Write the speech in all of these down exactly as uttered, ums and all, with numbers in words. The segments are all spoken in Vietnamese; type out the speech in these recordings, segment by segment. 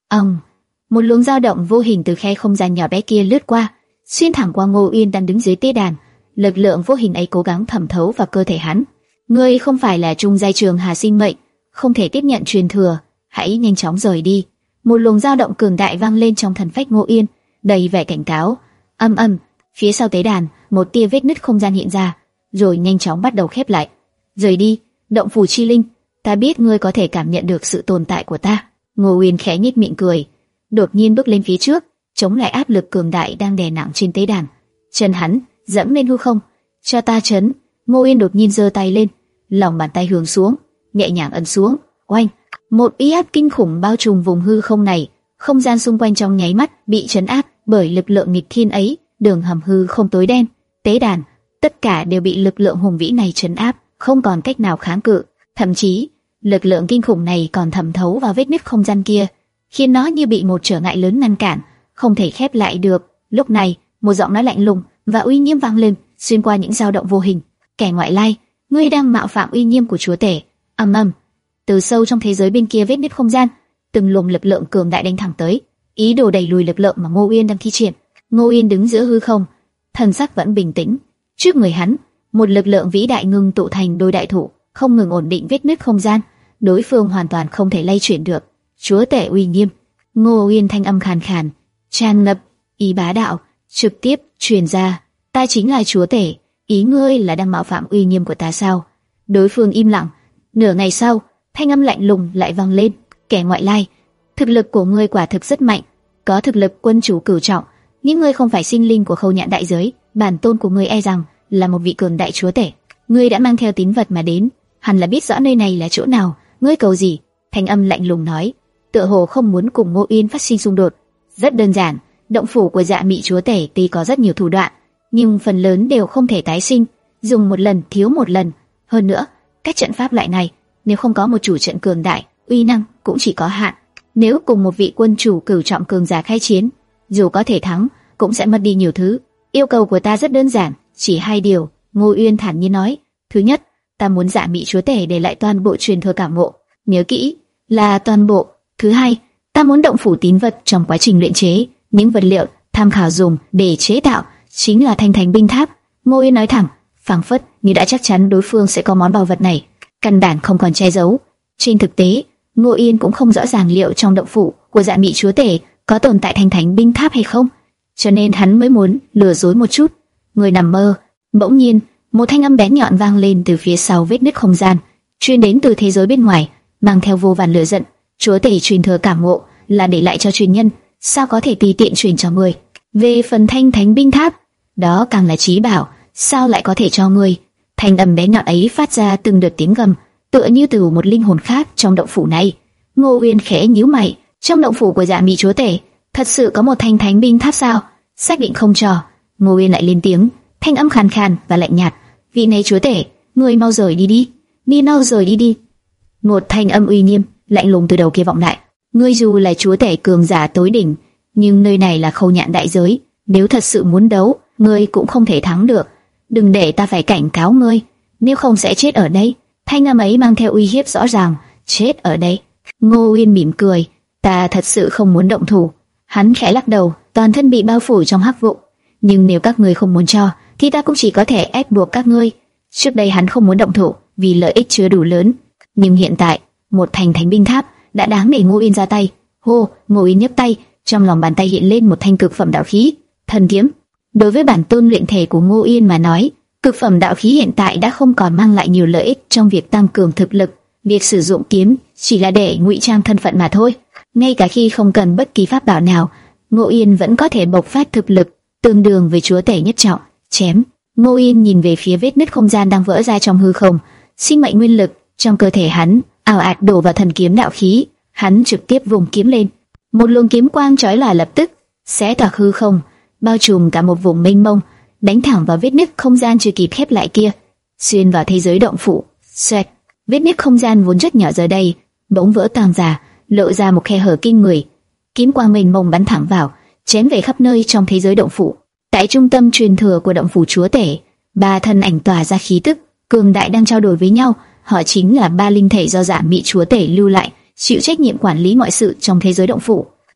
Ầm, một luồng dao động vô hình từ khe không gian nhỏ bé kia lướt qua, xuyên thẳng qua Ngô Uyên đang đứng dưới tế đàn. Lực lượng vô hình ấy cố gắng thẩm thấu vào cơ thể hắn. Ngươi không phải là trung giai trường hà sinh mệnh, không thể tiếp nhận truyền thừa, hãy nhanh chóng rời đi. Một luồng dao động cường đại vang lên trong thần phách Ngô Uyên, đầy vẻ cảnh cáo. Âm âm, phía sau tế đàn, một tia vết nứt không gian hiện ra, rồi nhanh chóng bắt đầu khép lại. Rời đi, động phủ chi linh, ta biết ngươi có thể cảm nhận được sự tồn tại của ta. Ngô Uyên khẽ nhếch miệng cười, đột nhiên bước lên phía trước, chống lại áp lực cường đại đang đè nặng trên tế đàn. Chân hắn dẫm lên hư không, cho ta chấn. Ngô Uyên đột nhiên giơ tay lên, lòng bàn tay hướng xuống, nhẹ nhàng ấn xuống. Oanh, một uy áp kinh khủng bao trùm vùng hư không này, không gian xung quanh trong nháy mắt bị chấn áp bởi lực lượng nghịch thiên ấy. Đường hầm hư không tối đen, tế đàn, tất cả đều bị lực lượng hùng vĩ này chấn áp, không còn cách nào kháng cự. Thậm chí, lực lượng kinh khủng này còn thẩm thấu vào vết nứt không gian kia, khiến nó như bị một trở ngại lớn ngăn cản, không thể khép lại được. Lúc này, một giọng nói lạnh lùng và uy nghiêm vang lên, xuyên qua những dao động vô hình. Kẻ ngoại lai, ngươi đang mạo phạm uy nghiêm của chúa tể. Ầm ầm, từ sâu trong thế giới bên kia vết nứt không gian, từng luồng lực lượng cường đại đánh thẳng tới, ý đồ đẩy lùi lực lượng mà Ngô Uyên đang thi triển. Ngô Uyên đứng giữa hư không, thần sắc vẫn bình tĩnh. Trước người hắn, một lực lượng vĩ đại ngưng tụ thành đôi đại thủ, không ngừng ổn định vết nứt không gian. Đối phương hoàn toàn không thể lay chuyển được. Chúa tể uy nghiêm. Ngô Uyên thanh âm khàn khàn, tràn ngập ý bá đạo, trực tiếp truyền ra. Ta chính là chúa tể, ý ngươi là đang mạo phạm uy nghiêm của ta sao? Đối phương im lặng. Nửa ngày sau, thanh âm lạnh lùng lại vang lên. Kẻ ngoại lai, thực lực của ngươi quả thực rất mạnh, có thực lực quân chủ cửu trọng, nhưng ngươi không phải sinh linh của Khâu Nhạn đại giới. Bản tôn của ngươi e rằng là một vị cường đại chúa tể. Ngươi đã mang theo tín vật mà đến, hẳn là biết rõ nơi này là chỗ nào. Ngươi cầu gì? Thanh âm lạnh lùng nói, tựa hồ không muốn cùng Ngô Uyên phát sinh xung đột. Rất đơn giản, động phủ của Dạ Mị chúa tể tuy có rất nhiều thủ đoạn, nhưng phần lớn đều không thể tái sinh, dùng một lần thiếu một lần. Hơn nữa, các trận pháp loại này, nếu không có một chủ trận cường đại, uy năng cũng chỉ có hạn. Nếu cùng một vị quân chủ cửu trọng cường giả khai chiến, dù có thể thắng, cũng sẽ mất đi nhiều thứ. Yêu cầu của ta rất đơn giản, chỉ hai điều. Ngô Uyên thản nhiên nói. Thứ nhất, ta muốn Dạ Mị chúa tể để lại toàn bộ truyền thừa cảm ngộ, nhớ kỹ, là toàn bộ. Thứ hai, ta muốn động phủ tín vật trong quá trình luyện chế, những vật liệu tham khảo dùng để chế tạo chính là Thanh Thánh binh tháp. Ngô Uyên nói thẳng, phảng phất như đã chắc chắn đối phương sẽ có món bảo vật này, căn bản không còn che giấu. Trên thực tế, Ngô Uyên cũng không rõ ràng liệu trong động phủ của Dạ Mị chúa tể có tồn tại Thanh Thánh binh tháp hay không, cho nên hắn mới muốn lừa dối một chút. Người nằm mơ. Bỗng nhiên, một thanh âm bén nhọn vang lên từ phía sau vết nứt không gian, truyền đến từ thế giới bên ngoài, mang theo vô vàn lửa giận. Chúa tể truyền thừa cảm ngộ là để lại cho truyền nhân, sao có thể tùy tiện truyền cho người? Về phần Thanh Thánh binh tháp, đó càng là chí bảo, sao lại có thể cho người? Thanh âm bén nhọn ấy phát ra từng đợt tiếng gầm, tựa như từ một linh hồn khác trong động phủ này. Ngô Uyên khẽ nhíu mày, trong động phủ của Dạ Mị chúa tể, thật sự có một Thanh Thánh binh tháp sao? Xác định không cho. Ngô Uyên lại lên tiếng, thanh âm khàn khàn và lạnh nhạt, vị này chúa tể, người mau rời đi đi, đi mau rời đi đi. Một thanh âm uy nghiêm, lạnh lùng từ đầu kia vọng lại. Ngươi dù là chúa tể cường giả tối đỉnh, nhưng nơi này là Khâu Nhạn đại giới, nếu thật sự muốn đấu, ngươi cũng không thể thắng được. Đừng để ta phải cảnh cáo ngươi, nếu không sẽ chết ở đây. Thanh âm ấy mang theo uy hiếp rõ ràng, chết ở đây. Ngô Uyên mỉm cười, ta thật sự không muốn động thủ. Hắn khẽ lắc đầu, toàn thân bị bao phủ trong hắc vụ. Nhưng nếu các ngươi không muốn cho, thì ta cũng chỉ có thể ép buộc các ngươi. Trước đây hắn không muốn động thủ vì lợi ích chưa đủ lớn, nhưng hiện tại một Thanh Thánh binh tháp đã đáng để Ngô Uyên ra tay. Hô, Ngô Uyên nhấc tay, trong lòng bàn tay hiện lên một thanh cực phẩm đạo khí, thần kiếm. Đối với bản tôn luyện thể của Ngô Uyên mà nói, cực phẩm đạo khí hiện tại đã không còn mang lại nhiều lợi ích trong việc tăng cường thực lực. Việc sử dụng kiếm chỉ là để ngụy trang thân phận mà thôi. Ngay cả khi không cần bất kỳ pháp bảo nào, Ngô Uyên vẫn có thể bộc phát thực lực tương đương với chúa tể nhất trọng. Chém. Ngô Uyên nhìn về phía vết nứt không gian đang vỡ ra trong hư không, sinh mệnh nguyên lực trong cơ thể hắn ào ạt đổ vào thần kiếm đạo khí. Hắn trực tiếp vùng kiếm lên, một luồng kiếm quang chói lòa lập tức xé toạc hư không, bao trùm cả một vùng mênh mông, đánh thẳng vào vết nứt không gian chưa kịp khép lại kia, xuyên vào thế giới động phủ. Xoẹt, vết nứt không gian vốn rất nhỏ giờ đây bỗng vỡ tan ra, lộ ra một khe hở kinh người. Kiếm quang mênh mông bắn thẳng vào, chém về khắp nơi trong thế giới động phủ. Tại trung tâm truyền thừa của động phủ chúa tể, ba thân ảnh tỏa ra khí tức cường đại đang trao đổi với nhau. Họ chính là ba linh thể do Dạ Mị chúa tể lưu lại, chịu trách nhiệm quản lý mọi sự trong thế giới động phủ.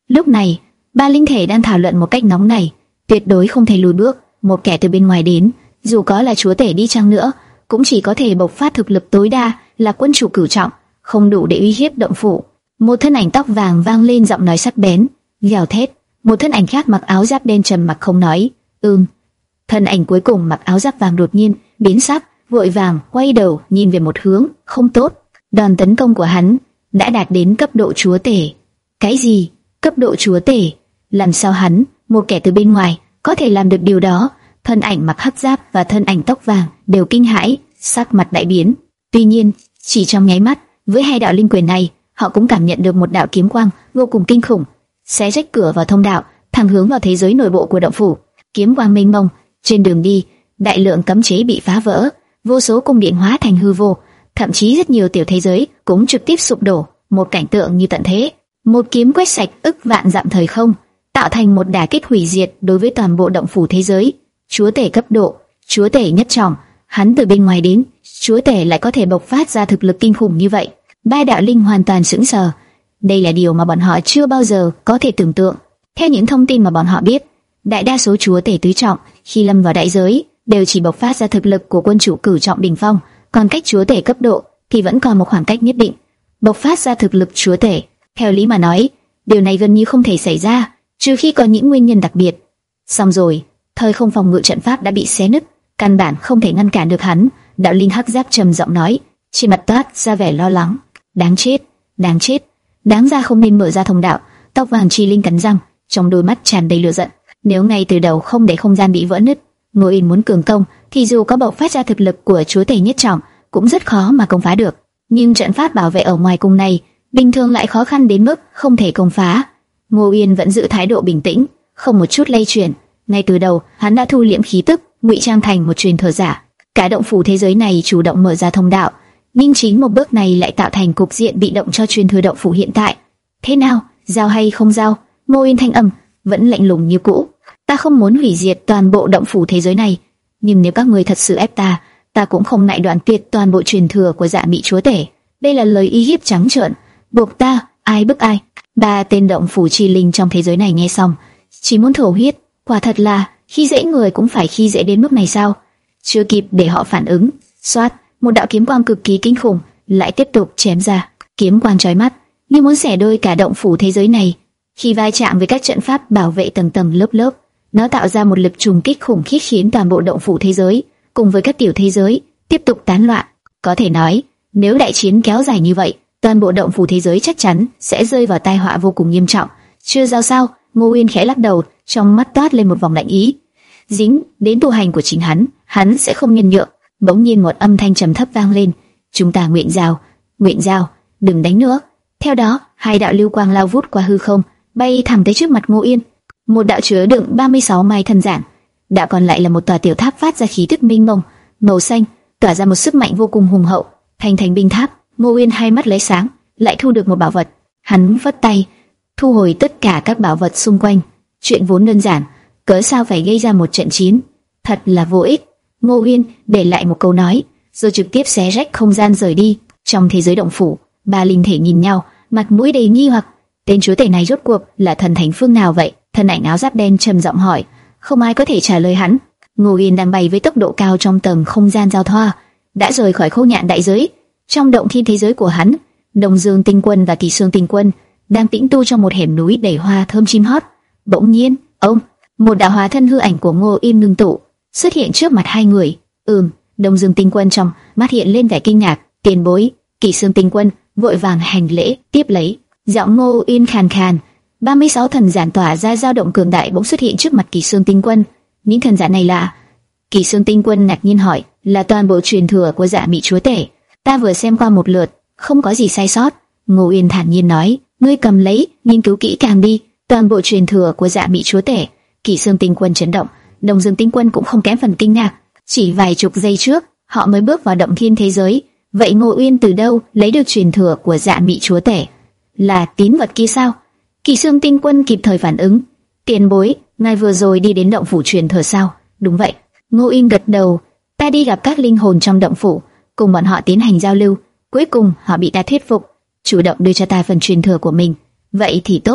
Lúc này, ba linh thể đang thảo luận một cách nóng nảy, tuyệt đối không thể lùi bước. Một kẻ từ bên ngoài đến, dù có là chúa tể đi chăng nữa, cũng chỉ có thể bộc phát thực lực tối đa là quân chủ cửu trọng, không đủ để uy hiếp động phủ. Một thân ảnh tóc vàng vang lên giọng nói sắc bén, gào thét. Một thân ảnh khác mặc áo giáp đen trầm mặc không nói. Ừm. Thân ảnh cuối cùng mặc áo giáp vàng đột nhiên biến sắc, vội vàng quay đầu nhìn về một hướng không tốt. Đòn tấn công của hắn đã đạt đến cấp độ chúa tể. Cái gì? Cấp độ chúa tể? Làm sao hắn, một kẻ từ bên ngoài, có thể làm được điều đó? Thân ảnh mặc hắc giáp và thân ảnh tóc vàng đều kinh hãi, sắc mặt đại biến. Tuy nhiên, chỉ trong nháy mắt, với hai đạo linh quyền này, họ cũng cảm nhận được một đạo kiếm quang vô cùng kinh khủng, xé rách cửa vào thông đạo, thẳng hướng vào thế giới nội bộ của động phủ. Kiếm quang mênh mông, trên đường đi, đại lượng cấm chế bị phá vỡ, vô số cung điện hóa thành hư vô, thậm chí rất nhiều tiểu thế giới cũng trực tiếp sụp đổ, một cảnh tượng như tận thế. Một kiếm quét sạch ức vạn dặm thời không, tạo thành một đả kích hủy diệt đối với toàn bộ động phủ thế giới. Chúa tể cấp độ, chúa tể nhất trọng, hắn từ bên ngoài đến, chúa tể lại có thể bộc phát ra thực lực kinh khủng như vậy. Ba đạo linh hoàn toàn sững sờ. Đây là điều mà bọn họ chưa bao giờ có thể tưởng tượng. Theo những thông tin mà bọn họ biết, đại đa số chúa tể tứ trọng khi lâm vào đại giới đều chỉ bộc phát ra thực lực của quân chủ cửu trọng đỉnh phong, còn cách chúa tể cấp độ thì vẫn còn một khoảng cách nhất định. Bộc phát ra thực lực chúa tể, theo lý mà nói, điều này gần như không thể xảy ra, trừ khi có những nguyên nhân đặc biệt. Xong rồi, thời không phòng ngự trận pháp đã bị xé nứt, căn bản không thể ngăn cản được hắn. Đạo linh hắc giáp trầm giọng nói, trên mặt toát ra vẻ lo lắng. Đáng chết, đáng chết, đáng ra không nên mở ra thông đạo. Tóc vàng chi linh cắn răng, trong đôi mắt tràn đầy lửa giận. Nếu ngay từ đầu không để không gian bị vỡ nứt, Ngô Yên muốn cường công thì dù có bộc phát ra thực lực của chúa tể nhất trọng cũng rất khó mà công phá được. Nhưng trận pháp bảo vệ ở ngoài cung này bình thường lại khó khăn đến mức không thể công phá. Ngô Yên vẫn giữ thái độ bình tĩnh, không một chút lay chuyển. Ngay từ đầu, hắn đã thu liễm khí tức, ngụy trang thành một truyền thừa giả. Cả động phủ thế giới này chủ động mở ra thông đạo, nhưng chính một bước này lại tạo thành cục diện bị động cho truyền thừa động phủ hiện tại. Thế nào, giao hay không giao? Ngô Yên thanh âm vẫn lạnh lùng như cũ. Ta không muốn hủy diệt toàn bộ động phủ thế giới này, nhưng nếu các ngươi thật sự ép ta, ta cũng không ngại đoạn tuyệt toàn bộ truyền thừa của Dạ Mị chúa tể. Đây là lời uy hiếp trắng trợn, buộc ta ai bức ai. Ba tên động phủ chi linh trong thế giới này nghe xong chỉ muốn thổ huyết. Quả thật là khi dễ người cũng phải khi dễ đến mức này sao? Chưa kịp để họ phản ứng, xoát, một đạo kiếm quang cực kỳ kinh khủng lại tiếp tục chém ra. Kiếm quang chói mắt như muốn xẻ đôi cả động phủ thế giới này. Khi vai chạm với các trận pháp bảo vệ tầng tầng lớp lớp, nó tạo ra một lực trùng kích khủng khiếp khiến toàn bộ động phủ thế giới cùng với các tiểu thế giới tiếp tục tán loạn. Có thể nói, nếu đại chiến kéo dài như vậy, toàn bộ động phủ thế giới chắc chắn sẽ rơi vào tai họa vô cùng nghiêm trọng. Chưa giao sao? Ngô Uyên khẽ lắc đầu, trong mắt toát lên một vòng lạnh ý. Dính đến tu hành của chính hắn, hắn sẽ không nhân nhượng. Bỗng nhiên một âm thanh trầm thấp vang lên: "Chúng ta nguyện giao, nguyện giao, đừng đánh nữa." Theo đó, hai đạo lưu quang lao vút qua hư không, bay thẳng tới trước mặt Ngô Uyên. Một đạo chứa đựng ba mươi sáu mai thần giản, đạo còn lại là một tòa tiểu tháp phát ra khí tức minh mông, màu xanh, tỏa ra một sức mạnh vô cùng hùng hậu. Thành thành binh tháp. Ngô Uyên hai mắt lóe sáng, lại thu được một bảo vật. Hắn vất tay, thu hồi tất cả các bảo vật xung quanh. Chuyện vốn đơn giản, cớ sao phải gây ra một trận chiến? Thật là vô ích. Ngô Uyên để lại một câu nói, rồi trực tiếp xé rách không gian rời đi. Trong thế giới động phủ, ba linh thể nhìn nhau, mặt mũi đầy nghi hoặc. Tên chúa tể này rốt cuộc là thần thánh phương nào vậy? Thân ảnh áo giáp đen trầm giọng hỏi. Không ai có thể trả lời hắn. Ngô Uyên đang bay với tốc độ cao trong tầng không gian giao thoa, đã rời khỏi khâu nhạn đại giới. Trong động thiên thế giới của hắn, Đông Dương Tinh Quân và Kỳ Sương Tinh Quân đang tĩnh tu trong một hẻm núi đầy hoa thơm chim hót. Bỗng nhiên, ông, một đạo hóa thân hư ảnh của Ngô Uyên ngưng tụ, xuất hiện trước mặt hai người. Ừm, Đông Dương Tinh Quân trong mắt hiện lên vẻ kinh ngạc. Tiền bối. Kỳ Sương Tinh Quân vội vàng hành lễ tiếp lấy. Giọng Ngô Uyên khàn khàn. ba mươi sáu thần giản tỏa ra dao động cường đại bỗng xuất hiện trước mặt Kỳ Sương Tinh Quân. Những thần giản này là? Kỳ Sương Tinh Quân ngạc nhiên hỏi. Là toàn bộ truyền thừa của Dạ Mị chúa tể. Ta vừa xem qua một lượt, không có gì sai sót. Ngô Uyên thản nhiên nói. Ngươi cầm lấy, nghiên cứu kỹ càng đi. Toàn bộ truyền thừa của Dạ Mị chúa tể. Kỳ Sương Tinh Quân chấn động, Đông Dương Tinh Quân cũng không kém phần kinh ngạc. Chỉ vài chục giây trước, họ mới bước vào động thiên thế giới. Vậy Ngô Uyên từ đâu lấy được truyền thừa của Dạ Mị chúa tể? Là tín vật kia sao? Kỳ Sương Tinh Quân kịp thời phản ứng. Tiền bối, ngài vừa rồi đi đến động phủ truyền thừa sao? Đúng vậy. Ngô Uyên gật đầu. Ta đi gặp các linh hồn trong động phủ, cùng bọn họ tiến hành giao lưu. Cuối cùng họ bị ta thuyết phục, chủ động đưa cho ta phần truyền thừa của mình. Vậy thì tốt.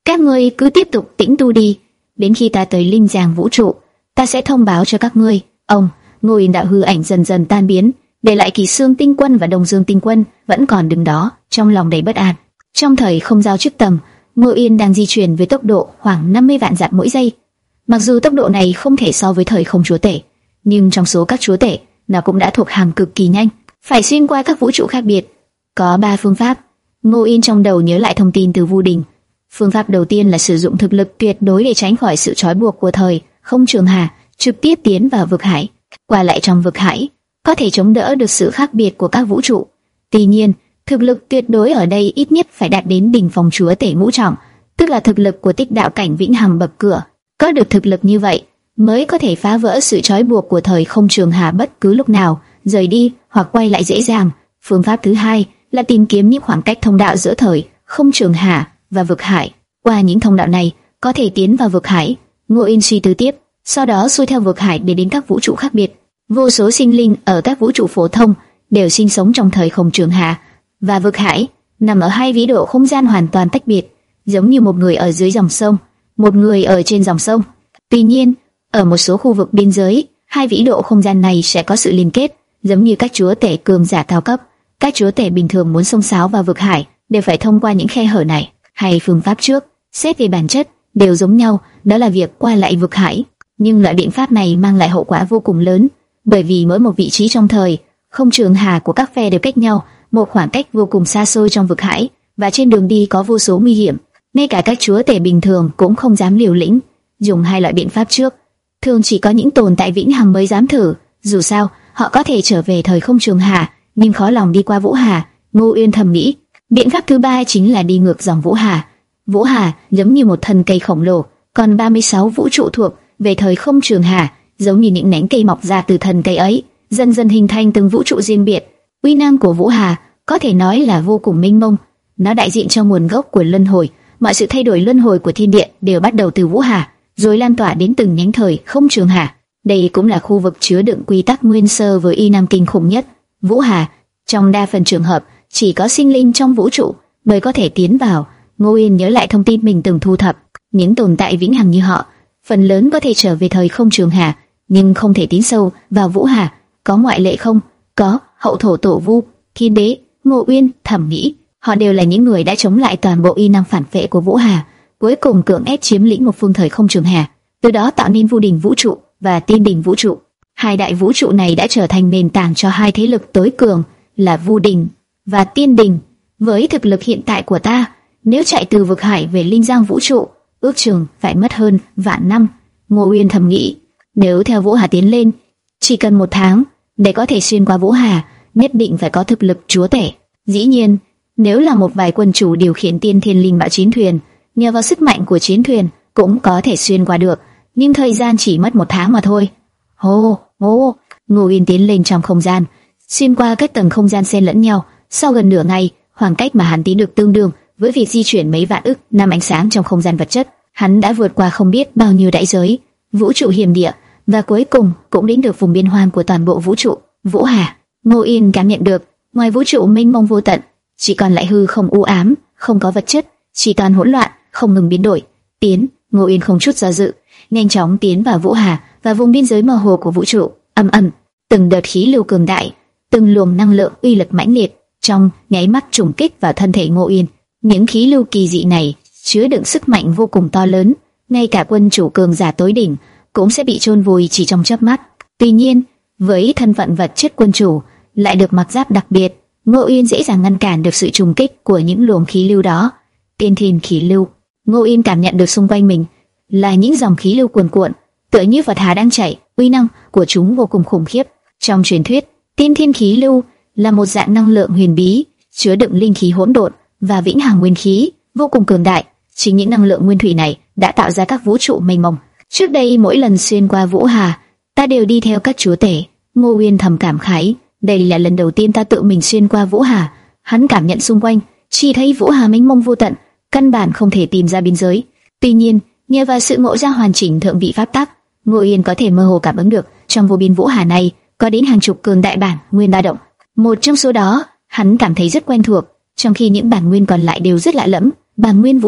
Các ngươi cứ tiếp tục tĩnh tu đi, đến khi ta tới linh giang vũ trụ, ta sẽ thông báo cho các ngươi. Ông, Ngô Yên đạo hư ảnh dần dần tan biến, để lại Kỳ Xương Tinh Quân và Đông Dương Tinh Quân vẫn còn đứng đó, trong lòng đầy bất an. Trong thời không giao chức tầm, Ngô Yên đang di chuyển với tốc độ khoảng năm mươi vạn dặm mỗi giây. Mặc dù tốc độ này không thể so với thời không chúa tể, nhưng trong số các chúa tể, nó cũng đã thuộc hàng cực kỳ nhanh, phải xuyên qua các vũ trụ khác biệt. Có ba phương pháp. Ngô Yên trong đầu nhớ lại thông tin từ Vu Đình. Phương pháp đầu tiên là sử dụng thực lực tuyệt đối để tránh khỏi sự trói buộc của thời không trường hà, trực tiếp tiến vào vực hải. Qua lại trong vực hải, có thể chống đỡ được sự khác biệt của các vũ trụ. Tuy nhiên, thực lực tuyệt đối ở đây ít nhất phải đạt đến đỉnh phong chúa tể ngũ trọng, tức là thực lực của tích đạo cảnh vĩnh hằng bậc cửa. Có được thực lực như vậy, mới có thể phá vỡ sự trói buộc của thời không trường hà bất cứ lúc nào, rời đi hoặc quay lại dễ dàng. Phương pháp thứ hai là tìm kiếm những khoảng cách thông đạo giữa thời không trường hà và vực hải. Qua những thông đạo này, có thể tiến vào vực hải. Ngô Yên suy tư tiếp, sau đó xuôi theo vực hải để đến các vũ trụ khác biệt. Vô số sinh linh ở các vũ trụ phổ thông đều sinh sống trong thời không trường hà và vực hải, nằm ở hai vĩ độ không gian hoàn toàn tách biệt, giống như một người ở dưới dòng sông, một người ở trên dòng sông. Tuy nhiên, ở một số khu vực biên giới, hai vĩ độ không gian này sẽ có sự liên kết, giống như các chúa tể cường giả cao cấp. Các chúa tể bình thường muốn xông xáo vào vực hải đều phải thông qua những khe hở này. Hay phương pháp trước, xét về bản chất đều giống nhau, đó là việc qua lại vực hải. Nhưng loại biện pháp này mang lại hậu quả vô cùng lớn, bởi vì mỗi một vị trí trong thời không trường hà của các phe đều cách nhau một khoảng cách vô cùng xa xôi trong vực hải, và trên đường đi có vô số nguy hiểm. Ngay cả các chúa tể bình thường cũng không dám liều lĩnh dùng hai loại biện pháp trước. Thường chỉ có những tồn tại vĩnh hằng mới dám thử. Dù sao, họ có thể trở về thời không trường hà, nhưng khó lòng đi qua Vũ Hà. Ngô Uyên thầm nghĩ, biện pháp thứ ba chính là đi ngược dòng Vũ Hà. Vũ Hà giống như một thân cây khổng lồ, còn ba mươi sáu vũ trụ thuộc về thời không trường hà, giống như những nhánh cây mọc ra từ thân cây ấy, dần dần hình thành từng vũ trụ riêng biệt. Uy năng của Vũ Hà có thể nói là vô cùng mênh mông. Nó đại diện cho nguồn gốc của luân hồi. Mọi sự thay đổi luân hồi của thiên địa đều bắt đầu từ Vũ Hà, rồi lan tỏa đến từng nhánh thời không trường hà. Đây cũng là khu vực chứa đựng quy tắc nguyên sơ với y nam kinh khủng nhất. Vũ Hà, trong đa phần trường hợp, chỉ có sinh linh trong vũ trụ mới có thể tiến vào. Ngô Yên nhớ lại thông tin mình từng thu thập, những tồn tại vĩnh hằng như họ, phần lớn có thể trở về thời không trường hà, nhưng không thể tiến sâu vào Vũ Hà. Có ngoại lệ không? Có, hậu thổ tổ vu, thiên đế. Ngô Uyên thầm nghĩ, họ đều là những người đã chống lại toàn bộ y năng phản vệ của Vũ Hà, cuối cùng cưỡng ép chiếm lĩnh một phương thời không trường hà, từ đó tạo nên Vu Đình vũ trụ và Tiên Đình vũ trụ. Hai đại vũ trụ này đã trở thành nền tảng cho hai thế lực tối cường là Vu Đình và Tiên Đình. Với thực lực hiện tại của ta, nếu chạy từ vực hải về linh giang vũ trụ, ước chừng phải mất hơn vạn năm. Ngô Uyên thầm nghĩ, nếu theo Vũ Hà tiến lên, chỉ cần một tháng để có thể xuyên qua Vũ Hà, nhất định phải có thực lực chúa tể. Dĩ nhiên, nếu là một vài quân chủ điều khiển tiên thiên linh bảo chiến thuyền, nhờ vào sức mạnh của chiến thuyền cũng có thể xuyên qua được, nhưng thời gian chỉ mất một tháng mà thôi. Hô, hô, Ngô Uyên tiến lên trong không gian, xuyên qua các tầng không gian xen lẫn nhau. Sau gần nửa ngày, khoảng cách mà hắn tiến được tương đương với việc di chuyển mấy vạn ức năm ánh sáng trong không gian vật chất. Hắn đã vượt qua không biết bao nhiêu đại giới, vũ trụ hiểm địa, và cuối cùng cũng đến được vùng biên hoang của toàn bộ vũ trụ Vũ Hà. Ngô Yên cảm nhận được, ngoài vũ trụ mênh mông vô tận, chỉ còn lại hư không u ám, không có vật chất, chỉ toàn hỗn loạn, không ngừng biến đổi. Tiến, Ngô Yên không chút do dự, nhanh chóng tiến vào Vũ Hà và vùng biên giới mơ hồ của vũ trụ. Ầm ầm, từng đợt khí lưu cường đại, từng luồng năng lượng uy lực mãnh liệt, trong nháy mắt trùng kích vào thân thể Ngô Yên. Những khí lưu kỳ dị này chứa đựng sức mạnh vô cùng to lớn, ngay cả quân chủ cường giả tối đỉnh cũng sẽ bị chôn vùi chỉ trong chớp mắt. Tuy nhiên, với thân phận vật chất quân chủ, lại được mặc giáp đặc biệt, Ngô Yên dễ dàng ngăn cản được sự trùng kích của những luồng khí lưu đó. Tiên thiên khí lưu. Ngô Yên cảm nhận được xung quanh mình là những dòng khí lưu cuồn cuộn, tựa như Phật Hà đang chảy, uy năng của chúng vô cùng khủng khiếp. Trong truyền thuyết, tiên thiên khí lưu là một dạng năng lượng huyền bí, chứa đựng linh khí hỗn độn và vĩnh hằng nguyên khí, vô cùng cường đại. Chính những năng lượng nguyên thủy này đã tạo ra các vũ trụ mênh mông. Trước đây mỗi lần xuyên qua Vũ Hà, ta đều đi theo các chúa tể. Ngô Uyên thầm cảm khái, đây là lần đầu tiên ta tự mình xuyên qua Vũ Hà. Hắn cảm nhận xung quanh, chỉ thấy Vũ Hà mênh mông vô tận, căn bản không thể tìm ra biên giới. Tuy nhiên, nhờ vào sự ngộ ra hoàn chỉnh thượng vị pháp tắc, Ngô Uyên có thể mơ hồ cảm ứng được trong vô biên Vũ Hà này có đến hàng chục cường đại bản nguyên ba động. Một trong số đó, hắn cảm thấy rất quen thuộc, trong khi những bản nguyên còn lại đều rất lạ lẫm. Bản nguyên vũ trụ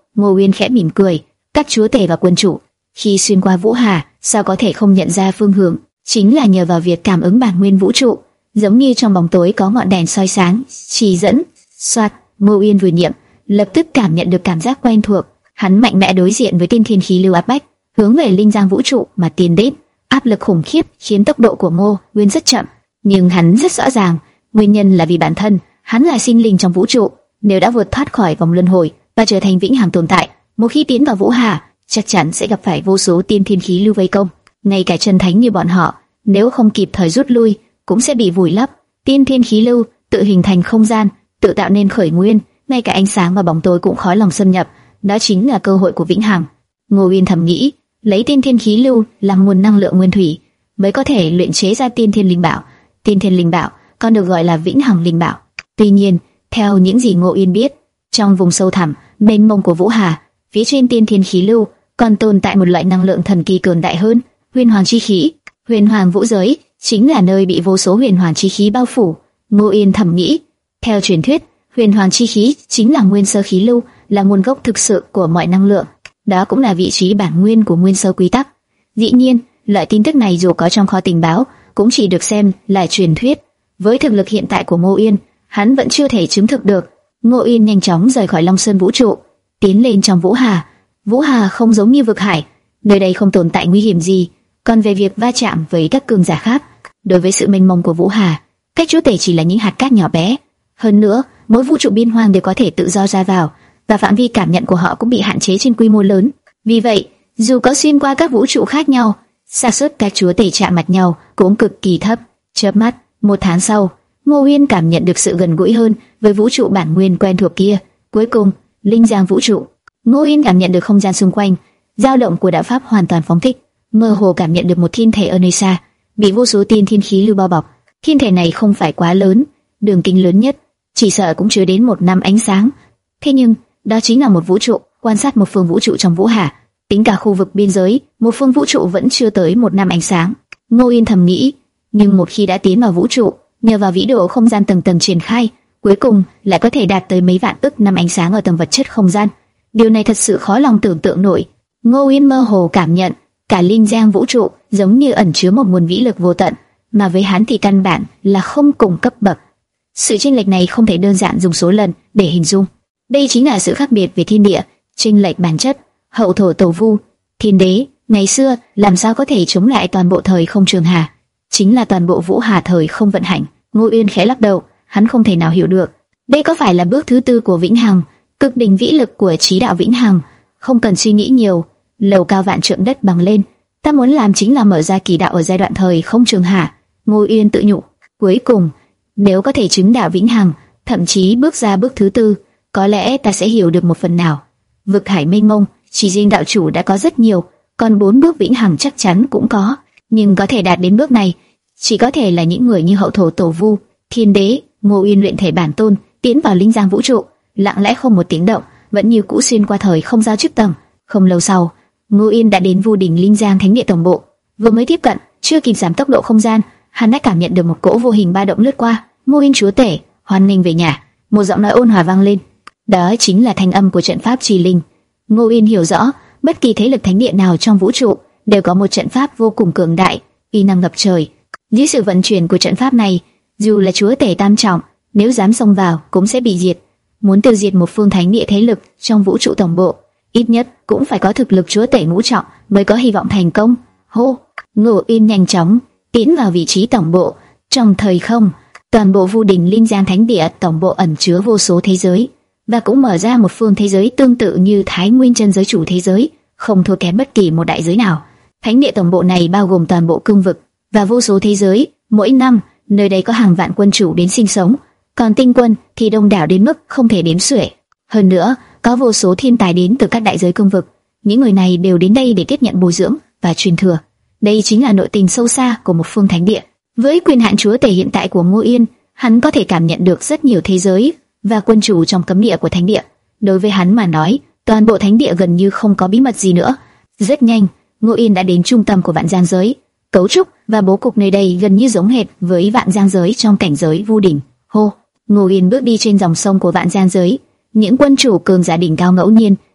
Ngô Uyên khẽ mỉm cười. Các chúa tể và quân chủ khi xuyên qua Vũ Hà, sao có thể không nhận ra phương hướng? Chính là nhờ vào việc cảm ứng bản nguyên vũ trụ, giống như trong bóng tối có ngọn đèn soi sáng, chỉ dẫn. Soạt, Ngô Uyên vừa niệm, lập tức cảm nhận được cảm giác quen thuộc. Hắn mạnh mẽ đối diện với tiên thiên khí lưu áp bách, hướng về linh giang vũ trụ mà tiến đến. Áp lực khủng khiếp khiến tốc độ của Ngô Uyên rất chậm, nhưng hắn rất rõ ràng, nguyên nhân là vì bản thân hắn là sinh linh trong vũ trụ, nếu đã vượt thoát khỏi vòng luân hồi và trở thành vĩnh hằng tồn tại, một khi tiến vào Vũ Hà, chắc chắn sẽ gặp phải vô số tiên thiên khí lưu vây công. Ngay cả chân thánh như bọn họ, nếu không kịp thời rút lui, cũng sẽ bị vùi lấp. Tiên thiên khí lưu tự hình thành không gian, tự tạo nên khởi nguyên, ngay cả ánh sáng và bóng tối cũng khó lòng xâm nhập. Đó chính là cơ hội của vĩnh hằng. Ngô Uyên thầm nghĩ, lấy tiên thiên khí lưu làm nguồn năng lượng nguyên thủy, mới có thể luyện chế ra tiên thiên linh bảo. Tiên thiên linh bảo còn được gọi là vĩnh hằng linh bảo. Tuy nhiên, theo những gì Ngô Uyên biết, trong vùng sâu thẳm mênh mông của Vũ Hà, phía trên tiên thiên khí lưu còn tồn tại một loại năng lượng thần kỳ cường đại hơn, huyền hoàng chi khí. Huyền hoàng vũ giới chính là nơi bị vô số huyền hoàng chi khí bao phủ. Ngô Uyên thầm nghĩ, theo truyền thuyết, huyền hoàng chi khí chính là nguyên sơ khí lưu, là nguồn gốc thực sự của mọi năng lượng. Đó cũng là vị trí bản nguyên của nguyên sơ quy tắc. Dĩ nhiên, loại tin tức này dù có trong kho tình báo, cũng chỉ được xem là truyền thuyết. Với thực lực hiện tại của Ngô Uyên, hắn vẫn chưa thể chứng thực được. Ngô Uyên nhanh chóng rời khỏi Long Sơn vũ trụ, tiến lên trong Vũ Hà. Vũ Hà không giống như vực hải, nơi đây không tồn tại nguy hiểm gì. Còn về việc va chạm với các cường giả khác, đối với sự mênh mông của Vũ Hà, các chúa tể chỉ là những hạt cát nhỏ bé. Hơn nữa, mỗi vũ trụ biên hoang đều có thể tự do ra vào, và phạm vi cảm nhận của họ cũng bị hạn chế trên quy mô lớn. Vì vậy, dù có xuyên qua các vũ trụ khác nhau, xác suất các chúa tể chạm mặt nhau cũng cực kỳ thấp. Chớp mắt, một tháng sau, Ngô Uyên cảm nhận được sự gần gũi hơn với vũ trụ bản nguyên quen thuộc kia. Cuối cùng, linh giang vũ trụ, Ngô Uyên cảm nhận được không gian xung quanh, dao động của đạo pháp hoàn toàn phóng thích, mơ hồ cảm nhận được một thiên thể ở nơi xa, bị vô số tiên thiên khí lưu bao bọc. Thiên thể này không phải quá lớn, đường kính lớn nhất chỉ sợ cũng chưa đến một năm ánh sáng. Thế nhưng, đó chính là một vũ trụ. Quan sát một phương vũ trụ trong Vũ Hà, tính cả khu vực biên giới, một phương vũ trụ vẫn chưa tới một năm ánh sáng. Ngô Uyên thầm nghĩ, nhưng một khi đã tiến vào vũ trụ, nhờ vào vĩ độ không gian tầng tầng triển khai, cuối cùng lại có thể đạt tới mấy vạn ức năm ánh sáng ở tầng vật chất không gian. Điều này thật sự khó lòng tưởng tượng nổi. Ngô Uyên mơ hồ cảm nhận, cả linh giang vũ trụ giống như ẩn chứa một nguồn vĩ lực vô tận, mà với hắn thì căn bản là không cùng cấp bậc. Sự chênh lệch này không thể đơn giản dùng số lần để hình dung. Đây chính là sự khác biệt về thiên địa, chênh lệch bản chất. Hậu thổ tổ vu, thiên đế ngày xưa làm sao có thể chống lại toàn bộ thời không trường hà, chính là toàn bộ Vũ Hà thời không vận hành. Ngô Uyên khẽ lắc đầu, hắn không thể nào hiểu được, đây có phải là bước thứ tư của vĩnh hằng, cực đỉnh vĩ lực của chí đạo vĩnh hằng. Không cần suy nghĩ nhiều, lầu cao vạn trượng đất bằng lên, ta muốn làm chính là mở ra kỳ đạo ở giai đoạn thời không trường hà. Ngô Uyên tự nhủ, cuối cùng nếu có thể chứng đạo vĩnh hằng, thậm chí bước ra bước thứ tư, có lẽ ta sẽ hiểu được một phần nào. Vực hải mênh mông, chỉ riêng đạo chủ đã có rất nhiều, còn bốn bước vĩnh hằng chắc chắn cũng có, nhưng có thể đạt đến bước này, chỉ có thể là những người như hậu thổ tổ vu, thiên đế. Ngô Uyên luyện thể bản tôn, tiến vào linh giang vũ trụ, lặng lẽ không một tiếng động, vẫn như cũ xuyên qua thời không giao chức tầng. Không lâu sau, Ngô Uyên đã đến Vu đỉnh linh giang thánh địa tổng bộ. Vừa mới tiếp cận, chưa kịp giảm tốc độ không gian, hắn đã cảm nhận được một cỗ vô hình ba động lướt qua. Ngô Uyên chúa tể, hoan nghênh về nhà. Một giọng nói ôn hòa vang lên. Đó chính là thanh âm của trận pháp trì linh. Ngô Uyên hiểu rõ, bất kỳ thế lực thánh địa nào trong vũ trụ đều có một trận pháp vô cùng cường đại, uy năng ngập trời. Dưới sự vận chuyển của trận pháp này, dù là chúa tể tam trọng, nếu dám xông vào cũng sẽ bị diệt. Muốn tiêu diệt một phương thánh địa thế lực trong vũ trụ tổng bộ, ít nhất cũng phải có thực lực chúa tể ngũ trọng mới có hy vọng thành công. Hô, Ngô Uyên nhanh chóng tiến vào vị trí tổng bộ. Trong thời không, toàn bộ Vu đỉnh linh giang thánh địa tổng bộ ẩn chứa vô số thế giới, và cũng mở ra một phương thế giới tương tự như Thái Nguyên chân giới chủ thế giới, không thua kém bất kỳ một đại giới nào. Thánh địa tổng bộ này bao gồm toàn bộ cương vực và vô số thế giới. Mỗi năm, nơi đây có hàng vạn quân chủ đến sinh sống, còn tinh quân thì đông đảo đến mức không thể đếm xuể. Hơn nữa, có vô số thiên tài đến từ các đại giới cương vực. Những người này đều đến đây để tiếp nhận bồi dưỡng và truyền thừa. Đây chính là nội tình sâu xa của một phương thánh địa. Với quyền hạn chúa tể hiện tại của Ngô Uyên, hắn có thể cảm nhận được rất nhiều thế giới và quân chủ trong cấm địa của thánh địa. Đối với hắn mà nói, toàn bộ thánh địa gần như không có bí mật gì nữa. Rất nhanh, Ngô Uyên đã đến trung tâm của vạn giang giới. Cấu trúc và bố cục nơi đây gần như giống hệt với vạn giang giới trong cảnh giới Vu đỉnh. Hô, Ngô Uyên bước đi trên dòng sông của vạn giang giới. Những quân chủ cường giả đỉnh cao ngẫu nhiên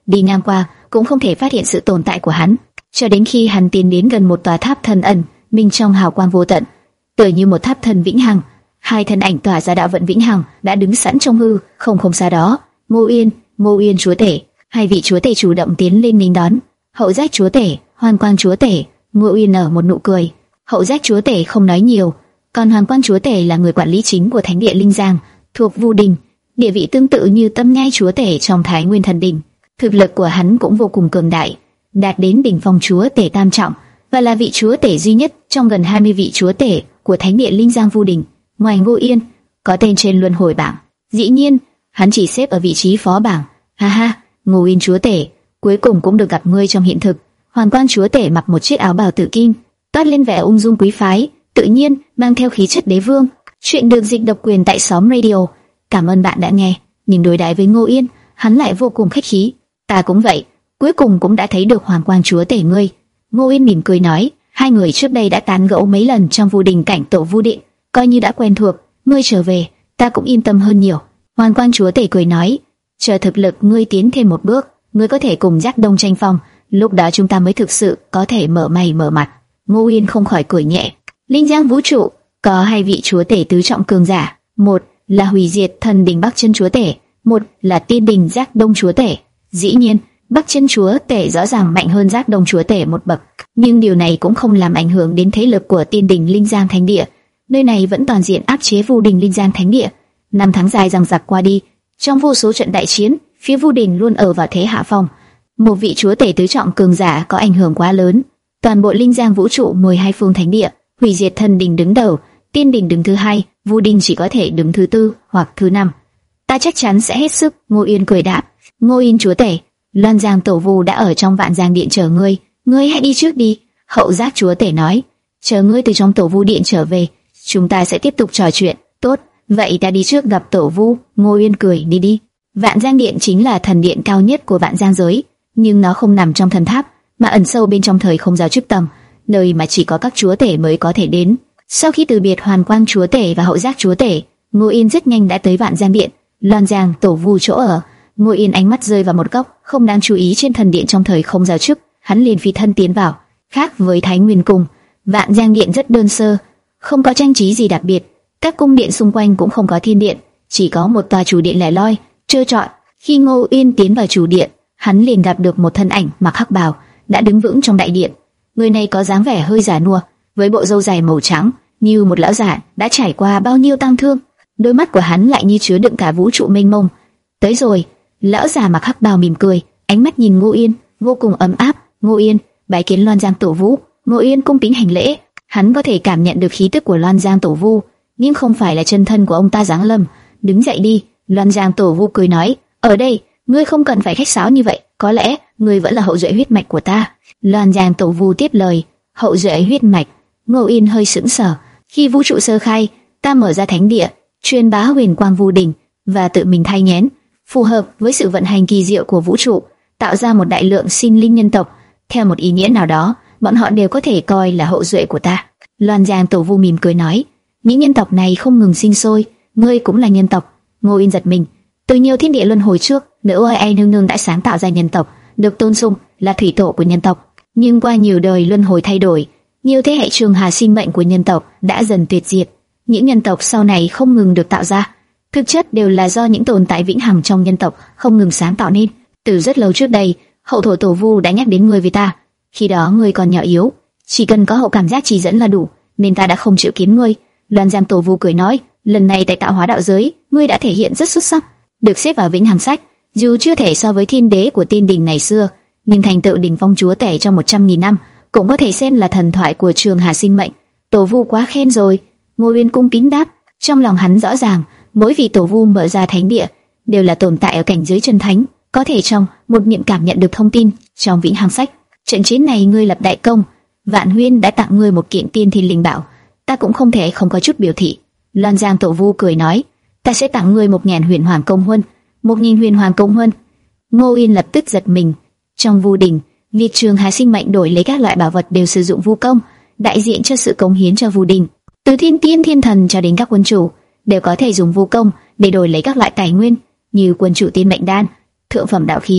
đi ngang qua cũng không thể phát hiện sự tồn tại của hắn, cho đến khi hắn tiến đến gần một tòa tháp thần ẩn, minh trong hào quang vô tận, tựa như một tháp thần vĩnh hằng. Hai thân ảnh tỏa ra đạo vận vĩnh hằng đã đứng sẵn trong hư không không xa đó. Ngô Yên, Ngô Yên chúa tể. Hai vị chúa tể chủ động tiến lên nghênh đón. Hậu Giác chúa tể, Hoàn Quang chúa tể. Ngô Yên nở một nụ cười. Hậu Giác chúa tể không nói nhiều, còn Hoàn Quang chúa tể là người quản lý chính của thánh địa Linh Giang, thuộc Vu Đình, địa vị tương tự như Tâm Nhai chúa tể trong Thái Nguyên Thần Đình. Thực lực của hắn cũng vô cùng cường đại, đạt đến đỉnh phong chúa tể tam trọng, và là vị chúa tể duy nhất trong gần hai mươi vị chúa tể của thánh địa Linh Giang Vu Đình. Ngoài Ngô Yên, có tên trên luân hồi bảng. Dĩ nhiên, hắn chỉ xếp ở vị trí phó bảng. Ha ha, Ngô Yên chúa tể, cuối cùng cũng được gặp ngươi trong hiện thực. Hoàn Quang chúa tể mặc một chiếc áo bào tử kim, toát lên vẻ ung dung quý phái, tự nhiên mang theo khí chất đế vương. Chuyện được dịch độc quyền tại xóm radio. Cảm ơn bạn đã nghe. Nhưng đối đãi với Ngô Yên, hắn lại vô cùng khách khí. Ta cũng vậy, cuối cùng cũng đã thấy được Hoàn Quang chúa tể ngươi. Ngô Yên mỉm cười nói, hai người trước đây đã tán gẫu mấy lần trong Vu Đình cảnh tổ Vu Điện, coi như đã quen thuộc. Ngươi trở về, ta cũng yên tâm hơn nhiều. Hoàn Quang chúa tể cười nói, chờ thực lực ngươi tiến thêm một bước, ngươi có thể cùng Giác Đông tranh phong, lúc đó chúng ta mới thực sự có thể mở mày mở mặt. Ngô Yên không khỏi cười nhẹ. Linh Giang vũ trụ có hai vị chúa tể tứ trọng cường giả, một là hủy diệt thần đình Bắc Chân chúa tể, một là tiên đình Giác Đông chúa tể. Dĩ nhiên, Bắc Chân chúa tể rõ ràng mạnh hơn Giác Đông chúa tể một bậc, nhưng điều này cũng không làm ảnh hưởng đến thế lực của tiên đình Linh Giang Thánh địa. Nơi này vẫn toàn diện áp chế Vu Đình Linh Giang Thánh địa. Năm tháng dài dằng dặc qua đi, trong vô số trận đại chiến, phía Vu Đình luôn ở vào thế hạ phong. Một vị chúa tể tứ trọng cường giả có ảnh hưởng quá lớn. Toàn bộ Linh Giang vũ trụ mười hai phương thánh địa, hủy diệt thần đình đứng đầu, tiên đình đứng thứ hai, Vu Đình chỉ có thể đứng thứ tư hoặc thứ năm. Ta chắc chắn sẽ hết sức. Ngô Yên cười đáp. Ngô Yên chúa tể, Loan Giang tổ Vu đã ở trong Vạn Giang điện chờ ngươi, ngươi hãy đi trước đi. Hậu Giác chúa tể nói, chờ ngươi từ trong tổ Vu điện trở về, chúng ta sẽ tiếp tục trò chuyện. Tốt, vậy ta đi trước gặp tổ Vu. Ngô Yên cười, đi đi. Vạn Giang điện chính là thần điện cao nhất của Vạn Giang giới, nhưng nó không nằm trong thần tháp, mà ẩn sâu bên trong thời không giao chức tầng, nơi mà chỉ có các chúa tể mới có thể đến. Sau khi từ biệt Hoàn Quang chúa tể và Hậu Giác chúa tể, Ngô Yên rất nhanh đã tới Vạn Giang điện, Loan Giang tổ Vu chỗ ở. Ngô Yên ánh mắt rơi vào một góc không đáng chú ý trên thần điện trong thời không giao chức, hắn liền phi thân tiến vào. Khác với Thái Nguyên cung, Vạn Giang điện rất đơn sơ, không có trang trí gì đặc biệt. Các cung điện xung quanh cũng không có thiên điện, chỉ có một tòa chủ điện lẻ loi, trơ trọi. Khi Ngô Yên tiến vào chủ điện, hắn liền gặp được một thân ảnh mặc hắc bào đã đứng vững trong đại điện. Người này có dáng vẻ hơi già nua, với bộ râu dài màu trắng, như một lão già đã trải qua bao nhiêu tang thương. Đôi mắt của hắn lại như chứa đựng cả vũ trụ mênh mông. Tới rồi. Lão già mặc hắc bào mỉm cười, ánh mắt nhìn Ngô Yên vô cùng ấm áp. Ngô Yên, bái kiến Loan Giang tổ Vu. Ngô Yên cung kính hành lễ. Hắn có thể cảm nhận được khí tức của Loan Giang tổ Vu, nhưng không phải là chân thân của ông ta giáng lâm. Đứng dậy đi. Loan Giang tổ Vu cười nói, ở đây ngươi không cần phải khách sáo như vậy, có lẽ ngươi vẫn là hậu duệ huyết mạch của ta. Loan Giang tổ Vu tiếp lời, hậu duệ huyết mạch. Ngô Yên hơi sững sờ. Khi vũ trụ sơ khai, ta mở ra thánh địa, truyền bá huyền quang Vu Đình và tự mình thay nhén, phù hợp với sự vận hành kỳ diệu của vũ trụ, tạo ra một đại lượng sinh linh nhân tộc. Theo một ý nghĩa nào đó, bọn họ đều có thể coi là hậu duệ của ta. Loan Giang tổ Vu mỉm cười nói, những nhân tộc này không ngừng sinh sôi, ngươi cũng là nhân tộc. Ngô Yên giật mình. Từ nhiều thiên địa luân hồi trước, nữ oai ai nương nương đã sáng tạo ra nhân tộc, được tôn xưng là thủy tổ của nhân tộc. Nhưng qua nhiều đời luân hồi thay đổi, nhiều thế hệ trường hà sinh mệnh của nhân tộc đã dần tuyệt diệt. Những nhân tộc sau này không ngừng được tạo ra, thực chất đều là do những tồn tại vĩnh hằng trong nhân tộc không ngừng sáng tạo nên. Từ rất lâu trước đây, hậu thổ tổ Vu đã nhắc đến ngươi với ta. Khi đó ngươi còn nhỏ yếu, chỉ cần có hậu cảm giác chỉ dẫn là đủ, nên ta đã không chịu kiếm ngươi. Loan Giang tổ Vu cười nói, lần này tại tạo hóa đạo giới, ngươi đã thể hiện rất xuất sắc, được xếp vào vĩnh hằng sách. Dù chưa thể so với thiên đế của tiên đình ngày xưa, nhưng thành tựu đỉnh phong chúa tể trong một trăm nghìn năm cũng có thể xem là thần thoại của trường hà sinh mệnh. Tổ Vu quá khen rồi. Ngô Uyên cung kính đáp. Trong lòng hắn rõ ràng, mỗi vị tổ Vu mở ra thánh địa đều là tồn tại ở cảnh giới chân thánh, có thể trong một niệm cảm nhận được thông tin trong vĩnh hằng sách. Trận chiến này ngươi lập đại công, Vạn Huyên đã tặng ngươi một kiện tiên thiên linh bảo, ta cũng không thể không có chút biểu thị. Loan Giang tổ Vu cười nói, ta sẽ tặng ngươi một ngàn huyền hoàng công huân. Một nghìn huyền hoàng công huân. Ngô Yên lập tức giật mình. Trong Vu Đình, việc trường hà sinh mệnh đổi lấy các loại bảo vật đều sử dụng vu công, đại diện cho sự cống hiến cho Vu Đình. Từ thiên tiên thiên thần cho đến các quân chủ đều có thể dùng vu công để đổi lấy các loại tài nguyên như quân chủ tiên mệnh đan, thượng phẩm đạo khí,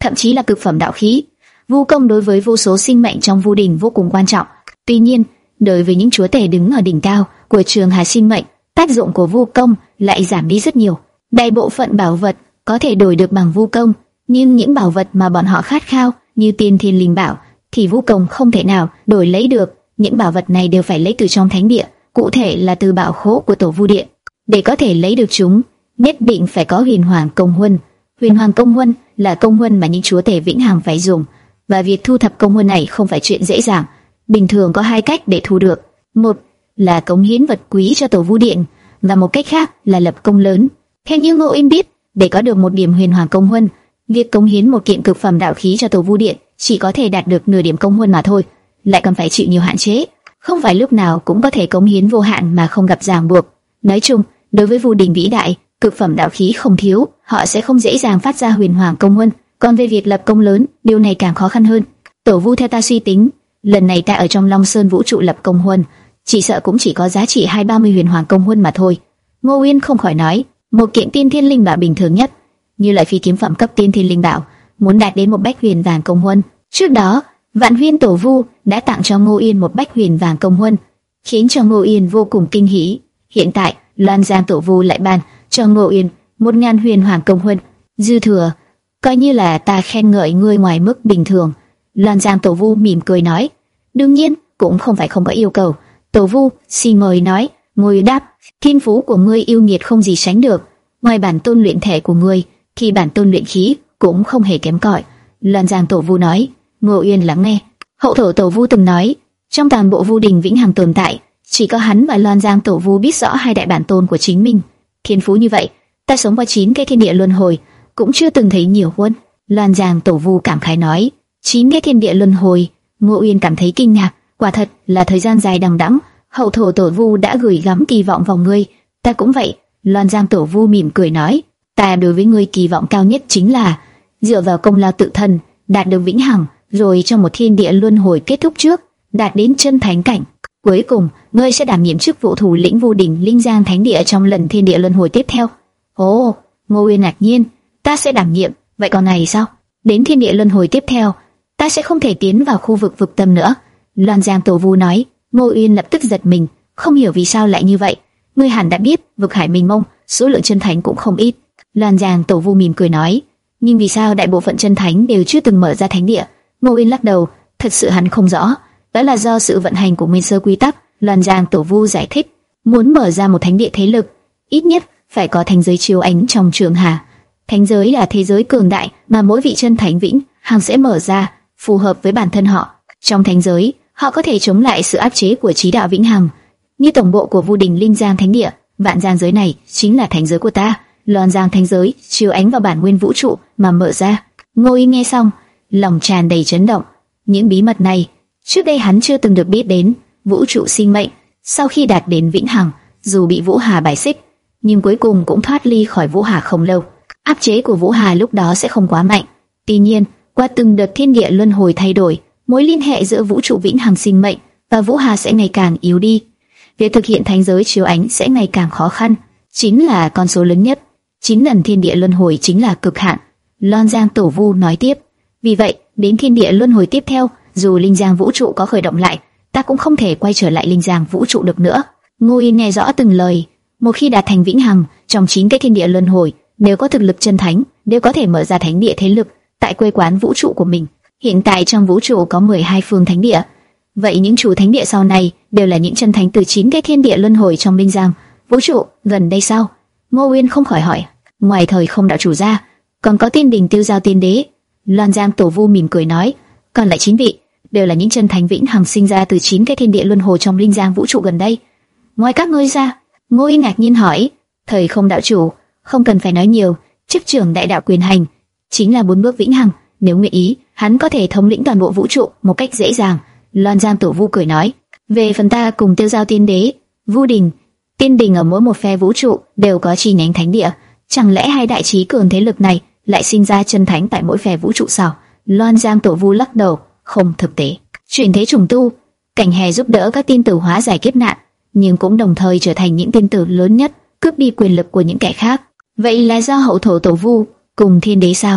thậm chí là cực phẩm đạo khí. Vu công đối với vô số sinh mệnh trong vu đình vô cùng quan trọng. Tuy nhiên, đối với những chúa tể đứng ở đỉnh cao của trường hà sinh mệnh, tác dụng của vu công lại giảm đi rất nhiều. Đại bộ phận bảo vật có thể đổi được bằng vu công, nhưng những bảo vật mà bọn họ khát khao như tiên thiên linh bảo thì vu công không thể nào đổi lấy được. Những bảo vật này đều phải lấy từ trong thánh địa, cụ thể là từ bảo khố của tổ vu điện. Để có thể lấy được chúng, nhất định phải có huyền hoàng công huân. Huyền hoàng công huân là công huân mà những chúa tể vĩnh hằng phải dùng, và việc thu thập công huân này không phải chuyện dễ dàng. Bình thường có hai cách để thu được: một là cống hiến vật quý cho tổ vu điện, và một cách khác là lập công lớn. Theo như Ngô Yên biết, để có được một điểm huyền hoàng công huân, việc cống hiến một kiện cực phẩm đạo khí cho tổ vu điện chỉ có thể đạt được nửa điểm công huân mà thôi, lại còn phải chịu nhiều hạn chế. Không phải lúc nào cũng có thể cống hiến vô hạn mà không gặp ràng buộc. Nói chung, đối với vu đình vĩ đại, cực phẩm đạo khí không thiếu, họ sẽ không dễ dàng phát ra huyền hoàng công huân. Còn về việc lập công lớn, điều này càng khó khăn hơn. Tổ vu theo ta suy tính, lần này ta ở trong Long Sơn vũ trụ lập công huân, chỉ sợ cũng chỉ có giá trị hai ba mươi huyền hoàng công huân mà thôi. Ngô Uyên không khỏi nói, một kiện tiên thiên linh bảo bình thường nhất, như lại phi kiếm phẩm cấp tiên thiên linh bảo, muốn đạt đến một bách huyền vàng công huân. Trước đó, Vạn Huyên Tổ Vu đã tặng cho Ngô Yên một bách huyền vàng công huân, khiến cho Ngô Yên vô cùng kinh hỉ. Hiện tại, Loan Giang Tổ Vu lại ban cho Ngô Yên một ngàn huyền hoàng công huân, dư thừa, coi như là ta khen ngợi ngươi ngoài mức bình thường. Loan Giang Tổ Vu mỉm cười nói, đương nhiên cũng không phải không có yêu cầu. Tổ Vu, xin mời nói. Ngô đáp, thiên phú của ngươi yêu nghiệt không gì sánh được, ngoài bản tôn luyện thể của ngươi, thì bản tôn luyện khí cũng không hề kém cỏi. Loan Giang Tổ Vu nói. Ngô Uyên lắng nghe. Hậu thổ Tổ Vu từng nói, trong toàn bộ vu đình vĩnh hằng tồn tại, chỉ có hắn và Loan Giang Tổ Vu biết rõ hai đại bản tôn của chính mình. Thiên phú như vậy, ta sống qua chín cái thiên địa luân hồi cũng chưa từng thấy nhiều hơn. Loan Giang Tổ Vu cảm khái nói, chín cái thiên địa luân hồi. Ngô Uyên cảm thấy kinh ngạc, quả thật là thời gian dài đằng đẵng. Hậu thổ Tổ Vu đã gửi gắm kỳ vọng vào ngươi, ta cũng vậy. Loan Giang Tổ Vu mỉm cười nói, ta đối với ngươi kỳ vọng cao nhất chính là dựa vào công lao tự thân đạt được vĩnh hằng, rồi trong một thiên địa luân hồi kết thúc trước đạt đến chân thánh cảnh. Cuối cùng, ngươi sẽ đảm nhiệm chức vụ thủ lĩnh vu đình Linh Giang Thánh Địa trong lần thiên địa luân hồi tiếp theo. Ồ, Ngô Uyên ngạc nhiên, ta sẽ đảm nhiệm, vậy còn này sao? Đến thiên địa luân hồi tiếp theo, ta sẽ không thể tiến vào khu vực vực tâm nữa. Loan Giang Tổ Vu nói. Ngô Uyên lập tức giật mình, không hiểu vì sao lại như vậy. Ngươi hẳn đã biết, vực hải mênh mông, số lượng chân thánh cũng không ít. Loan Giang Tổ Vu mỉm cười nói, nhưng vì sao đại bộ phận chân thánh đều chưa từng mở ra thánh địa? Ngô Uyên lắc đầu, thật sự hắn không rõ. Đó là do sự vận hành của nguyên sơ quy tắc. Loan Giang Tổ Vu giải thích, muốn mở ra một thánh địa thế lực, ít nhất phải có thánh giới chiếu ánh trong trường hà. Thánh giới là thế giới cường đại mà mỗi vị chân thánh vĩnh hằng sẽ mở ra, phù hợp với bản thân họ. Trong thánh giới, họ có thể chống lại sự áp chế của chí đạo vĩnh hằng, như tổng bộ của vu đình Linh Giang Thánh Địa. Vạn Giang giới này chính là thánh giới của ta. Loan Giang thánh giới chiếu ánh vào bản nguyên vũ trụ mà mở ra. Ngô Yên nghe xong, lòng tràn đầy chấn động. Những bí mật này trước đây hắn chưa từng được biết đến. Vũ trụ sinh mệnh sau khi đạt đến vĩnh hằng, dù bị Vũ Hà bài xích, nhưng cuối cùng cũng thoát ly khỏi Vũ Hà không lâu. Áp chế của Vũ Hà lúc đó sẽ không quá mạnh. Tuy nhiên, qua từng đợt thiên địa luân hồi thay đổi, mối liên hệ giữa vũ trụ vĩnh hằng sinh mệnh và Vũ Hà sẽ ngày càng yếu đi. Việc thực hiện thánh giới chiếu ánh sẽ ngày càng khó khăn. Chính là con số lớn nhất. Chín lần thiên địa luân hồi chính là cực hạn. Loan Giang Tổ Vu nói tiếp. Vì vậy, đến thiên địa luân hồi tiếp theo, dù Linh Giang vũ trụ có khởi động lại, ta cũng không thể quay trở lại Linh Giang vũ trụ được nữa. Ngô Yên nghe rõ từng lời. Một khi đạt thành vĩnh hằng, trong chín cái thiên địa luân hồi, nếu có thực lực chân thánh, đều có thể mở ra thánh địa thế lực tại quê quán vũ trụ của mình. Hiện tại trong vũ trụ có mười hai phương thánh địa. Vậy những chủ thánh địa sau này đều là những chân thánh từ chín cái thiên địa luân hồi trong Linh Giang vũ trụ gần đây sao? Ngô Uyên không khỏi hỏi. Ngoài thời không đạo chủ ra, còn có Tiên Đình Tiêu Giao Tiên Đế. Loan Giang Tổ Vu mỉm cười nói, còn lại chín vị đều là những chân thánh vĩnh hằng sinh ra từ chín cái thiên địa luân hồi trong Linh Giang vũ trụ gần đây. Ngoài các ngươi ra, Ngô Uyên ngạc nhiên hỏi, thời không đạo chủ không cần phải nói nhiều, chức trưởng đại đạo quyền hành chính là bốn bước vĩnh hằng, nếu nguyện ý, hắn có thể thống lĩnh toàn bộ vũ trụ một cách dễ dàng. Loan Giang Tổ Vu cười nói, về phần ta cùng Tiêu Giao Tiên Đế, Vu Đình, Tiên Đình ở mỗi một phe vũ trụ đều có chi nhánh thánh địa, chẳng lẽ hai đại chí cường thế lực này lại sinh ra chân thánh tại mỗi phe vũ trụ sao? Loan Giang Tổ Vu lắc đầu, không thực tế. Chuyển thế trùng tu, Cảnh Hè giúp đỡ các tiên tử hóa giải kiếp nạn, nhưng cũng đồng thời trở thành những tiên tử lớn nhất, cướp đi quyền lực của những kẻ khác. Vậy là do hậu thổ Tổ Vu cùng Thiên Đế sao?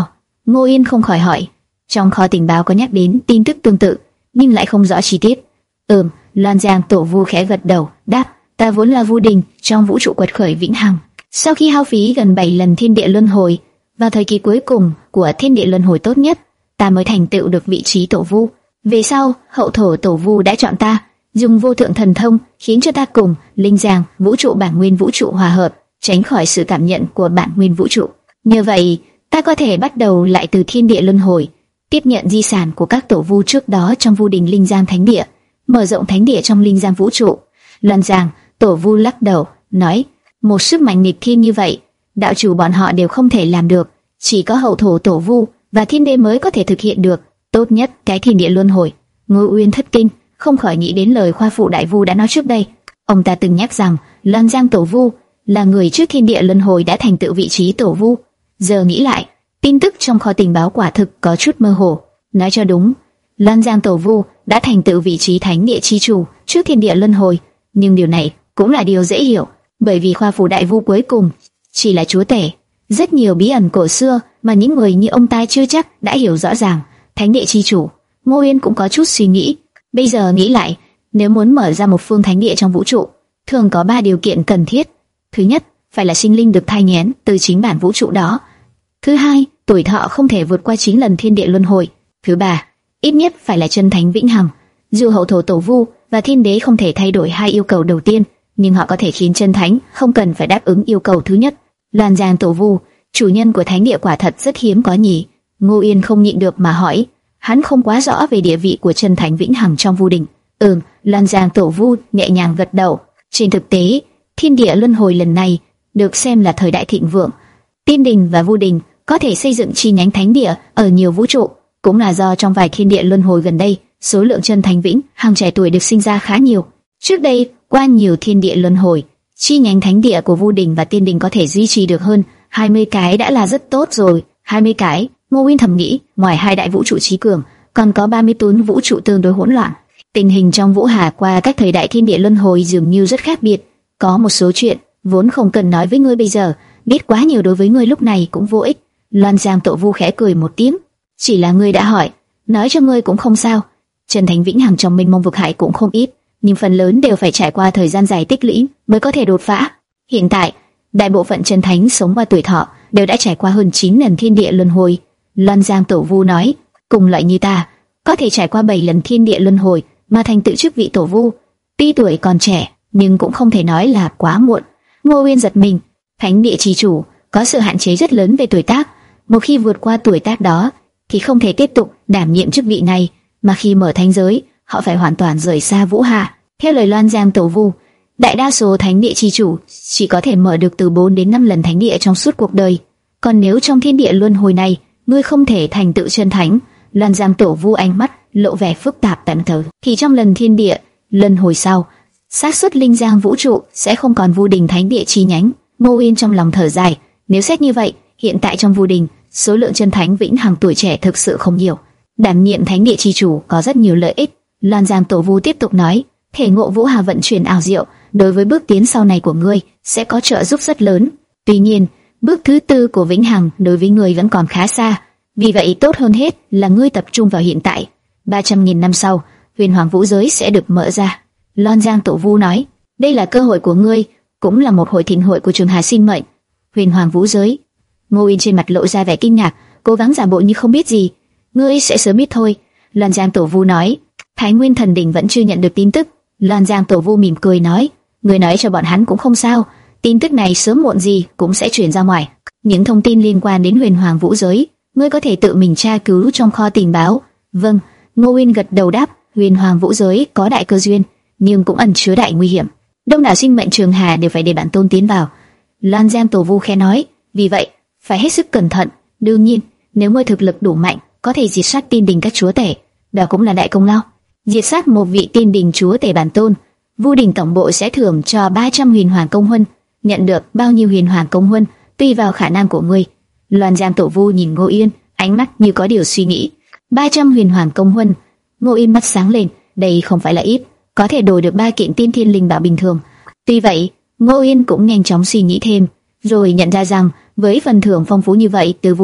Ngô Yên không khỏi hỏi, trong kho tình báo có nhắc đến tin tức tương tự, nhưng lại không rõ chi tiết. Ừm, Loan Giang Tổ Vu khẽ gật đầu, đáp, ta vốn là Vu Đình trong vũ trụ quật khởi vĩnh hằng. Sau khi hao phí gần bảy lần thiên địa luân hồi, vào thời kỳ cuối cùng của thiên địa luân hồi tốt nhất, ta mới thành tựu được vị trí Tổ Vu. Về sau, hậu thổ Tổ Vu đã chọn ta, dùng vô thượng thần thông khiến cho ta cùng linh giang vũ trụ bản nguyên vũ trụ hòa hợp, tránh khỏi sự cảm nhận của bản nguyên vũ trụ. Như vậy, ta có thể bắt đầu lại từ thiên địa luân hồi, tiếp nhận di sản của các tổ vu trước đó trong Vu Đình Linh Giang Thánh Địa, mở rộng thánh địa trong Linh Giang vũ trụ. Loan Giang Tổ Vu lắc đầu, nói, một sức mạnh nghịch thiên như vậy, đạo chủ bọn họ đều không thể làm được, chỉ có hậu thổ Tổ Vu và thiên đế mới có thể thực hiện được. Tốt nhất cái thiên địa luân hồi. Ngô Uyên thất kinh, không khỏi nghĩ đến lời Khoa Phụ Đại Vu đã nói trước đây. Ông ta từng nhắc rằng Loan Giang Tổ Vu là người trước thiên địa luân hồi đã thành tựu vị trí Tổ Vu. Giờ nghĩ lại, tin tức trong kho tình báo quả thực có chút mơ hồ. Nói cho đúng, Loan Giang Tổ Vu đã thành tựu vị trí thánh địa chi chủ trước thiên địa luân hồi, nhưng điều này cũng là điều dễ hiểu, bởi vì Khoa Phụ Đại Vu cuối cùng chỉ là chúa tể. Rất nhiều bí ẩn cổ xưa mà những người như ông ta chưa chắc đã hiểu rõ ràng. Thánh địa chi chủ, Ngô Uyên cũng có chút suy nghĩ. Bây giờ nghĩ lại, nếu muốn mở ra một phương thánh địa trong vũ trụ, thường có ba điều kiện cần thiết. Thứ nhất, phải là sinh linh được thai nghén từ chính bản vũ trụ đó. Thứ hai, tuổi thọ không thể vượt qua chín lần thiên địa luân hồi. Thứ ba, ít nhất phải là chân thánh vĩnh hằng. Dù hậu thổ Tổ Vu và thiên đế không thể thay đổi hai yêu cầu đầu tiên, nhưng họ có thể khiến chân thánh không cần phải đáp ứng yêu cầu thứ nhất. Loan Giang Tổ Vu, chủ nhân của thánh địa quả thật rất hiếm có nhỉ? Ngô Yên không nhịn được mà hỏi. Hắn không quá rõ về địa vị của chân thánh vĩnh hằng trong Vu Đình. Ừm, Loan Giang Tổ Vu nhẹ nhàng gật đầu. Trên thực tế, thiên địa luân hồi lần này được xem là thời đại thịnh vượng. Tiên Đình và Vu Đình có thể xây dựng chi nhánh thánh địa ở nhiều vũ trụ, cũng là do trong vài thiên địa luân hồi gần đây, số lượng chân thánh vĩnh hằng trẻ tuổi được sinh ra khá nhiều. Trước đây, qua nhiều thiên địa luân hồi, chi nhánh thánh địa của Vu Đình và Tiên Đình có thể duy trì được hơn hai mươi cái đã là rất tốt rồi. hai mươi cái, Ngô Uyên thầm nghĩ, ngoài hai đại vũ trụ trí cường, còn có ba mươi bốn vũ trụ tương đối hỗn loạn. Tình hình trong Vũ Hà qua các thời đại thiên địa luân hồi dường như rất khác biệt. Có một số chuyện vốn không cần nói với ngươi bây giờ, biết quá nhiều đối với ngươi lúc này cũng vô ích. Loan Giang Tổ Vu khẽ cười một tiếng, chỉ là ngươi đã hỏi, nói cho ngươi cũng không sao. Chân thánh vĩnh hằng trong mênh mông vực hải cũng không ít, nhưng phần lớn đều phải trải qua thời gian dài tích lũy mới có thể đột phá. Hiện tại, đại bộ phận chân thánh sống qua tuổi thọ đều đã trải qua hơn chín lần thiên địa luân hồi. Loan Giang Tổ Vu nói, cùng loại như ta, có thể trải qua bảy lần thiên địa luân hồi mà thành tựu chức vị Tổ Vu. Tuy tuổi còn trẻ, nhưng cũng không thể nói là quá muộn. Ngô Uyên giật mình, thánh địa chi chủ có sự hạn chế rất lớn về tuổi tác. Một khi vượt qua tuổi tác đó, thì không thể tiếp tục đảm nhiệm chức vị này, mà khi mở thánh giới, họ phải hoàn toàn rời xa Vũ Hà. Theo lời Loan Giang Tổ Vu, đại đa số thánh địa chi chủ chỉ có thể mở được từ bốn đến năm lần thánh địa trong suốt cuộc đời. Còn nếu trong thiên địa luân hồi này, ngươi không thể thành tựu chân thánh, Loan Giang Tổ Vu ánh mắt lộ vẻ phức tạp tận thờ, thì trong lần thiên địa luân hồi sau, xác suất linh giang vũ trụ sẽ không còn Vu Đình thánh địa chi nhánh. Ngô Uyên trong lòng thở dài, nếu xét như vậy, hiện tại trong Vu Đình, số lượng chân thánh vĩnh hằng tuổi trẻ thực sự không nhiều. Đảm nhiệm thánh địa chi chủ có rất nhiều lợi ích. Loan Giang Tổ Vu tiếp tục nói, thể ngộ Vũ Hà vận chuyển ảo diệu, đối với bước tiến sau này của ngươi sẽ có trợ giúp rất lớn. Tuy nhiên, bước thứ tư của vĩnh hằng đối với ngươi vẫn còn khá xa. Vì vậy tốt hơn hết là ngươi tập trung vào hiện tại. ba trăm nghìn năm sau, huyền hoàng vũ giới sẽ được mở ra. Loan Giang Tổ Vu nói, đây là cơ hội của ngươi, cũng là một hội thịnh hội của Trường Hà sinh mệnh. Huyền hoàng vũ giới. Ngô Uyên trên mặt lộ ra vẻ kinh ngạc, cố gắng giả bộ như không biết gì. Ngươi sẽ sớm biết thôi. Loan Giang Tổ Vu nói, Thái Nguyên Thần Đỉnh vẫn chưa nhận được tin tức. Loan Giang Tổ Vu mỉm cười nói, ngươi nói cho bọn hắn cũng không sao, tin tức này sớm muộn gì cũng sẽ truyền ra ngoài. Những thông tin liên quan đến huyền hoàng vũ giới, ngươi có thể tự mình tra cứu trong kho tình báo. Vâng. Ngô Uyên gật đầu đáp, huyền hoàng vũ giới có đại cơ duyên, nhưng cũng ẩn chứa đại nguy hiểm. Đông đảo sinh mệnh Trường Hà đều phải để bản tôn tiến vào. Loan Giang Tổ Vu khẽ nói, vì vậy phải hết sức cẩn thận. Đương nhiên, nếu ngươi thực lực đủ mạnh, có thể diệt sát tiên đình các chúa tể, đó cũng là đại công lao. Diệt sát một vị tiên đình chúa tể bản tôn, Vu Đình tổng bộ sẽ thưởng cho ba trăm huyền hoàng công huân. Nhận được bao nhiêu huyền hoàng công huân tùy vào khả năng của ngươi. Loan Giang Tổ Vu nhìn Ngô Yên, ánh mắt như có điều suy nghĩ. ba trăm huyền hoàng công huân. Ngô Yên mắt sáng lên, đây không phải là ít, có thể đổi được ba kiện tiên thiên linh bảo bình thường. Tuy vậy, Ngô Yên cũng nhanh chóng suy nghĩ thêm, rồi nhận ra rằng với phần thưởng phong phú như vậy từ Vu Đình,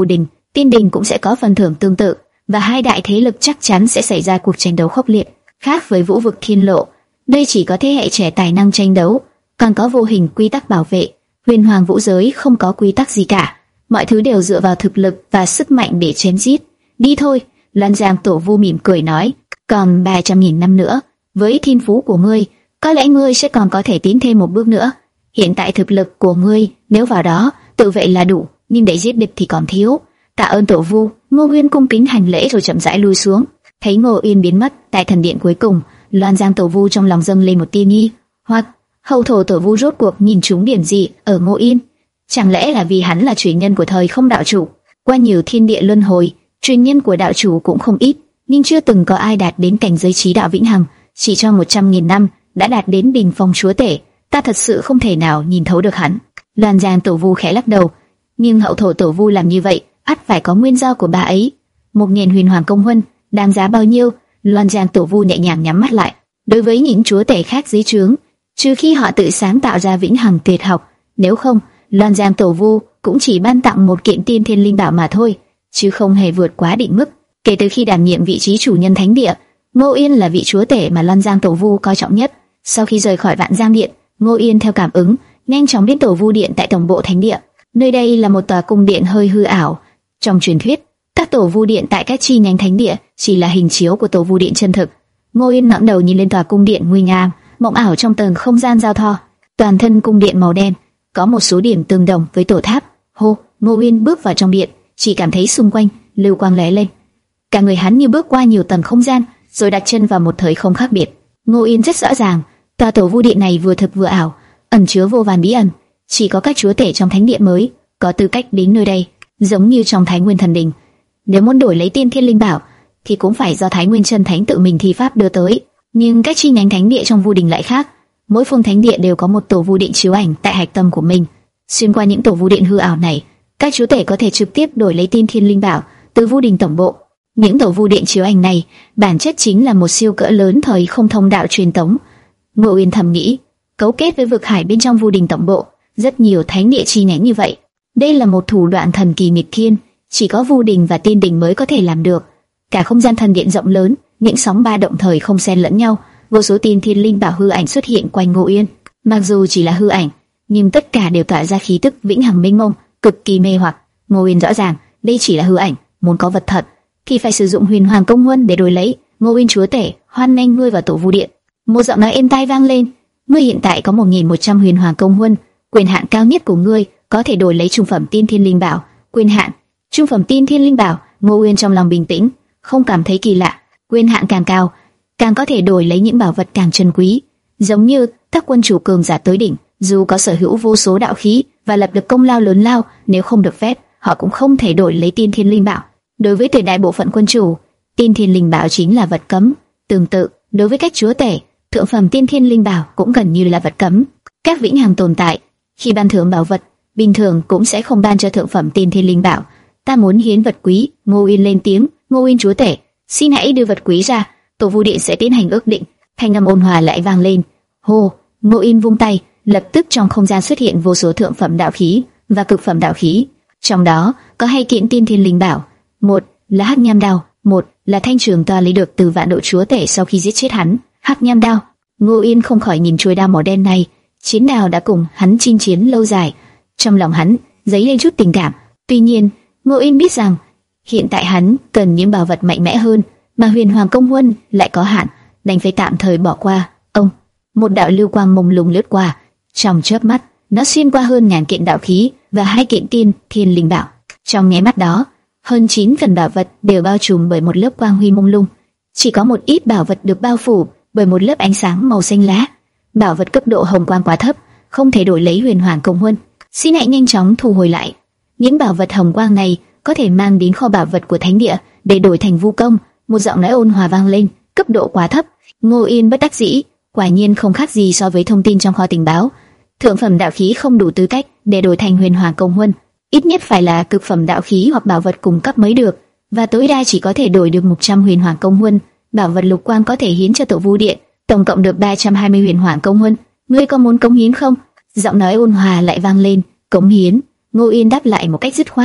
Tiên Đình cũng sẽ có phần thưởng tương tự, và hai đại thế lực chắc chắn sẽ xảy ra cuộc tranh đấu khốc liệt. Khác với Vũ vực Thiên Lộ, đây chỉ có thế hệ trẻ tài năng tranh đấu, còn có vô hình quy tắc bảo vệ. Huyền Hoàng Vũ giới không có quy tắc gì cả, mọi thứ đều dựa vào thực lực và sức mạnh để chém giết. Đi thôi, Lan Giang Tổ Vu mỉm cười nói, còn ba trăm nghìn năm nữa, với thiên phú của ngươi, có lẽ ngươi sẽ còn có thể tiến thêm một bước nữa. Hiện tại thực lực của ngươi nếu vào đó tự vệ là đủ, nhưng để giết địch thì còn thiếu. Tạ ơn Tổ Vu. Ngô Uyên cung kính hành lễ rồi chậm rãi lui xuống. Thấy Ngô Uyên biến mất tại thần điện cuối cùng, Loan Giang Tổ Vu trong lòng dâng lên một tia nghi hoặc. Hậu thổ Tổ Vu rốt cuộc nhìn trúng điểm gì ở Ngô Uyên? Chẳng lẽ là vì hắn là truyền nhân của thời không đạo chủ? Qua nhiều thiên địa luân hồi, truyền nhân của đạo chủ cũng không ít, nhưng chưa từng có ai đạt đến cảnh giới trí đạo vĩnh hằng. Chỉ trong một trăm nghìn năm đã đạt đến đỉnh phong chúa tể, ta thật sự không thể nào nhìn thấu được hắn. Loan Giang Tổ Vu khẽ lắc đầu, nhưng hậu thổ Tổ Vu làm như vậy, ắt phải có nguyên do của bà ấy. Một nghìn huyền hoàng công huân đáng giá bao nhiêu? Loan Giang Tổ Vu nhẹ nhàng nhắm mắt lại. Đối với những chúa tể khác dưới trướng, trừ khi họ tự sáng tạo ra vĩnh hằng tuyệt học, nếu không, Loan Giang Tổ Vu cũng chỉ ban tặng một kiện tiên thiên linh bảo mà thôi, chứ không hề vượt quá định mức. Kể từ khi đảm nhiệm vị trí chủ nhân thánh địa, Ngô Yên là vị chúa tể mà Loan Giang Tổ Vu coi trọng nhất. Sau khi rời khỏi Vạn Giang Điện, Ngô Yên theo cảm ứng nhanh chóng đến Tổ Vu Điện tại tổng bộ thánh địa. Nơi đây là một tòa cung điện hơi hư ảo. Trong truyền thuyết, các Tổ Vu Điện tại các chi nhánh thánh địa chỉ là hình chiếu của Tổ Vu Điện chân thực. Ngô Yên ngẩng đầu nhìn lên tòa cung điện nguy nga, mộng ảo trong tầng không gian giao thoa. Toàn thân cung điện màu đen, có một số điểm tương đồng với tổ tháp. Hô, Ngô Yên bước vào trong điện, chỉ cảm thấy xung quanh lưu quang lóe lên. Cả người hắn như bước qua nhiều tầng không gian, rồi đặt chân vào một thời không khác biệt. Ngô Yên rất rõ ràng, tòa Tổ Vu Điện này vừa thực vừa ảo, ẩn chứa vô vàn bí ẩn. Chỉ có các chúa tể trong thánh điện mới có tư cách đến nơi đây, giống như trong Thái Nguyên Thần Đình. Nếu muốn đổi lấy tiên thiên linh bảo, thì cũng phải do Thái Nguyên Chân Thánh tự mình thi pháp đưa tới. Nhưng các chi nhánh thánh địa trong Vu Đình lại khác, mỗi phương thánh địa đều có một Tổ Vu Điện chiếu ảnh tại hạch tâm của mình. Xuyên qua những Tổ Vu Điện hư ảo này, các chúa tể có thể trực tiếp đổi lấy tiên thiên linh bảo từ Vu Đình tổng bộ. Những Tổ Vu Điện chiếu ảnh này bản chất chính là một siêu cỡ lớn thời không thông đạo truyền tống. Ngô Uyên thầm nghĩ, cấu kết với vực hải bên trong Vu Đình tổng bộ, rất nhiều thánh địa chi nhánh như vậy. Đây là một thủ đoạn thần kỳ nghịch thiên, chỉ có Vu Đình và Tiên Đình mới có thể làm được. Cả không gian thần điện rộng lớn, những sóng ba động thời không xen lẫn nhau, vô số tiên thiên linh bảo hư ảnh xuất hiện quanh Ngô Uyên. Mặc dù chỉ là hư ảnh, nhưng tất cả đều tỏa ra khí tức vĩnh hằng mênh mông, cực kỳ mê hoặc. Ngô Uyên rõ ràng, đây chỉ là hư ảnh, muốn có vật thật thì phải sử dụng huyền hoàng công huân để đổi lấy. Ngô Uyên chúa tể, hoan nghênh ngươi vào Tổ Vu Điện. Một giọng nói êm tai vang lên. Ngươi hiện tại có một nghìn một trăm huyền hoàng công huân, quyền hạn cao nhất của ngươi có thể đổi lấy trung phẩm tiên thiên linh bảo. Quyền hạn, trung phẩm tiên thiên linh bảo. Ngô Uyên trong lòng bình tĩnh, không cảm thấy kỳ lạ. Quyền hạn càng cao, càng có thể đổi lấy những bảo vật càng chân quý. Giống như các quân chủ cường giả tới đỉnh, dù có sở hữu vô số đạo khí và lập được công lao lớn lao, nếu không được phép, họ cũng không thể đổi lấy tiên thiên linh bảo. Đối với tuyệt đại bộ phận quân chủ, tiên thiên linh bảo chính là vật cấm. Tương tự, đối với các chúa tể, thượng phẩm tiên thiên linh bảo cũng gần như là vật cấm. Các vĩnh hằng tồn tại, khi ban thưởng bảo vật, bình thường cũng sẽ không ban cho thượng phẩm tiên thiên linh bảo. Ta muốn hiến vật quý. Ngô Uyên lên tiếng. Ngô Uyên chúa tể, xin hãy đưa vật quý ra, Tổ Vu Điện sẽ tiến hành ước định. Thanh âm ôn hòa lại vang lên. Hô, Ngô Uyên vung tay, lập tức trong không gian xuất hiện vô số thượng phẩm đạo khí và cực phẩm đạo khí. Trong đó có hai kiện tiên thiên linh bảo, một là Hắc Nham Đao, một là thanh trường ta lấy được từ Vạn Độ chúa tể sau khi giết chết hắn. Hắc Nham Đao. Ngô Uyên không khỏi nhìn chuôi đao màu đen này, chiến đao đã cùng hắn chinh chiến lâu dài, trong lòng hắn dấy lên chút tình cảm. Tuy nhiên, Ngô Uyên biết rằng hiện tại hắn cần những bảo vật mạnh mẽ hơn, mà huyền hoàng công huân lại có hạn, đành phải tạm thời bỏ qua. Ông, một đạo lưu quang mông lung lướt qua, trong chớp mắt, nó xuyên qua hơn ngàn kiện đạo khí và hai kiện tiên thiên linh bảo. Trong nháy mắt đó, hơn chín phần bảo vật đều bao trùm bởi một lớp quang huy mông lung, chỉ có một ít bảo vật được bao phủ bởi một lớp ánh sáng màu xanh lá. Bảo vật cấp độ hồng quang quá thấp, không thể đổi lấy huyền hoàng công huân. Xin hãy nhanh chóng thu hồi lại. Những bảo vật hồng quang này có thể mang đến kho bảo vật của thánh địa để đổi thành vu công. Một giọng nói ôn hòa vang lên. Cấp độ quá thấp. Ngô Yên bất đắc dĩ, quả nhiên không khác gì so với thông tin trong kho tình báo. Thượng phẩm đạo khí không đủ tư cách để đổi thành huyền hoàng công huân, ít nhất phải là cực phẩm đạo khí hoặc bảo vật cùng cấp mới được, và tối đa chỉ có thể đổi được một trăm huyền hoàng công huân. Bảo vật lục quang có thể hiến cho Tổ Vu Điện, tổng cộng được ba trăm hai mươi huyền hoàng công huân. Ngươi có muốn cống hiến không? Giọng nói ôn hòa lại vang lên. Cống hiến. Ngô Yên đáp lại một cách dứt khoát.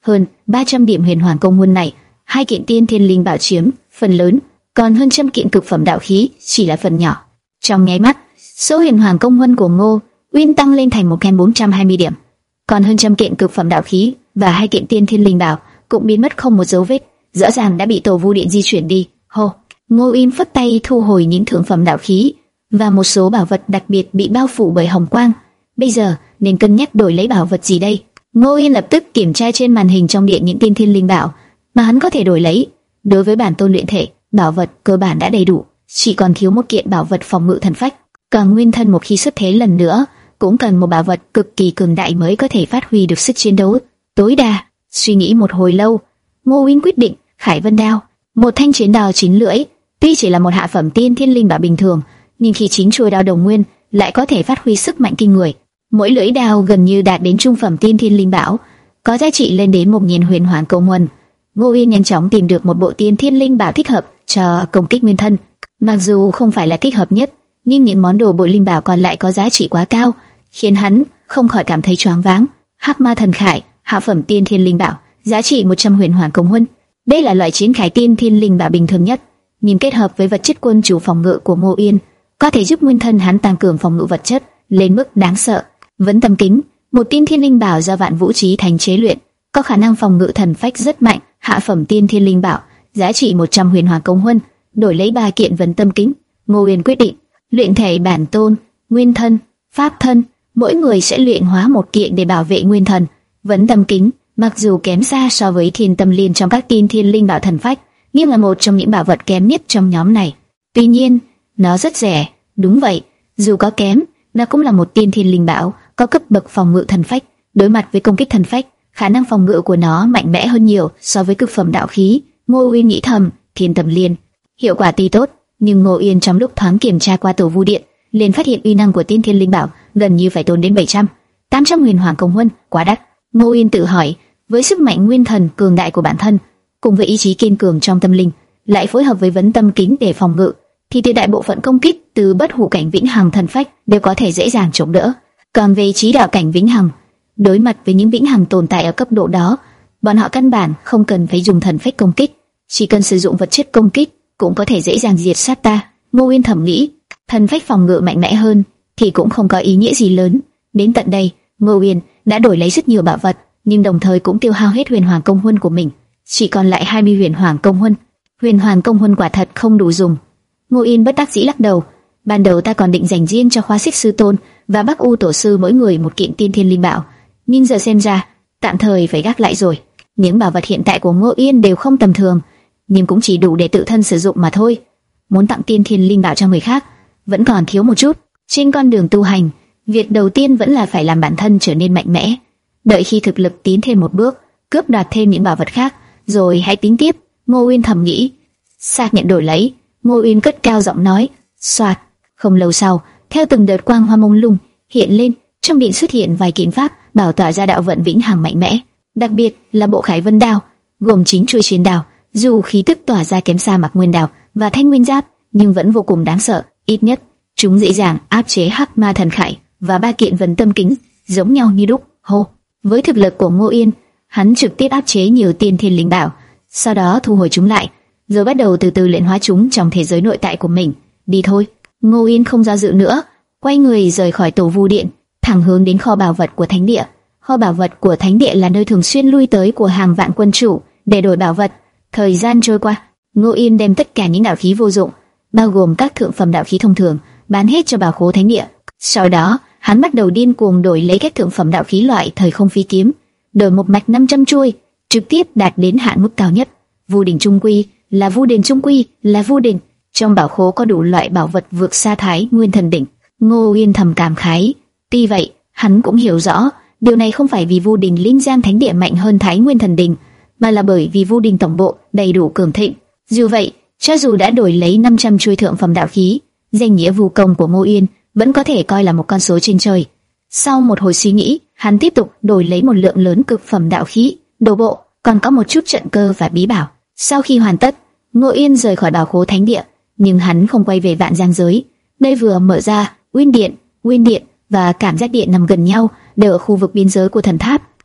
hơn ba trăm điểm huyền hoàng công huân này, hai kiện tiên thiên linh bảo chiếm phần lớn, còn hơn trăm kiện cực phẩm đạo khí chỉ là phần nhỏ. Trong nháy mắt, số huyền hoàng công huân của Ngô Uyên tăng lên thành một nghìn bốn trăm hai mươi điểm, còn hơn trăm kiện cực phẩm đạo khí và hai kiện tiên thiên linh bảo cũng biến mất không một dấu vết, rõ ràng đã bị Tổ Vu Điện di chuyển đi. Hô, Ngô Uyên phất tay thu hồi những thượng phẩm đạo khí và một số bảo vật đặc biệt bị bao phủ bởi hồng quang. Bây giờ nên cân nhắc đổi lấy bảo vật gì đây? Ngô Uyên lập tức kiểm tra trên màn hình trong điện những tiên thiên linh bảo mà hắn có thể đổi lấy. Đối với bản tôn luyện thể, bảo vật cơ bản đã đầy đủ, chỉ còn thiếu một kiện bảo vật phòng ngự thần phách. Còn nguyên thân một khi xuất thế lần nữa, cũng cần một bảo vật cực kỳ cường đại mới có thể phát huy được sức chiến đấu tối đa. Suy nghĩ một hồi lâu, Ngô Uyên quyết định Khải Vân Đao, một thanh chiến đao chín lưỡi, tuy chỉ là một hạ phẩm tiên thiên linh bảo bình thường, nhưng khi chính chuôi đao đồng nguyên lại có thể phát huy sức mạnh kinh người. Mỗi lưỡi đao gần như đạt đến trung phẩm tiên thiên linh bảo, có giá trị lên đến một nghìn huyền hoàng công huân. Ngô Uyên nhanh chóng tìm được một bộ tiên thiên linh bảo thích hợp cho công kích nguyên thân. Mặc dù không phải là thích hợp nhất, nhưng những món đồ bộ linh bảo còn lại có giá trị quá cao, khiến hắn không khỏi cảm thấy choáng váng. Hắc Ma Thần Khải, hạ phẩm tiên thiên linh bảo, giá trị một trăm huyền hoàng công huân. Đây là loại chiến khải tiên thiên linh bảo bình thường nhất, nhưng kết hợp với vật chất quân chủ phòng ngự của Ngô Uyên, có thể giúp nguyên thân hắn tăng cường phòng ngự vật chất lên mức đáng sợ. Vấn Tâm Kính, một tiên thiên linh bảo do Vạn Vũ Chí Thành chế luyện, có khả năng phòng ngự thần phách rất mạnh, hạ phẩm tiên thiên linh bảo, giá trị một trăm huyền hoàng công huân, đổi lấy ba kiện Vấn Tâm Kính. Ngô Uyên quyết định luyện thể bản tôn, nguyên thân, pháp thân, mỗi người sẽ luyện hóa một kiện để bảo vệ nguyên thần. Vấn Tâm Kính mặc dù kém xa so với Thiên Tâm Liên trong các tiên thiên linh bảo thần phách, nhưng là một trong những bảo vật kém nhất trong nhóm này. Tuy nhiên, nó rất rẻ. Đúng vậy, dù có kém, nó cũng là một tiên thiên linh bảo, có cấp bậc phòng ngự thần phách. Đối mặt với công kích thần phách, khả năng phòng ngự của nó mạnh mẽ hơn nhiều so với cực phẩm đạo khí. Ngô Uyên nghĩ thầm, Thiên Tâm Liên hiệu quả tuy tốt, nhưng Ngô Uyên trong lúc thoáng kiểm tra qua Tổ Vu Điện, liền phát hiện uy năng của tiên thiên linh bảo gần như phải tốn đến bảy trăm, tám trăm huyền hoàng công huân, quá đắt. Ngô Uyên tự hỏi, với sức mạnh nguyên thần cường đại của bản thân, cùng với ý chí kiên cường trong tâm linh, lại phối hợp với Vấn Tâm Kính để phòng ngự, thì tuyệt đại bộ phận công kích từ bất hủ cảnh vĩnh hằng thần phách đều có thể dễ dàng chống đỡ. Còn về trí đạo cảnh vĩnh hằng, đối mặt với những vĩnh hằng tồn tại ở cấp độ đó, bọn họ căn bản không cần phải dùng thần phách công kích, chỉ cần sử dụng vật chất công kích cũng có thể dễ dàng diệt sát ta. Ngô Uyên thầm nghĩ, thần phách phòng ngự mạnh mẽ hơn thì cũng không có ý nghĩa gì lớn. Đến tận đây, Ngô Uyên đã đổi lấy rất nhiều bảo vật, nhưng đồng thời cũng tiêu hao hết huyền hoàng công huân của mình, chỉ còn lại hai mươi huyền hoàng công huân. Huyền hoàng công huân quả thật không đủ dùng. Ngô Uyên bất đắc dĩ lắc đầu. Ban đầu ta còn định dành riêng cho Khóa Xích Sư Tôn và Bắc U Tổ Sư mỗi người một kiện tiên thiên linh bảo, nhưng giờ xem ra tạm thời phải gác lại rồi. Những bảo vật hiện tại của Ngô Uyên đều không tầm thường, nhưng cũng chỉ đủ để tự thân sử dụng mà thôi. Muốn tặng tiên thiên linh bảo cho người khác vẫn còn thiếu một chút. Trên con đường tu hành, việc đầu tiên vẫn là phải làm bản thân trở nên mạnh mẽ. Đợi khi thực lực tiến thêm một bước, cướp đoạt thêm những bảo vật khác, rồi hãy tính tiếp. Ngô Uyên thầm nghĩ. Xác nhận đổi lấy, Ngô Uyên cất cao giọng nói. Soạt. Không lâu sau, theo từng đợt quang hoa mông lung hiện lên, trong điện xuất hiện vài kiện pháp bảo tỏa ra đạo vận vĩnh hằng mạnh mẽ. Đặc biệt là bộ Khải Vân Đao, gồm chín chuôi chiến đao, dù khí tức tỏa ra kém xa Mạc Nguyên Đao và Thanh Nguyên Giáp, nhưng vẫn vô cùng đáng sợ. Ít nhất, chúng dễ dàng áp chế Hắc Ma Thần Khải và ba kiện Vấn Tâm Kính, giống nhau như đúc. Hô, với thực lực của Ngô Uyên, hắn trực tiếp áp chế nhiều tiên thiên linh bảo, sau đó thu hồi chúng lại, rồi bắt đầu từ từ luyện hóa chúng trong thế giới nội tại của mình. Đi thôi. Ngô Uyên không do dự nữa, quay người rời khỏi Tổ Vu Điện, thẳng hướng đến kho bảo vật của Thánh Địa. Kho bảo vật của Thánh Địa là nơi thường xuyên lui tới của hàng vạn quân chủ để đổi bảo vật. Thời gian trôi qua, Ngô Uyên đem tất cả những đạo khí vô dụng, bao gồm các thượng phẩm đạo khí thông thường, bán hết cho bảo khố Thánh Địa. Sau đó, hắn bắt đầu điên cuồng đổi lấy các thượng phẩm đạo khí loại Thời Không Phi Kiếm, đổi một mạch năm trăm chuôi, trực tiếp đạt đến hạn mức cao nhất. Vu đỉnh trung quy là vu đỉnh trung quy là vu đỉnh. Trong bảo khố có đủ loại bảo vật vượt xa Thái Nguyên Thần Đỉnh. Ngô Uyên thầm cảm khái. Tuy vậy, hắn cũng hiểu rõ, điều này không phải vì vu đỉnh Linh Giang Thánh Địa mạnh hơn Thái Nguyên Thần Đỉnh, mà là bởi vì vu đỉnh tổng bộ đầy đủ cường thịnh. Dù vậy, cho dù đã đổi lấy năm trăm chuôi thượng phẩm đạo khí, danh nghĩa vu công của Ngô Uyên vẫn có thể coi là một con số trên trời. Sau một hồi suy nghĩ, hắn tiếp tục đổi lấy một lượng lớn cực phẩm đạo khí, đồ bộ, còn có một chút trận cơ và bí bảo. Sau khi hoàn tất, Ngô Uyên rời khỏi bảo khố Thánh Địa, nhưng hắn không quay về Vạn Giang giới. Nơi vừa mở ra, Uyên Điện, Uyên Điện và Cảm Giác Điện nằm gần nhau, đều ở khu vực biên giới của thần tháp.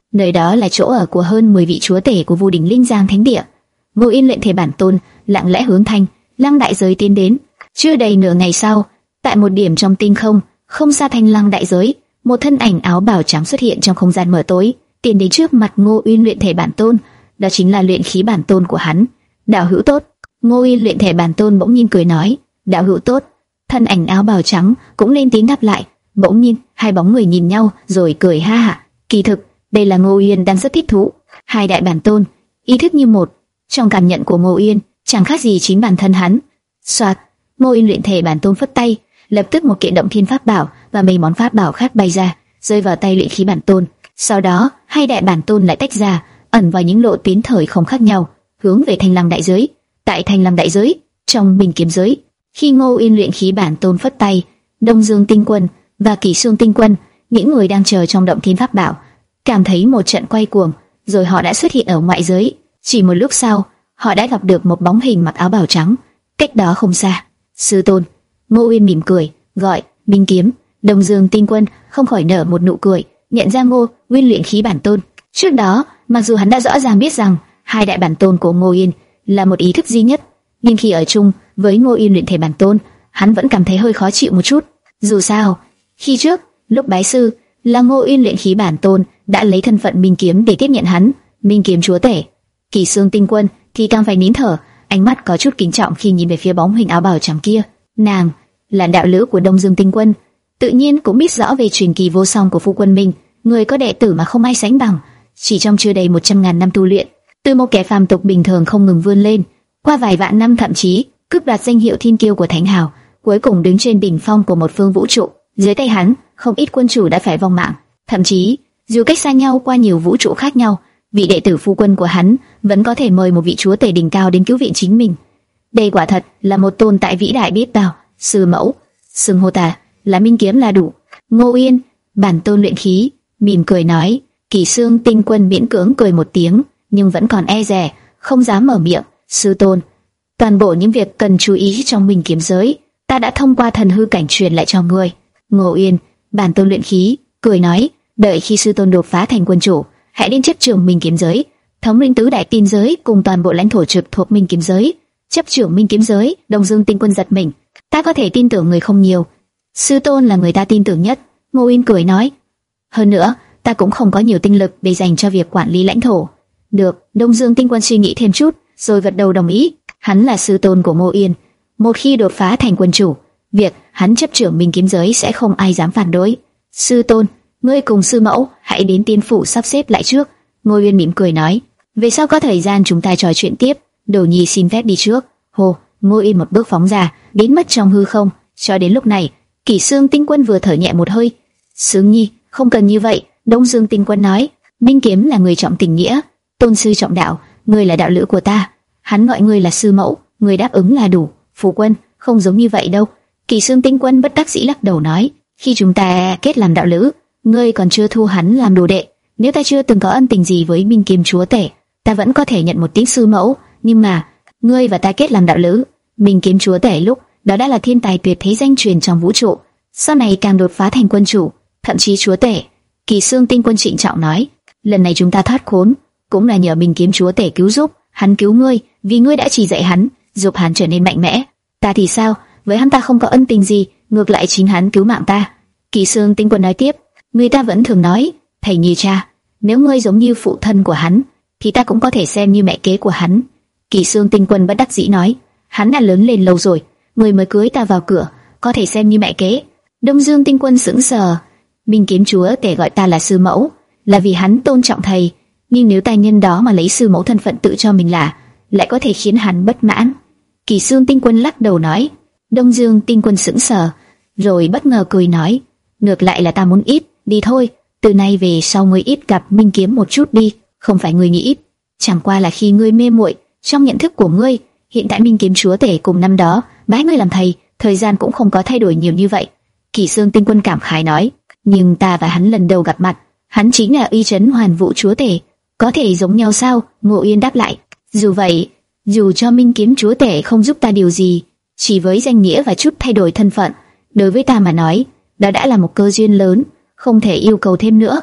nơi đó là chỗ ở của hơn mười vị chúa tể của Vu Đỉnh Linh Giang Thánh Địa. Ngô Yên luyện thể bản tôn lặng lẽ hướng Thanh Lăng đại giới tiến đến. Chưa đầy nửa ngày sau, tại một điểm trong tinh không, không xa Thanh Lăng đại giới, một thân ảnh áo bào trắng xuất hiện trong không gian mờ tối, tiến đến trước mặt Ngô Uyên luyện thể bản tôn. Đó chính là luyện khí bản tôn của hắn. Đạo hữu tốt. Ngô Uyên luyện thể bản tôn bỗng nhiên cười nói, đạo hữu tốt. Thân ảnh áo bào trắng cũng lên tiếng đáp lại. Bỗng nhiên, hai bóng người nhìn nhau rồi cười ha hả. Kỳ thực, đây là Ngô Uyên đang rất thích thú. Hai đại bản tôn, ý thức như một. Trong cảm nhận của Ngô Uyên, chẳng khác gì chính bản thân hắn. Soạt, Ngô Uyên luyện thể bản tôn phất tay, lập tức một kiện động thiên pháp bảo và mấy món pháp bảo khác bay ra, rơi vào tay luyện khí bản tôn. Sau đó, hai đại bản tôn lại tách ra, ẩn vào những lộ tuyến thời không khác nhau, hướng về Thanh Lăng đại giới. Tại Thanh Lăng đại giới, trong Minh Kiếm giới, khi Ngô Uyên luyện khí bản tôn phất tay, Đông Dương Tinh Quân và Kỳ Xương Tinh Quân, những người đang chờ trong động thiên pháp bảo, cảm thấy một trận quay cuồng, rồi họ đã xuất hiện ở ngoại giới. Chỉ một lúc sau, họ đã gặp được một bóng hình mặc áo bào trắng, cách đó không xa. Sư tôn. Ngô Uyên mỉm cười, gọi Minh Kiếm. Đông Dương Tinh Quân không khỏi nở một nụ cười, nhận ra Ngô Uyên luyện khí bản tôn. Trước đó, mặc dù hắn đã rõ ràng biết rằng hai đại bản tôn của Ngô Uyên là một ý thức duy nhất, nhưng khi ở chung với Ngô Uyên luyện thể bản tôn, hắn vẫn cảm thấy hơi khó chịu một chút. Dù sao, khi trước, lúc bái sư, là Ngô Uyên luyện khí bản tôn đã lấy thân phận Minh Kiếm để tiếp nhận hắn, Minh Kiếm chúa tể. Kỳ Xương Tinh Quân thì càng phải nín thở, ánh mắt có chút kính trọng khi nhìn về phía bóng hình áo bào trắng kia. Nàng là đạo lữ của Đông Dương Tinh Quân, tự nhiên cũng biết rõ về truyền kỳ vô song của phu quân mình, người có đệ tử mà không ai sánh bằng. Chỉ trong chưa đầy một trăm ngàn năm tu luyện, từ một kẻ phàm tục bình thường không ngừng vươn lên, qua vài vạn năm thậm chí cướp đoạt danh hiệu thiên kiêu của Thánh Hào, cuối cùng đứng trên đỉnh phong của một phương vũ trụ. Dưới tay hắn, không ít quân chủ đã phải vong mạng, thậm chí dù cách xa nhau qua nhiều vũ trụ khác nhau, vị đệ tử phu quân của hắn vẫn có thể mời một vị chúa tể đỉnh cao đến cứu viện chính mình. Đây quả thật là một tồn tại vĩ đại biết bao. Sư mẫu, xưng hô ta là Minh Kiếm là đủ. Ngô Uyên, bản tôn luyện khí, mỉm cười nói. Kỳ Xương Tinh Quân miễn cưỡng cười một tiếng, nhưng vẫn còn e dè, không dám mở miệng. Sư tôn, toàn bộ những việc cần chú ý trong Minh Kiếm giới, ta đã thông qua thần hư cảnh truyền lại cho ngươi. Ngô Uyên, bản tôn luyện khí, cười nói, đợi khi sư tôn đột phá thành quân chủ, hãy đến chấp trưởng Minh Kiếm giới, thống lĩnh tứ đại tiên giới cùng toàn bộ lãnh thổ trực thuộc Minh Kiếm giới. Chấp trưởng Minh Kiếm giới. Đông Dương Tinh Quân giật mình, ta có thể tin tưởng người không nhiều, sư tôn là người ta tin tưởng nhất. Ngô Uyên cười nói, hơn nữa, ta cũng không có nhiều tinh lực để dành cho việc quản lý lãnh thổ. Được. Đông Dương Tinh Quân suy nghĩ thêm chút, rồi gật đầu đồng ý. Hắn là sư tôn của Ngô Uyên, một khi đột phá thành quân chủ, việc hắn chấp trưởng Minh Kiếm giới sẽ không ai dám phản đối. Sư tôn, ngươi cùng sư mẫu hãy đến tiên phủ sắp xếp lại trước. Ngô Uyên mỉm cười nói, về sau có thời gian chúng ta trò chuyện tiếp. Đồ nhi xin phép đi trước. Hồ. Ngô Uyên một bước phóng ra, biến mất trong hư không. Cho đến lúc này, Kỳ Xương Tinh Quân vừa thở nhẹ một hơi. Sướng nhi, không cần như vậy. Đông Dương Tinh Quân nói, Minh Kiếm là người trọng tình nghĩa, tôn sư trọng đạo, ngươi là đạo lữ của ta, hắn gọi ngươi là sư mẫu, ngươi đáp ứng là đủ. Phu quân, không giống như vậy đâu. Kỳ Xương Tinh Quân bất đắc dĩ lắc đầu nói, khi chúng ta kết làm đạo lữ, ngươi còn chưa thu hắn làm đồ đệ. Nếu ta chưa từng có ân tình gì với Minh Kiếm chúa tể, ta vẫn có thể nhận một tiếng sư mẫu, nhưng mà ngươi và ta kết làm đạo lữ, Minh Kiếm chúa tể lúc đó đã là thiên tài tuyệt thế danh truyền trong vũ trụ, sau này càng đột phá thành quân chủ, thậm chí chúa tể. Kỳ Xương Tinh Quân trịnh trọng nói, lần này chúng ta thoát khốn cũng là nhờ Minh Kiếm chúa tể cứu giúp. Hắn cứu ngươi vì ngươi đã chỉ dạy hắn, giúp hắn trở nên mạnh mẽ. Ta thì sao? Với hắn ta không có ân tình gì, ngược lại chính hắn cứu mạng ta. Kỳ Xương Tinh Quân nói tiếp, người ta vẫn thường nói thầy như cha, nếu ngươi giống như phụ thân của hắn, thì ta cũng có thể xem như mẹ kế của hắn. Kỳ Xương Tinh Quân bất đắc dĩ nói, hắn đã lớn lên lâu rồi, người mới cưới ta vào cửa, có thể xem như mẹ kế. Đông Dương Tinh Quân sững sờ. Minh Kiếm chúa tể gọi ta là sư mẫu, là vì hắn tôn trọng thầy, nhưng nếu ta nhân đó mà lấy sư mẫu thân phận tự cho mình là, lại có thể khiến hắn bất mãn. Kỳ Xương Tinh Quân lắc đầu nói. Đông Dương Tinh Quân sững sờ, rồi bất ngờ cười nói, ngược lại là ta muốn ít, đi thôi, từ nay về sau ngươi ít gặp Minh Kiếm một chút đi. Không phải ngươi nghĩ ít, chẳng qua là khi ngươi mê muội trong nhận thức của ngươi. Hiện tại Minh Kiếm chúa tể cùng năm đó bái ngươi làm thầy, thời gian cũng không có thay đổi nhiều như vậy. Kỳ Xương Tinh Quân cảm khái nói, nhưng ta và hắn lần đầu gặp mặt, hắn chính là uy chấn Hoàn Vũ chúa tể, có thể giống nhau sao? Ngô Uyên đáp lại, dù vậy, dù cho Minh Kiếm chúa tể không giúp ta điều gì, chỉ với danh nghĩa và chút thay đổi thân phận, đối với ta mà nói, đó đã là một cơ duyên lớn, không thể yêu cầu thêm nữa.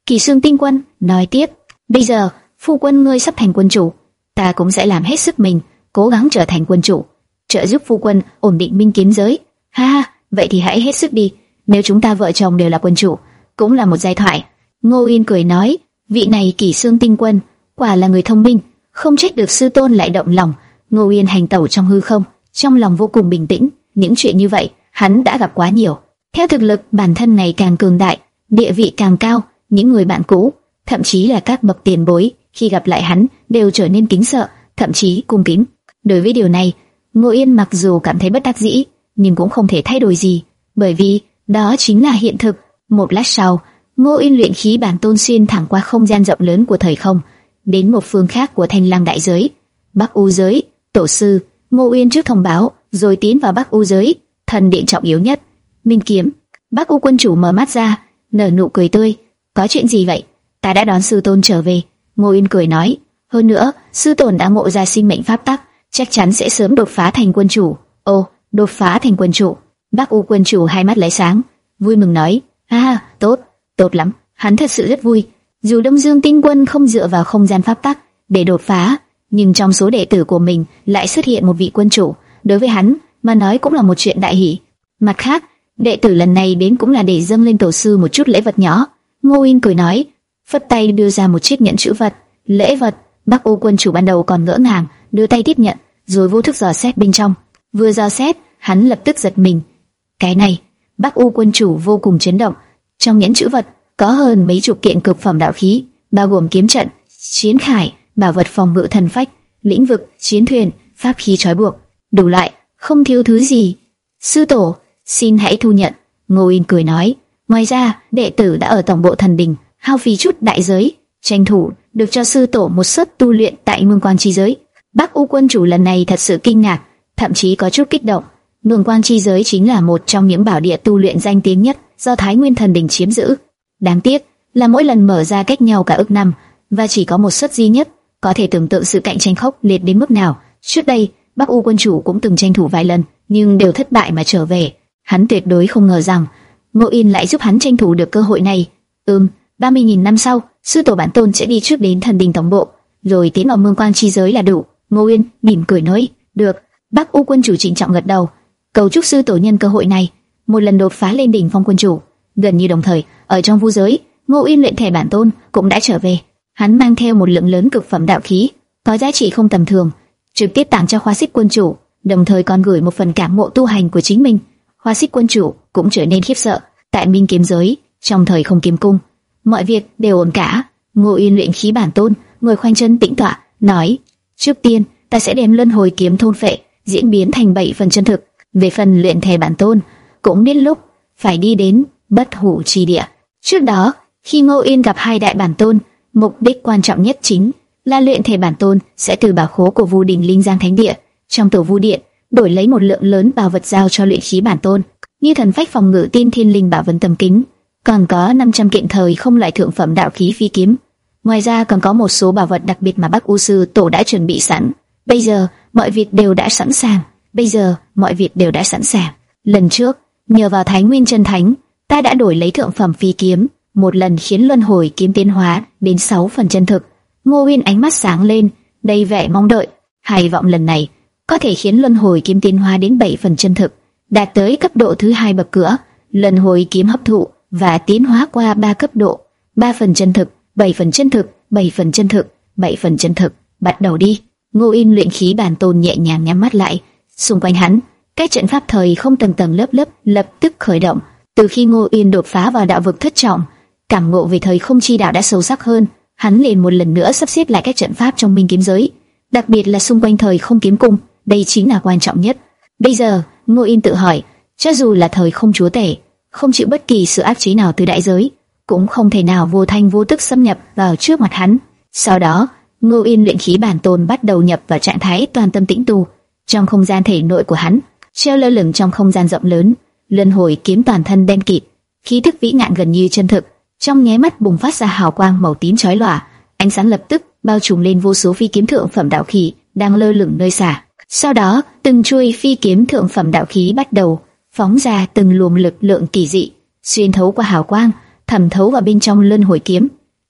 Kỳ Xương Tinh Quân nói tiếp, bây giờ phu quân ngươi sắp thành quân chủ, ta cũng sẽ làm hết sức mình, cố gắng trở thành quân chủ, trợ giúp phu quân ổn định minh kiếm giới. Ha ha, vậy thì hãy hết sức đi. Nếu chúng ta vợ chồng đều là quân chủ, cũng là một giai thoại. Ngô Yên cười nói, vị này Kỳ Xương Tinh Quân quả là người thông minh, không trách được sư tôn lại động lòng. Ngô Yên hành tẩu trong hư không, trong lòng vô cùng bình tĩnh. Những chuyện như vậy hắn đã gặp quá nhiều. Theo thực lực bản thân ngày càng cường đại, địa vị càng cao, những người bạn cũ, thậm chí là các bậc tiền bối, khi gặp lại hắn đều trở nên kính sợ, thậm chí cung kính. Đối với điều này, Ngô Yên mặc dù cảm thấy bất đắc dĩ, nhưng cũng không thể thay đổi gì, bởi vì đó chính là hiện thực. Một lát sau, Ngô Yên luyện khí bản tôn xuyên thẳng qua không gian rộng lớn của thời không, đến một phương khác của Thanh Lăng đại giới, Bắc U giới. Tổ sư, Ngô Yên trước thông báo, rồi tiến vào Bắc U giới, thần điện trọng yếu nhất, Minh kiếm. Bắc U quân chủ mở mắt ra, nở nụ cười tươi. Có chuyện gì vậy? Ta đã đón sư tôn trở về. Ngô Yên cười nói. Hơn nữa, sư tôn đã ngộ ra sinh mệnh pháp tắc, chắc chắn sẽ sớm đột phá thành quân chủ. Ồ, đột phá thành quân chủ. Bắc U quân chủ hai mắt lóe sáng, vui mừng nói. À, tốt, tốt lắm. Hắn thật sự rất vui. Dù Đông Dương Tinh Quân không dựa vào không gian pháp tắc để đột phá, nhưng trong số đệ tử của mình lại xuất hiện một vị quân chủ, đối với hắn mà nói cũng là một chuyện đại hỷ. Mặt khác, đệ tử lần này đến cũng là để dâng lên tổ sư một chút lễ vật nhỏ. Ngô Yên cười nói, phất tay đưa ra một chiếc nhẫn chữ vật. Lễ vật? Bắc U quân chủ ban đầu còn ngỡ ngàng, đưa tay tiếp nhận, rồi vô thức dò xét bên trong. Vừa dò xét, hắn lập tức giật mình. Cái này, Bắc U quân chủ vô cùng chấn động. Trong nhẫn chữ vật có hơn mấy chục kiện cực phẩm đạo khí, bao gồm kiếm trận, chiến khải, bảo vật phòng ngự thần phách, lĩnh vực, chiến thuyền, pháp khí trói buộc, đủ loại, không thiếu thứ gì. Sư tổ, xin hãy thu nhận. Ngô Yên cười nói. Ngoài ra, đệ tử đã ở tổng bộ thần đình hao phí chút đại giới, tranh thủ được cho sư tổ một suất tu luyện tại Mương Quang chi giới. Bắc U quân chủ lần này thật sự kinh ngạc, thậm chí có chút kích động. Mương Quang chi giới chính là một trong những bảo địa tu luyện danh tiếng nhất do Thái Nguyên thần đình chiếm giữ. Đáng tiếc là mỗi lần mở ra cách nhau cả ức năm, và chỉ có một suất duy nhất. Có thể tưởng tượng sự cạnh tranh khốc liệt đến mức nào. Trước đây, Bắc U quân chủ cũng từng tranh thủ vài lần, nhưng đều thất bại mà trở về. Hắn tuyệt đối không ngờ rằng Ngô Yên lại giúp hắn tranh thủ được cơ hội này. Ừm, ba mươi nghìn năm sau, sư tổ bản tôn sẽ đi trước đến thần đình tổng bộ, rồi tiến vào Mương Quang chi giới là đủ. Ngô Yên mỉm cười nói, được. Bắc U quân chủ trịnh trọng gật đầu, cầu chúc sư tổ nhân cơ hội này một lần đột phá lên đỉnh phong quân chủ. Gần như đồng thời, ở trong vu giới, Ngô Yên luyện thể bản tôn cũng đã trở về. Hắn mang theo một lượng lớn cực phẩm đạo khí, có giá trị không tầm thường, trực tiếp tặng cho Khoa Xích quân chủ, đồng thời còn gửi một phần cảm ngộ tu hành của chính mình. Khoa Xích quân chủ cũng trở nên khiếp sợ. Tại Minh kiếm giới, trong thời không kiếm cung, mọi việc đều ổn cả. Ngô Yên luyện khí bản tôn, ngồi khoanh chân tĩnh tọa, nói: trước tiên, ta sẽ đem luân hồi kiếm thôn phệ, diễn biến thành bảy phần chân thực. Về phần luyện thể bản tôn, cũng đến lúc phải đi đến bất hủ chi địa. Trước đó, khi Ngô Yên gặp hai đại bản tôn, mục đích quan trọng nhất chính là luyện thể bản tôn sẽ từ bảo khố của Vu Đình Linh Giang Thánh Địa, trong tổ Vu Điện, đổi lấy một lượng lớn bảo vật giao cho luyện khí bản tôn, như thần phách phòng ngự tiên thiên linh bảo vấn tầm kính, còn có năm trăm kiện thời không loại thượng phẩm đạo khí phi kiếm. Ngoài ra còn có một số bảo vật đặc biệt mà Bắc U sư tổ đã chuẩn bị sẵn. Bây giờ mọi việc đều đã sẵn sàng. Bây giờ mọi việc đều đã sẵn sàng. Lần trước, nhờ vào Thái Nguyên chân thánh, ta đã đổi lấy thượng phẩm phi kiếm, một lần khiến luân hồi kiếm tiến hóa đến sáu phần chân thực. Ngô Uyên ánh mắt sáng lên, đầy vẻ mong đợi. Hy vọng lần này có thể khiến luân hồi kiếm tiến hóa đến bảy phần chân thực, đạt tới cấp độ thứ hai bậc cửa. Luân hồi kiếm hấp thụ và tiến hóa qua ba cấp độ: ba phần chân thực, bảy phần chân thực, bảy phần chân thực, bảy phần chân thực. Bắt đầu đi. Ngô Uyên luyện khí bản tôn nhẹ nhàng nhắm mắt lại. Xung quanh hắn, các trận pháp thời không tầng tầng lớp lớp lập tức khởi động. Từ khi Ngô Uyên đột phá vào đạo vực thất trọng, cảm ngộ về thời không chi đạo đã sâu sắc hơn. Hắn liền một lần nữa sắp xếp lại các trận pháp trong Minh kiếm giới, đặc biệt là xung quanh thời không kiếm cung, đây chính là quan trọng nhất. Bây giờ, Ngô Uyên tự hỏi, cho dù là thời không chúa tể, không chịu bất kỳ sự áp chế nào từ đại giới, cũng không thể nào vô thanh vô tức xâm nhập vào trước mặt hắn. Sau đó, Ngô Uyên luyện khí bản tôn bắt đầu nhập vào trạng thái toàn tâm tĩnh tu. Trong không gian thể nội của hắn, treo lơ lửng trong không gian rộng lớn, luân hồi kiếm toàn thân đen kịt, khí thức vĩ ngạn gần như chân thực. Trong nháy mắt bùng phát ra hào quang màu tím chói lòa, ánh sáng lập tức bao trùm lên vô số phi kiếm thượng phẩm đạo khí đang lơ lửng nơi xa. Sau đó, từng chuôi phi kiếm thượng phẩm đạo khí bắt đầu phóng ra từng luồng lực lượng kỳ dị, xuyên thấu qua hào quang, thẩm thấu vào bên trong luân hồi kiếm.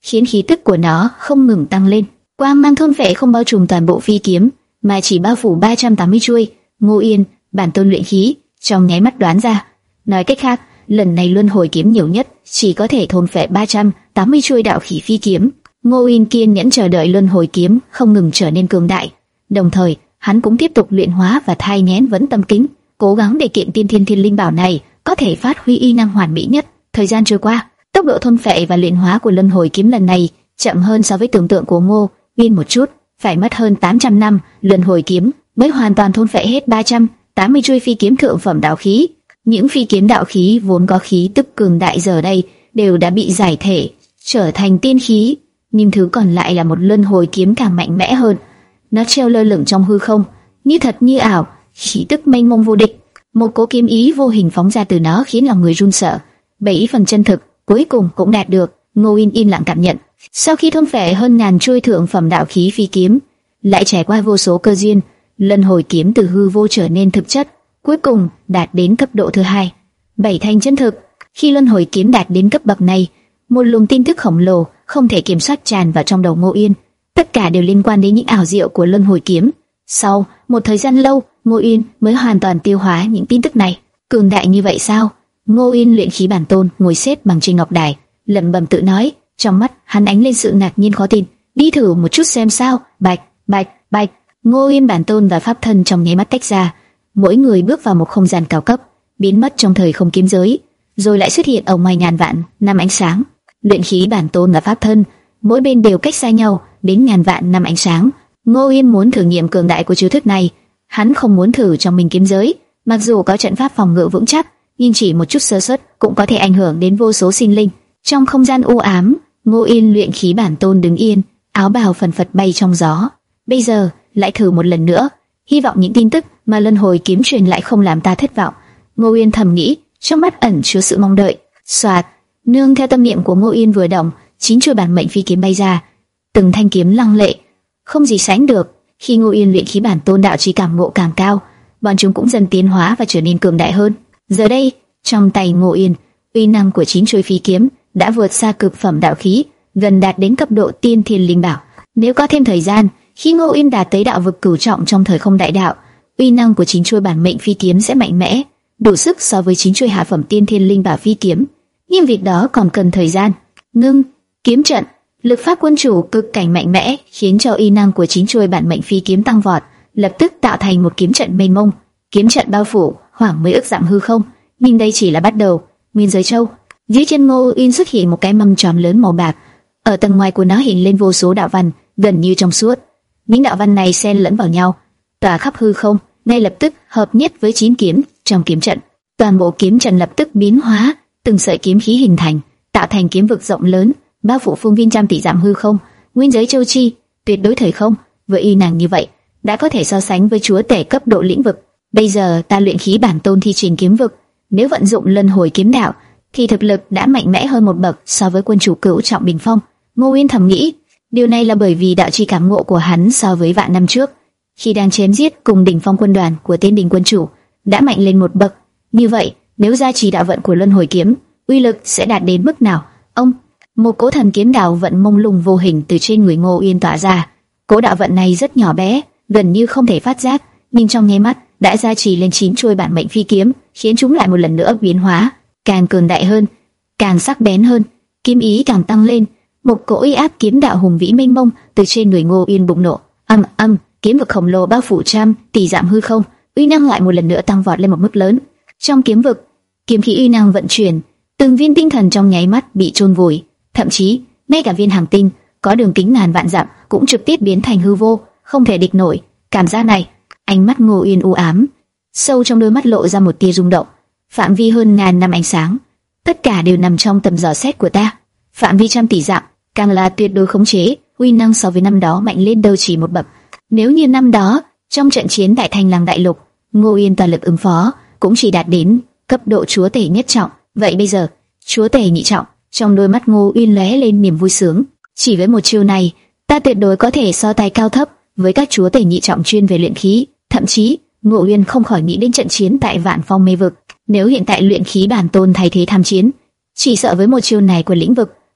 khiến khí tức của nó không ngừng tăng lên. Quang mang thôn phệ không bao trùm toàn bộ phi kiếm, mà chỉ bao phủ ba trăm tám mươi chuôi. Ngô Yên, bản tôn luyện khí, trong nháy mắt đoán ra. Nói cách khác, lần này luân hồi kiếm nhiều nhất chỉ có thể thôn phệ ba trăm tám mươi chuôi đạo khí phi kiếm. Ngô Yên kiên nhẫn chờ đợi luân hồi kiếm không ngừng trở nên cường đại, đồng thời hắn cũng tiếp tục luyện hóa và thai nghén vấn tâm kính, cố gắng để kiện tiên thiên thiên linh bảo này có thể phát huy uy năng hoàn mỹ nhất. Thời gian trôi qua, tốc độ thôn phệ và luyện hóa của luân hồi kiếm lần này chậm hơn so với tưởng tượng của Ngô Yên một chút, phải mất hơn tám trăm năm, luân hồi kiếm mới hoàn toàn thôn phệ hết ba trăm tám mươi chuôi phi kiếm thượng phẩm đạo khí. Những phi kiếm đạo khí vốn có khí tức cường đại giờ đây đều đã bị giải thể, trở thành tiên khí, nhưng thứ còn lại là một luân hồi kiếm càng mạnh mẽ hơn. Nó treo lơ lửng trong hư không, như thật như ảo, khí tức mênh mông vô địch. Một cỗ kiếm ý vô hình phóng ra từ nó khiến lòng người run sợ. Bảy phần chân thực cuối cùng cũng đạt được. Ngô Yên im lặng cảm nhận. Sau khi thôn phệ hơn ngàn chuôi thượng phẩm đạo khí phi kiếm, lại trải qua vô số cơ duyên, luân hồi kiếm từ hư vô trở nên thực chất, cuối cùng đạt đến cấp độ thứ hai, bảy thành chân thực. Khi luân hồi kiếm đạt đến cấp bậc này, một luồng tin tức khổng lồ không thể kiểm soát tràn vào trong đầu Ngô Yên. Tất cả đều liên quan đến những ảo diệu của luân hồi kiếm. Sau một thời gian lâu, Ngô Yên mới hoàn toàn tiêu hóa những tin tức này. Cường đại như vậy sao? Ngô Yên luyện khí bản tôn ngồi xếp bằng trên ngọc đài, lẩm bẩm tự nói, trong mắt hắn ánh lên sự ngạc nhiên khó tin. Đi thử một chút xem sao. Bạch, bạch, bạch. Ngô Yên bản tôn và pháp thân trong nháy mắt tách ra, mỗi người bước vào một không gian cao cấp, biến mất trong thời không kiếm giới, rồi lại xuất hiện ở ngoài ngàn vạn năm ánh sáng. Luyện khí bản tôn và pháp thân, mỗi bên đều cách xa nhau đến ngàn vạn năm ánh sáng. Ngô Yên muốn thử nghiệm cường đại của chiêu thức này, hắn không muốn thử trong mình kiếm giới. Mặc dù có trận pháp phòng ngự vững chắc, nhưng chỉ một chút sơ suất cũng có thể ảnh hưởng đến vô số sinh linh. Trong không gian u ám, Ngô Yên luyện khí bản tôn đứng yên, áo bào phần phật bay trong gió. Bây giờ lại thử một lần nữa, hy vọng những tin tức mà luân hồi kiếm truyền lại không làm ta thất vọng. Ngô Yên thầm nghĩ, trong mắt ẩn chứa sự mong đợi. Soạt, nương theo tâm niệm của Ngô Yên vừa động, chín chuôi bản mệnh phi kiếm bay ra, từng thanh kiếm lăng lệ, không gì sánh được. Khi Ngô Yên luyện khí bản tôn đạo chí cảm ngộ càng cao, bọn chúng cũng dần tiến hóa và trở nên cường đại hơn. Giờ đây, trong tay Ngô Yên, uy năng của chín chuôi phi kiếm đã vượt xa cực phẩm đạo khí, gần đạt đến cấp độ tiên thiên linh bảo. Nếu có thêm thời gian, khi Ngô Yên đạt tới đạo vực cửu trọng trong thời không đại đạo, uy năng của chín chuôi bản mệnh phi kiếm sẽ mạnh mẽ, đủ sức so với chín chuôi hạ phẩm tiên thiên linh bảo phi kiếm. Nhưng việc đó còn cần thời gian. Ngưng kiếm trận, lực pháp quân chủ cực cảnh mạnh mẽ khiến cho uy năng của chín chuôi bản mệnh phi kiếm tăng vọt, lập tức tạo thành một kiếm trận mênh mông. Kiếm trận bao phủ khoảng mấy ức dặm hư không, nhưng đây chỉ là bắt đầu. Nguyên giới châu, dưới chân Ngô Yên xuất hiện một cái mâm tròn lớn màu bạc, ở tầng ngoài của nó hiện lên vô số đạo văn gần như trong suốt. Những đạo văn này xen lẫn vào nhau, tỏa khắp hư không, ngay lập tức hợp nhất với chín kiếm trong kiếm trận. Toàn bộ kiếm trận lập tức biến hóa, từng sợi kiếm khí hình thành, tạo thành kiếm vực rộng lớn, bao phủ phương viên trăm tỷ dặm hư không. Nguyên giới châu chi, tuyệt đối thời không, với y nàng như vậy, đã có thể so sánh với chúa tể cấp độ lĩnh vực. Bây giờ ta luyện khí bản tôn thi triển kiếm vực, nếu vận dụng luân hồi kiếm đạo, thì thực lực đã mạnh mẽ hơn một bậc so với quân chủ cửu trọng bình phong. Ngô Yên thầm nghĩ, điều này là bởi vì đạo chi cảm ngộ của hắn so với vạn năm trước, khi đang chém giết cùng đỉnh phong quân đoàn của Tiên Đình quân chủ, đã mạnh lên một bậc. Như vậy, nếu gia trì đạo vận của luân hồi kiếm, uy lực sẽ đạt đến mức nào? Ông, một cỗ thần kiếm đạo vận mông lung vô hình từ trên người Ngô Yên tỏa ra. Cỗ đạo vận này rất nhỏ bé, gần như không thể phát giác, nhưng trong nháy mắt đã gia trì lên chín chuôi bản mệnh phi kiếm, khiến chúng lại một lần nữa biến hóa, càng cường đại hơn, càng sắc bén hơn, kiếm ý càng tăng lên. Một cỗ uy áp kiếm đạo hùng vĩ mênh mông từ trên người Ngô Yên bùng nổ. Âm âm, kiếm vực khổng lồ bao phủ trăm tỷ dặm hư không, uy năng lại một lần nữa tăng vọt lên một mức lớn. Trong kiếm vực, kiếm khí uy năng vận chuyển, từng viên tinh thần trong nháy mắt bị chôn vùi, thậm chí ngay cả viên hành tinh có đường kính ngàn vạn dặm cũng trực tiếp biến thành hư vô, không thể địch nổi. Cảm giác này, ánh mắt Ngô Yên u ám, sâu trong đôi mắt lộ ra một tia rung động. Phạm vi hơn ngàn năm ánh sáng, tất cả đều nằm trong tầm dò xét của ta. Phạm vi trăm tỷ dặm, càng là tuyệt đối khống chế, uy năng so với năm đó mạnh lên đâu chỉ một bậc. Nếu như năm đó trong trận chiến đại Thanh Lăng đại lục, Ngô Yên toàn lực ứng phó cũng chỉ đạt đến cấp độ chúa tể nhất trọng, vậy bây giờ chúa tể nhị trọng. Trong đôi mắt Ngô Yên lóe lên niềm vui sướng. Chỉ với một chiêu này, ta tuyệt đối có thể so tài cao thấp với các chúa tể nhị trọng chuyên về luyện khí. Thậm chí Ngô Yên không khỏi nghĩ đến trận chiến tại Vạn Phong Mê vực. Nếu hiện tại luyện khí bản tôn thay thế tham chiến, chỉ sợ với một chiêu này của lĩnh vực,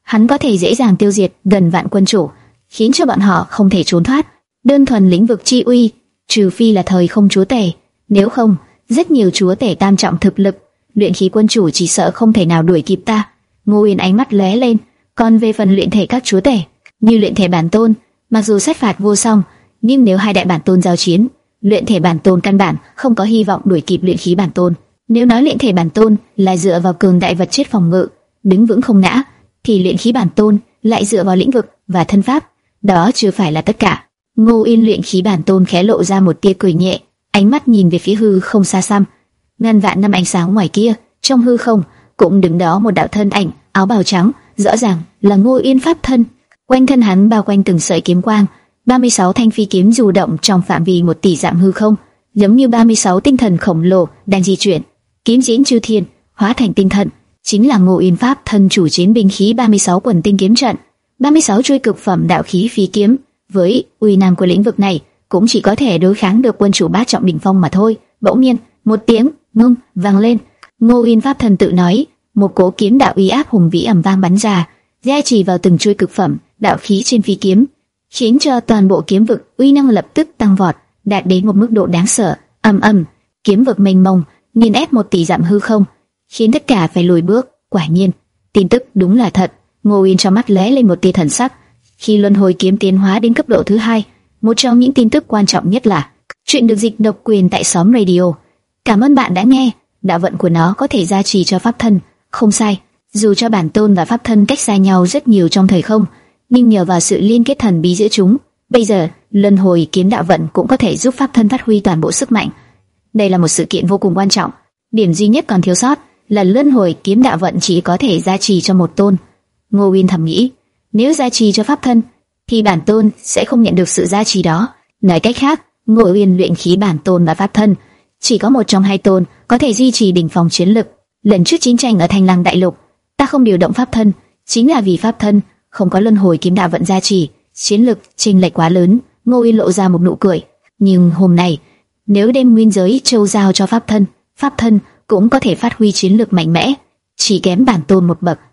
hắn có thể dễ dàng tiêu diệt gần vạn quân chủ, khiến cho bọn họ không thể trốn thoát. Đơn thuần lĩnh vực chi uy, trừ phi là thời không chúa tể, nếu không, rất nhiều chúa tể tam trọng thực lực, luyện khí quân chủ chỉ sợ không thể nào đuổi kịp ta. Ngô Uyên ánh mắt lóe lên, còn về phần luyện thể các chúa tể, như luyện thể bản tôn, mặc dù sát phạt vô song, nhưng nếu hai đại bản tôn giao chiến, luyện thể bản tôn căn bản không có hy vọng đuổi kịp luyện khí bản tôn. Nếu nói luyện thể bản tôn là dựa vào cường đại vật chất phòng ngự, đứng vững không ngã, thì luyện khí bản tôn lại dựa vào lĩnh vực và thân pháp, đó chưa phải là tất cả. Ngô Uyên luyện khí bản tôn khẽ lộ ra một tia cười nhẹ, ánh mắt nhìn về phía hư không xa xăm, ngàn vạn năm ánh sáng ngoài kia, trong hư không cũng đứng đó một đạo thân ảnh áo bào trắng, rõ ràng là Ngô Uyên pháp thân. Quanh thân hắn bao quanh từng sợi kiếm quang, ba mươi sáu thanh phi kiếm du động trong phạm vi một tỷ dặm hư không, giống như ba mươi sáu tinh thần khổng lồ đang di chuyển. Kiếm diễn chư thiên, hóa thành tinh thần, chính là Ngô Uyên pháp thân chủ chiến binh khí ba mươi sáu quần tinh kiếm trận, ba mươi sáu chuôi cực phẩm đạo khí phi kiếm. Với uy năng của lĩnh vực này, cũng chỉ có thể đối kháng được quân chủ bát trọng đỉnh phong mà thôi. Bỗng nhiên, một tiếng ngưng vang lên. Ngô Uyên pháp thân tự nói, một cỗ kiếm đạo uy áp hùng vĩ ầm vang bắn ra, gia trì vào từng chuôi cực phẩm đạo khí trên phi kiếm, khiến cho toàn bộ kiếm vực uy năng lập tức tăng vọt, đạt đến một mức độ đáng sợ. Ầm ầm, kiếm vực mênh mông, nghiền ép một tỷ dặm hư không, khiến tất cả phải lùi bước. Quả nhiên, tin tức đúng là thật. Ngô Uyên trong mắt lóe lên một tia thần sắc. Khi luân hồi kiếm tiến hóa đến cấp độ thứ hai, một trong những tin tức quan trọng nhất là chuyện được dịch độc quyền tại xóm radio. Cảm ơn bạn đã nghe. Đạo vận của nó có thể gia trì cho pháp thân, không sai. Dù cho bản tôn và pháp thân cách xa nhau rất nhiều trong thời không, nhưng nhờ vào sự liên kết thần bí giữa chúng, bây giờ luân hồi kiếm đạo vận cũng có thể giúp pháp thân phát huy toàn bộ sức mạnh. Đây là một sự kiện vô cùng quan trọng. Điểm duy nhất còn thiếu sót là luân hồi kiếm đạo vận chỉ có thể gia trì cho một tôn. Ngô Uyên thầm nghĩ, nếu gia trì cho pháp thân, thì bản tôn sẽ không nhận được sự gia trì đó. Nói cách khác, Ngô Uyên luyện khí bản tôn và pháp thân, chỉ có một trong hai tôn có thể duy trì đỉnh phong chiến lực. Lần trước chiến tranh ở Thanh Lăng Đại Lục, ta không điều động pháp thân, chính là vì pháp thân không có luân hồi kiếm đạo vận gia trì, chiến lực chênh lệch quá lớn. Ngô Uyên lộ ra một nụ cười. Nhưng hôm nay, nếu đem nguyên giới châu giao cho pháp thân, pháp thân cũng có thể phát huy chiến lực mạnh mẽ, chỉ kém bản tôn một bậc.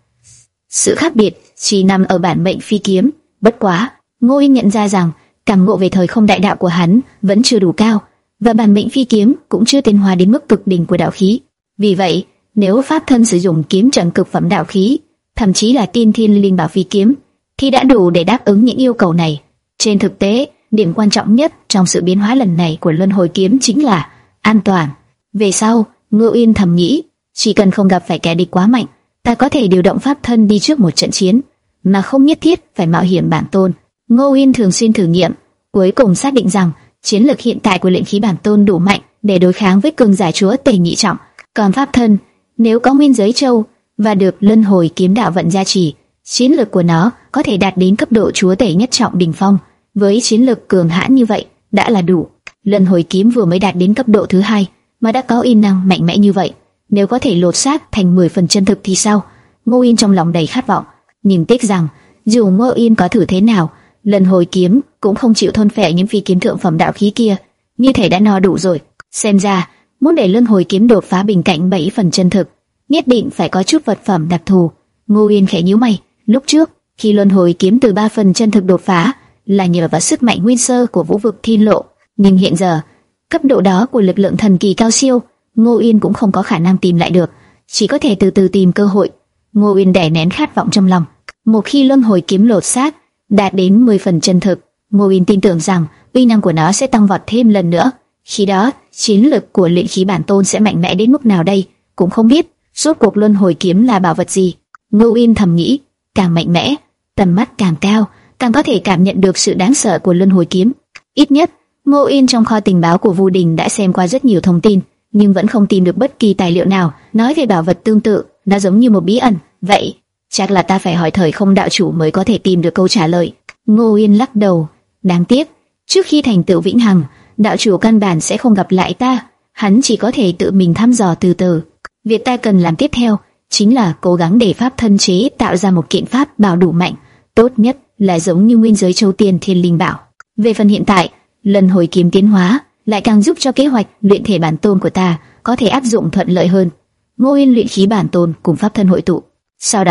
Sự khác biệt chỉ nằm ở bản mệnh phi kiếm. Bất quá, Ngô Uyên nhận ra rằng cảm ngộ về thời không đại đạo của hắn vẫn chưa đủ cao, và bản mệnh phi kiếm cũng chưa tiến hóa đến mức cực đỉnh của đạo khí. Vì vậy, nếu pháp thân sử dụng kiếm trận cực phẩm đạo khí, thậm chí là tiên thiên linh bảo phi kiếm, thì đã đủ để đáp ứng những yêu cầu này. Trên thực tế, điểm quan trọng nhất trong sự biến hóa lần này của luân hồi kiếm chính là an toàn. Về sau, Ngô Uyên thầm nghĩ, chỉ cần không gặp phải kẻ địch quá mạnh, ta có thể điều động pháp thân đi trước một trận chiến, mà không nhất thiết phải mạo hiểm bản tôn. Ngô Uyên thường xuyên thử nghiệm, cuối cùng xác định rằng chiến lực hiện tại của luyện khí bản tôn đủ mạnh để đối kháng với cường giả chúa tể nhị trọng. Còn pháp thân, nếu có nguyên giới châu và được luân hồi kiếm đạo vận gia trì, chiến lực của nó có thể đạt đến cấp độ chúa tể nhất trọng đỉnh phong. Với chiến lực cường hãn như vậy đã là đủ. Luân hồi kiếm vừa mới đạt đến cấp độ thứ hai mà đã có uy năng mạnh mẽ như vậy, nếu có thể lột xác thành mười phần chân thực thì sao? Ngô Uyên trong lòng đầy khát vọng, nhưng tiếc rằng dù Ngô Uyên có thử thế nào, luân hồi kiếm cũng không chịu thôn phệ những phi kiếm thượng phẩm đạo khí kia, như thể đã no đủ rồi. Xem ra muốn để luân hồi kiếm đột phá bình cảnh bảy phần chân thực, nhất định phải có chút vật phẩm đặc thù. Ngô Uyên khẽ nhíu mày. Lúc trước khi luân hồi kiếm từ ba phần chân thực đột phá là nhờ vào sức mạnh nguyên sơ của vũ vực thiên lộ, nhưng hiện giờ cấp độ đó của lực lượng thần kỳ cao siêu, Ngô Uyên cũng không có khả năng tìm lại được, chỉ có thể từ từ tìm cơ hội. Ngô Uyên đè nén khát vọng trong lòng. Một khi luân hồi kiếm lột xác đạt đến mười phần chân thực, Ngô Uyên tin tưởng rằng uy năng của nó sẽ tăng vọt thêm lần nữa. Khi đó, chiến lực của luyện khí bản tôn sẽ mạnh mẽ đến mức nào đây, cũng không biết. Rốt cuộc luân hồi kiếm là bảo vật gì? Ngô Uyên thầm nghĩ, càng mạnh mẽ, tầm mắt càng cao, càng có thể cảm nhận được sự đáng sợ của luân hồi kiếm. Ít nhất, Ngô Uyên trong kho tình báo của Vu Đình đã xem qua rất nhiều thông tin, nhưng vẫn không tìm được bất kỳ tài liệu nào nói về bảo vật tương tự. Nó giống như một bí ẩn. Vậy, chắc là ta phải hỏi thời không đạo chủ mới có thể tìm được câu trả lời. Ngô Uyên lắc đầu. Đáng tiếc, trước khi thành tựu vĩnh hằng, đạo chủ căn bản sẽ không gặp lại ta. Hắn chỉ có thể tự mình thăm dò từ từ. Việc ta cần làm tiếp theo chính là cố gắng để pháp thân chế tạo ra một kiện pháp bảo đủ mạnh, tốt nhất là giống như nguyên giới châu tiên thiên linh bảo. Về phần hiện tại, lần hồi kiếm tiến hóa lại càng giúp cho kế hoạch luyện thể bản tôn của ta có thể áp dụng thuận lợi hơn. Ngô Uyên luyện khí bản tôn cùng pháp thân hội tụ, sau đó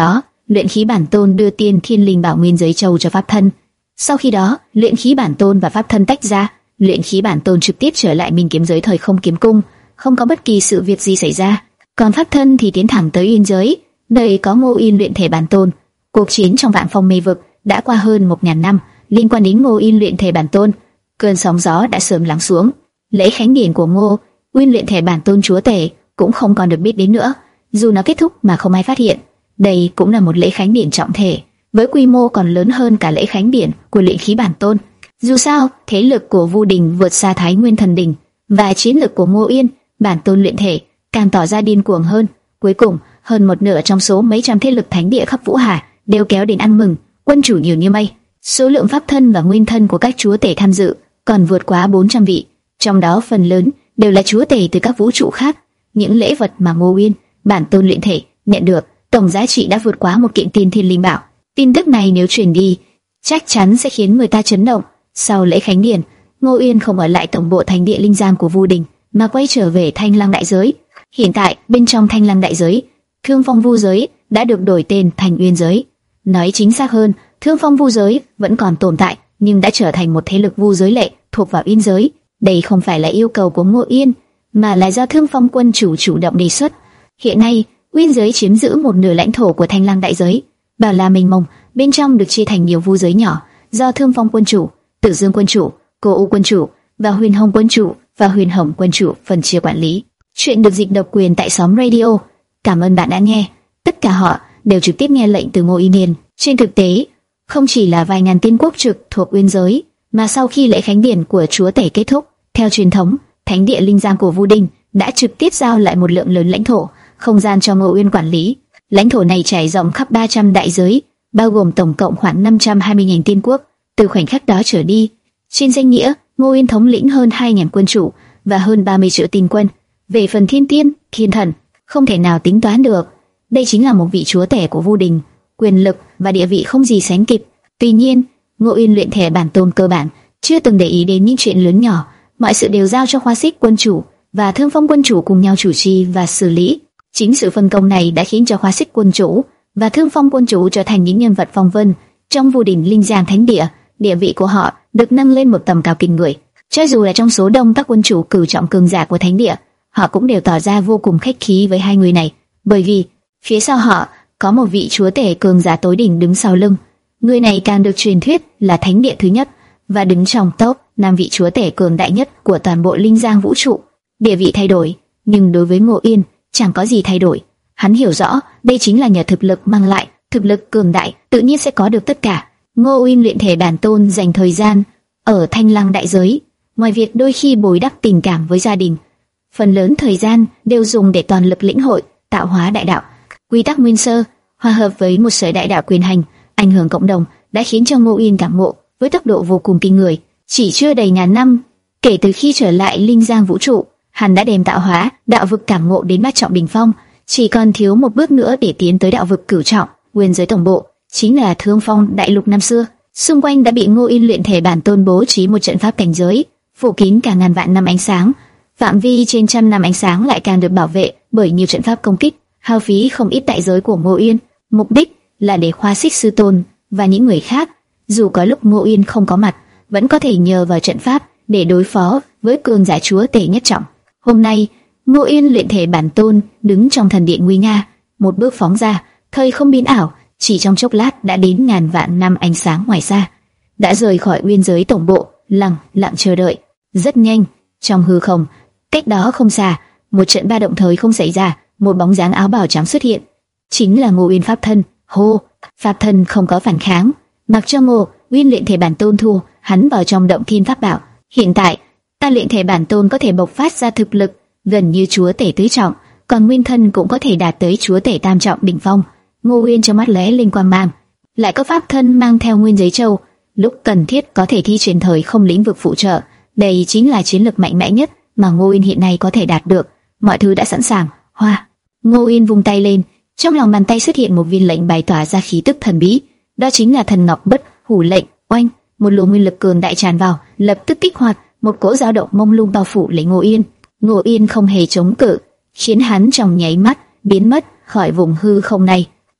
luyện khí bản tôn đưa tiên thiên linh bảo nguyên giới châu cho pháp thân. Sau khi đó, luyện khí bản tôn và pháp thân tách ra, luyện khí bản tôn trực tiếp trở lại Minh kiếm giới thời không kiếm cung, không có bất kỳ sự việc gì xảy ra. Còn pháp thân thì tiến thẳng tới Yên giới, nơi có Ngô Yên luyện thể bản tôn. Cuộc chiến trong Vạn Phong mê vực đã qua hơn một ngàn năm, liên quan đến Ngô Yên luyện thể bản tôn, cơn sóng gió đã sớm lắng xuống. Lễ khánh điển của Ngô Yên luyện thể bản tôn chúa tể cũng không còn được biết đến nữa, dù nó kết thúc mà không ai phát hiện. Đây cũng là một lễ khánh điển trọng thể, với quy mô còn lớn hơn cả lễ khánh điển của luyện khí bản tôn. Dù sao, thế lực của Vu Đình vượt xa Thái Nguyên Thần Đình, và chiến lực của Ngô Yên bản tôn luyện thể càng tỏ ra điên cuồng hơn. Cuối cùng, hơn một nửa trong số mấy trăm thế lực thánh địa khắp Vũ Hà đều kéo đến ăn mừng. Quân chủ nhiều như mây, số lượng pháp thân và nguyên thân của các chúa tể tham dự còn vượt quá bốn trăm vị, trong đó phần lớn đều là chúa tể từ các vũ trụ khác. Những lễ vật mà Ngô Yên bản tôn luyện thể nhận được tổng giá trị đã vượt quá một kiện tiên thiên linh bảo. Tin tức này nếu truyền đi, chắc chắn sẽ khiến người ta chấn động. Sau lễ khánh điển, Ngô Yên không ở lại tổng bộ thánh địa linh giang của Vu Đình, mà quay trở về Thanh Lăng đại giới. Hiện tại, bên trong Thanh Lăng đại giới, Thương Phong Vu giới đã được đổi tên thành Uyên giới. Nói chính xác hơn, Thương Phong Vu giới vẫn còn tồn tại, nhưng đã trở thành một thế lực vu giới lệ thuộc vào Uyên giới. Đây không phải là yêu cầu của Ngô Yên, mà là do Thương Phong quân chủ chủ động đề xuất. Hiện nay, Uyên giới chiếm giữ một nửa lãnh thổ của Thanh Lăng đại giới, bảo là mênh mông, bên trong được chia thành nhiều vu giới nhỏ, do Thương Phong quân chủ, Tử Dương quân chủ, Cô U quân chủ và Huyền Hồng quân chủ và Huyền Hồng quân chủ phân chia quản lý. Chuyện được dịch độc quyền tại Xóm Radio. Cảm ơn bạn đã nghe. Tất cả họ đều trực tiếp nghe lệnh từ Ngô Yên. Trên thực tế, không chỉ là vài ngàn tiên quốc trực thuộc Uyên giới, mà sau khi lễ khánh điển của chúa tể kết thúc, theo truyền thống, thánh địa linh giang của Vu Đình đã trực tiếp giao lại một lượng lớn lãnh thổ, không gian cho Ngô Yên quản lý. Lãnh thổ này trải rộng khắp ba trăm đại giới, bao gồm tổng cộng khoảng năm trăm hai mươi nghìn tiên quốc. Từ khoảnh khắc đó trở đi, trên danh nghĩa, Ngô Yên thống lĩnh hơn hai nghìn quân chủ và hơn ba mươi triệu tinh quân. Về phần thiên tiên, thiên thần, không thể nào tính toán được. Đây chính là một vị chúa tể của Vu Đình, quyền lực và địa vị không gì sánh kịp. Tuy nhiên, Ngô Yên luyện thể bản tôn cơ bản chưa từng để ý đến những chuyện lớn nhỏ, mọi sự đều giao cho Khoa Xích quân chủ và Thương Phong quân chủ cùng nhau chủ trì và xử lý. Chính sự phân công này đã khiến cho Khoa Xích quân chủ và Thương Phong quân chủ trở thành những nhân vật phong vân trong Vu Đình linh giang thánh địa. Địa vị của họ được nâng lên một tầm cao kinh người. Cho dù là trong số đông các quân chủ cửu trọng cường giả của thánh địa, họ cũng đều tỏ ra vô cùng khách khí với hai người này, bởi vì phía sau họ có một vị chúa tể cường giả tối đỉnh đứng sau lưng. Người này càng được truyền thuyết là thánh địa thứ nhất và đứng trong top năm vị chúa tể cường đại nhất của toàn bộ linh giang vũ trụ. Địa vị thay đổi, nhưng đối với Ngô Yên chẳng có gì thay đổi. Hắn hiểu rõ đây chính là nhờ thực lực mang lại, thực lực cường đại tự nhiên sẽ có được tất cả. Ngô Yên luyện thể bản tôn dành thời gian ở Thanh Lăng đại giới, ngoài việc đôi khi bồi đắp tình cảm với gia đình, phần lớn thời gian đều dùng để toàn lực lĩnh hội, tạo hóa đại đạo, quy tắc nguyên sơ, hòa hợp với một sợi đại đạo quyền hành, ảnh hưởng cộng đồng, đã khiến cho Ngô Yên cảm ngộ với tốc độ vô cùng kinh người. Chỉ chưa đầy ngàn năm, kể từ khi trở lại linh giang vũ trụ, hắn đã đem tạo hóa đạo vực cảm ngộ đến bát trọng đỉnh phong, chỉ còn thiếu một bước nữa để tiến tới đạo vực cửu trọng. Nguyên giới tổng bộ chính là Thương Phong đại lục năm xưa, xung quanh đã bị Ngô Yên luyện thể bản tôn bố trí một trận pháp cảnh giới, phủ kín cả ngàn vạn năm ánh sáng. Phạm vi trên trăm năm ánh sáng lại càng được bảo vệ bởi nhiều trận pháp công kích, hao phí không ít đại giới của Ngô Yên. Mục đích là để Khoa Xích sư tôn và những người khác, dù có lúc Ngô Yên không có mặt, vẫn có thể nhờ vào trận pháp để đối phó với cường giả chúa tể nhất trọng. Hôm nay, Ngô Yên luyện thể bản tôn đứng trong thần điện nguy nga, một bước phóng ra, thời không biến ảo, chỉ trong chốc lát đã đến ngàn vạn năm ánh sáng ngoài xa, đã rời khỏi Uyên giới tổng bộ, lặng lặng chờ đợi. Rất nhanh, trong hư không, cách đó không xa, một trận ba động thời không xảy ra, một bóng dáng áo bào trắng xuất hiện, chính là Ngô Uyên pháp thân. Hô, pháp thân không có phản kháng, mặc cho Ngô Uyên luyện thể bản tôn thu hắn vào trong động thiên pháp bảo. Hiện tại, ta luyện thể bản tôn có thể bộc phát ra thực lực gần như chúa tể tứ trọng, còn nguyên thân cũng có thể đạt tới chúa tể tam trọng đỉnh phong. Ngô Uyên trong mắt lóe lên quang mang, lại có pháp thân mang theo nguyên giới châu, lúc cần thiết có thể thi triển thời không lĩnh vực phụ trợ. Đây chính là chiến lược mạnh mẽ nhất mà Ngô Uyên hiện nay có thể đạt được. Mọi thứ đã sẵn sàng. Hoa. Ngô Uyên vung tay lên, trong lòng bàn tay xuất hiện một viên lệnh bài tỏa ra khí tức thần bí, đó chính là thần ngọc bất hủ lệnh. Oanh, một luồng nguyên lực cường đại tràn vào, lập tức kích hoạt một cỗ dao động mông lung bao phủ lấy Ngô Yên. Ngô Yên không hề chống cự, khiến hắn trong nháy mắt biến mất khỏi vùng hư không này.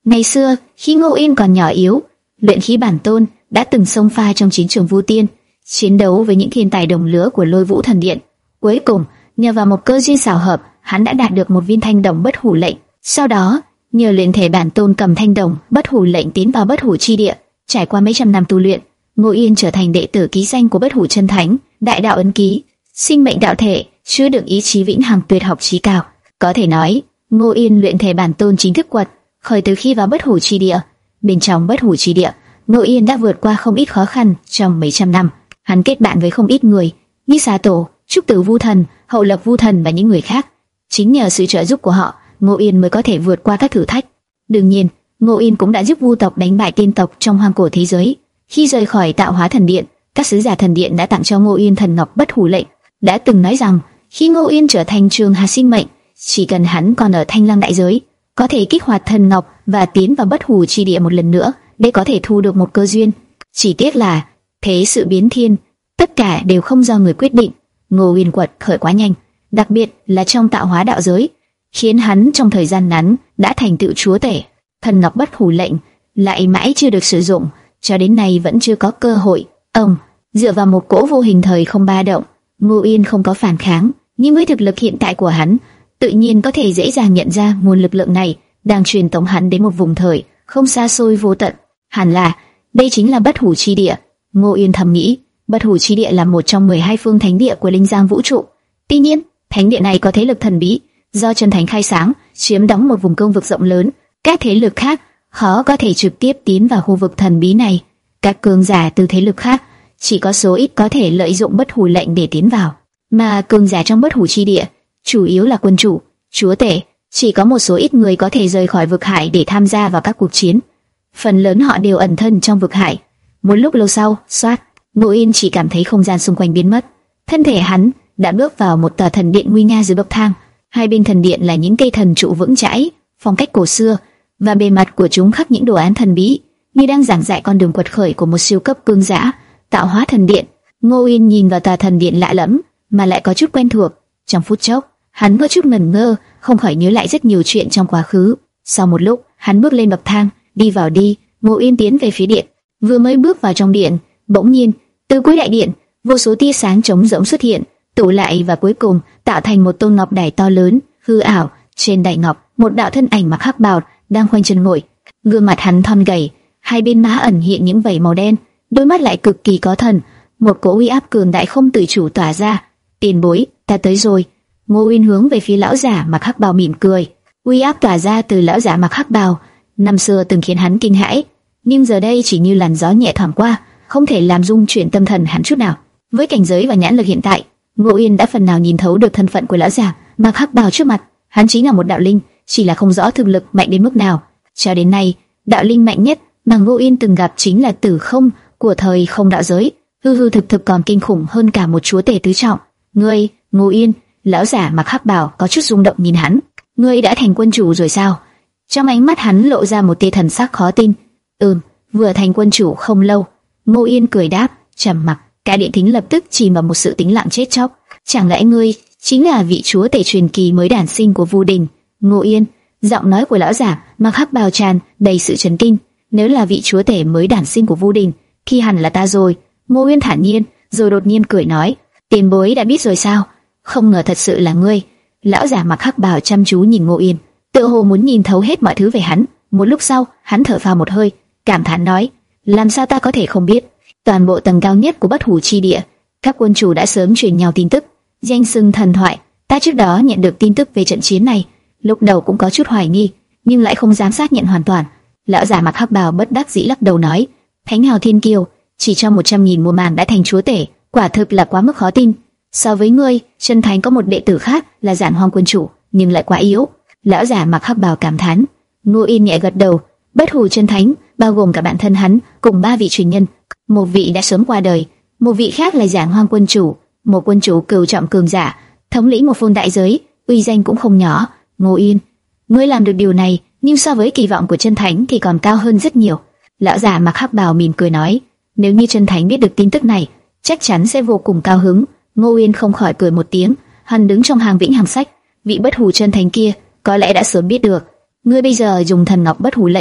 Ngày xưa, khi Ngô Yên còn nhỏ yếu, luyện khí bản tôn đã từng xông pha trong chiến trường Vu Tiên, chiến đấu với những thiên tài đồng lứa của Lôi Vũ Thần Điện. Cuối cùng, nhờ vào một cơ duyên xảo hợp, hắn đã đạt được một viên thanh đồng bất hủ lệnh. Sau đó, nhờ luyện thể bản tôn cầm thanh đồng bất hủ lệnh tiến vào bất hủ chi địa, trải qua mấy trăm năm tu luyện, Ngô Yên trở thành đệ tử ký danh của bất hủ chân thánh, đại đạo ấn ký, sinh mệnh đạo thể, chứa đựng ý chí vĩnh hằng tuyệt học chí cao. Có thể nói, Ngô Yên luyện thể bản tôn chính thức quật khởi từ khi vào bất hủ chi địa. Bên trong bất hủ chi địa, Ngô Yên đã vượt qua không ít khó khăn trong mấy trăm năm. Hắn kết bạn với không ít người như Xà Tổ, Trúc Tử Vu Thần, Hậu Lập Vu Thần và những người khác. Chính nhờ sự trợ giúp của họ, Ngô Yên mới có thể vượt qua các thử thách. Đương nhiên, Ngô Yên cũng đã giúp Vu tộc đánh bại tiên tộc trong hoang cổ thế giới. Khi rời khỏi Tạo Hóa Thần Điện, các sứ giả thần điện đã tặng cho Ngô Yên thần ngọc bất hủ lệnh, đã từng nói rằng khi Ngô Yên trở thành trường hà sinh mệnh, chỉ cần hắn còn ở Thanh Lăng đại giới, có thể kích hoạt thần ngọc và tiến vào bất hủ chi địa một lần nữa để có thể thu được một cơ duyên. Chỉ tiếc là thế sự biến thiên, tất cả đều không do người quyết định. Ngô Yên quật khởi quá nhanh, đặc biệt là trong tạo hóa đạo giới, khiến hắn trong thời gian ngắn đã thành tựu chúa tể. Thần ngọc bất hủ lệnh lại mãi chưa được sử dụng, cho đến nay vẫn chưa có cơ hội. Ông dựa vào một cỗ vô hình thời không ba động, Ngô Yên không có phản kháng, nhưng với thực lực hiện tại của hắn, tự nhiên có thể dễ dàng nhận ra nguồn lực lượng này đang truyền tống hắn đến một vùng thời không xa xôi vô tận. Hẳn là đây chính là bất hủ chi địa. Ngô Yên thầm nghĩ, bất hủ chi địa là một trong mười hai phương thánh địa của linh giang vũ trụ. Tuy nhiên, thánh địa này có thế lực thần bí, do chân thánh khai sáng, chiếm đóng một vùng cương vực rộng lớn. Các thế lực khác khó có thể trực tiếp tiến vào khu vực thần bí này. Các cường giả từ thế lực khác chỉ có số ít có thể lợi dụng bất hủ lệnh để tiến vào, mà cường giả trong bất hủ chi địa chủ yếu là quân chủ, chúa tể, chỉ có một số ít người có thể rời khỏi vực hải để tham gia vào các cuộc chiến. Phần lớn họ đều ẩn thân trong vực hải. Một lúc lâu sau, xoát, Ngô Yên chỉ cảm thấy không gian xung quanh biến mất. Thân thể hắn đã bước vào một tòa thần điện nguy nga dưới bậc thang. Hai bên thần điện là những cây thần trụ vững chãi, phong cách cổ xưa, và bề mặt của chúng khắc những đồ án thần bí, như đang giảng dạy con đường quật khởi của một siêu cấp cường giả. Tạo Hóa Thần Điện. Ngô Yên nhìn vào tòa thần điện lạ lẫm, mà lại có chút quen thuộc. Trong phút chốc, hắn có chút ngẩn ngơ, không khỏi nhớ lại rất nhiều chuyện trong quá khứ. Sau một lúc, hắn bước lên bậc thang, đi vào đi. Ngô Yên tiến về phía điện. Vừa mới bước vào trong điện, bỗng nhiên, từ cuối đại điện, vô số tia sáng trống rỗng xuất hiện, tụ lại và cuối cùng tạo thành một tôn ngọc đài to lớn, hư ảo. Trên đài ngọc, một đạo thân ảnh mặc hắc bào đang khoanh chân ngồi. Gương mặt hắn thon gầy, hai bên má ẩn hiện những vảy màu đen, đôi mắt lại cực kỳ có thần. Một cỗ uy áp cường đại không tự chủ tỏa ra. Tiền bối, ta tới rồi. Ngô Uyên hướng về phía lão giả mặc hắc bào mỉm cười. Uy áp tỏa ra từ lão giả mặc hắc bào năm xưa từng khiến hắn kinh hãi, nhưng giờ đây chỉ như làn gió nhẹ thoảng qua, không thể làm rung chuyển tâm thần hắn chút nào. Với cảnh giới và nhãn lực hiện tại, Ngô Uyên đã phần nào nhìn thấu được thân phận của lão giả mặc hắc bào trước mặt. Hắn chính là một đạo linh, chỉ là không rõ thực lực mạnh đến mức nào. Cho đến nay, đạo linh mạnh nhất mà Ngô Uyên từng gặp chính là Tử Không của thời không đạo giới, hư hư thực thực còn kinh khủng hơn cả một chúa tể tứ trọng. Ngươi, Ngô Uyên, lão giả mặc hắc bào có chút rung động nhìn hắn. Ngươi đã thành quân chủ rồi sao? Trong ánh mắt hắn lộ ra một tia thần sắc khó tin. Ừm, vừa thành quân chủ không lâu. Ngô Uyên cười đáp, trầm mặc. Cả điện thính lập tức chìm vào một sự tĩnh lặng chết chóc. Chẳng lẽ ngươi chính là vị chúa tể truyền kỳ mới đản sinh của Vu Đình? Ngô Uyên, giọng nói của lão giả mặc hắc bào tràn đầy sự chấn kinh. Nếu là vị chúa tể mới đản sinh của Vu Đình, khi hẳn là ta rồi. Ngô Uyên thản nhiên, rồi đột nhiên cười nói, tiền bối đã biết rồi sao? Không ngờ thật sự là ngươi. Lão giả mặc hắc bào chăm chú nhìn Ngô Uyên, tựa hồ muốn nhìn thấu hết mọi thứ về hắn. Một lúc sau, hắn thở phào một hơi, cảm thán nói, làm sao ta có thể không biết? Toàn bộ tầng cao nhất của bất hủ chi địa, các quân chủ đã sớm truyền nhau tin tức, danh xưng thần thoại. Ta trước đó nhận được tin tức về trận chiến này, lúc đầu cũng có chút hoài nghi, nhưng lại không dám xác nhận hoàn toàn. Lão giả mặc hắc bào bất đắc dĩ lắc đầu nói, Thánh Hào Thiên Kiêu chỉ trong một trăm nghìn mùa màng đã thành chúa tể, quả thực là quá mức khó tin. So với ngươi, chân thánh có một đệ tử khác là Giản Hoang quân chủ, nhưng lại quá yếu. Lão giả mặc hắc bào cảm thán. Ngô Yên nhẹ gật đầu. Bất hủ chân thánh bao gồm cả bản thân hắn cùng ba vị truyền nhân, một vị đã sớm qua đời, một vị khác là Giản Hoang quân chủ, một quân chủ cửu trọng cường giả, thống lĩnh một phương đại giới, uy danh cũng không nhỏ. Ngô Yên, ngươi làm được điều này, nhưng so với kỳ vọng của chân thánh thì còn cao hơn rất nhiều. Lão giả mặc hắc bào mỉm cười nói, nếu như chân thánh biết được tin tức này, chắc chắn sẽ vô cùng cao hứng. Ngô Uyên không khỏi cười một tiếng, hắn đứng trong hàng vĩnh hằng sách, vị bất hủ chân thánh kia có lẽ đã sớm biết được. Ngươi bây giờ dùng thần ngọc bất hủ lệnh,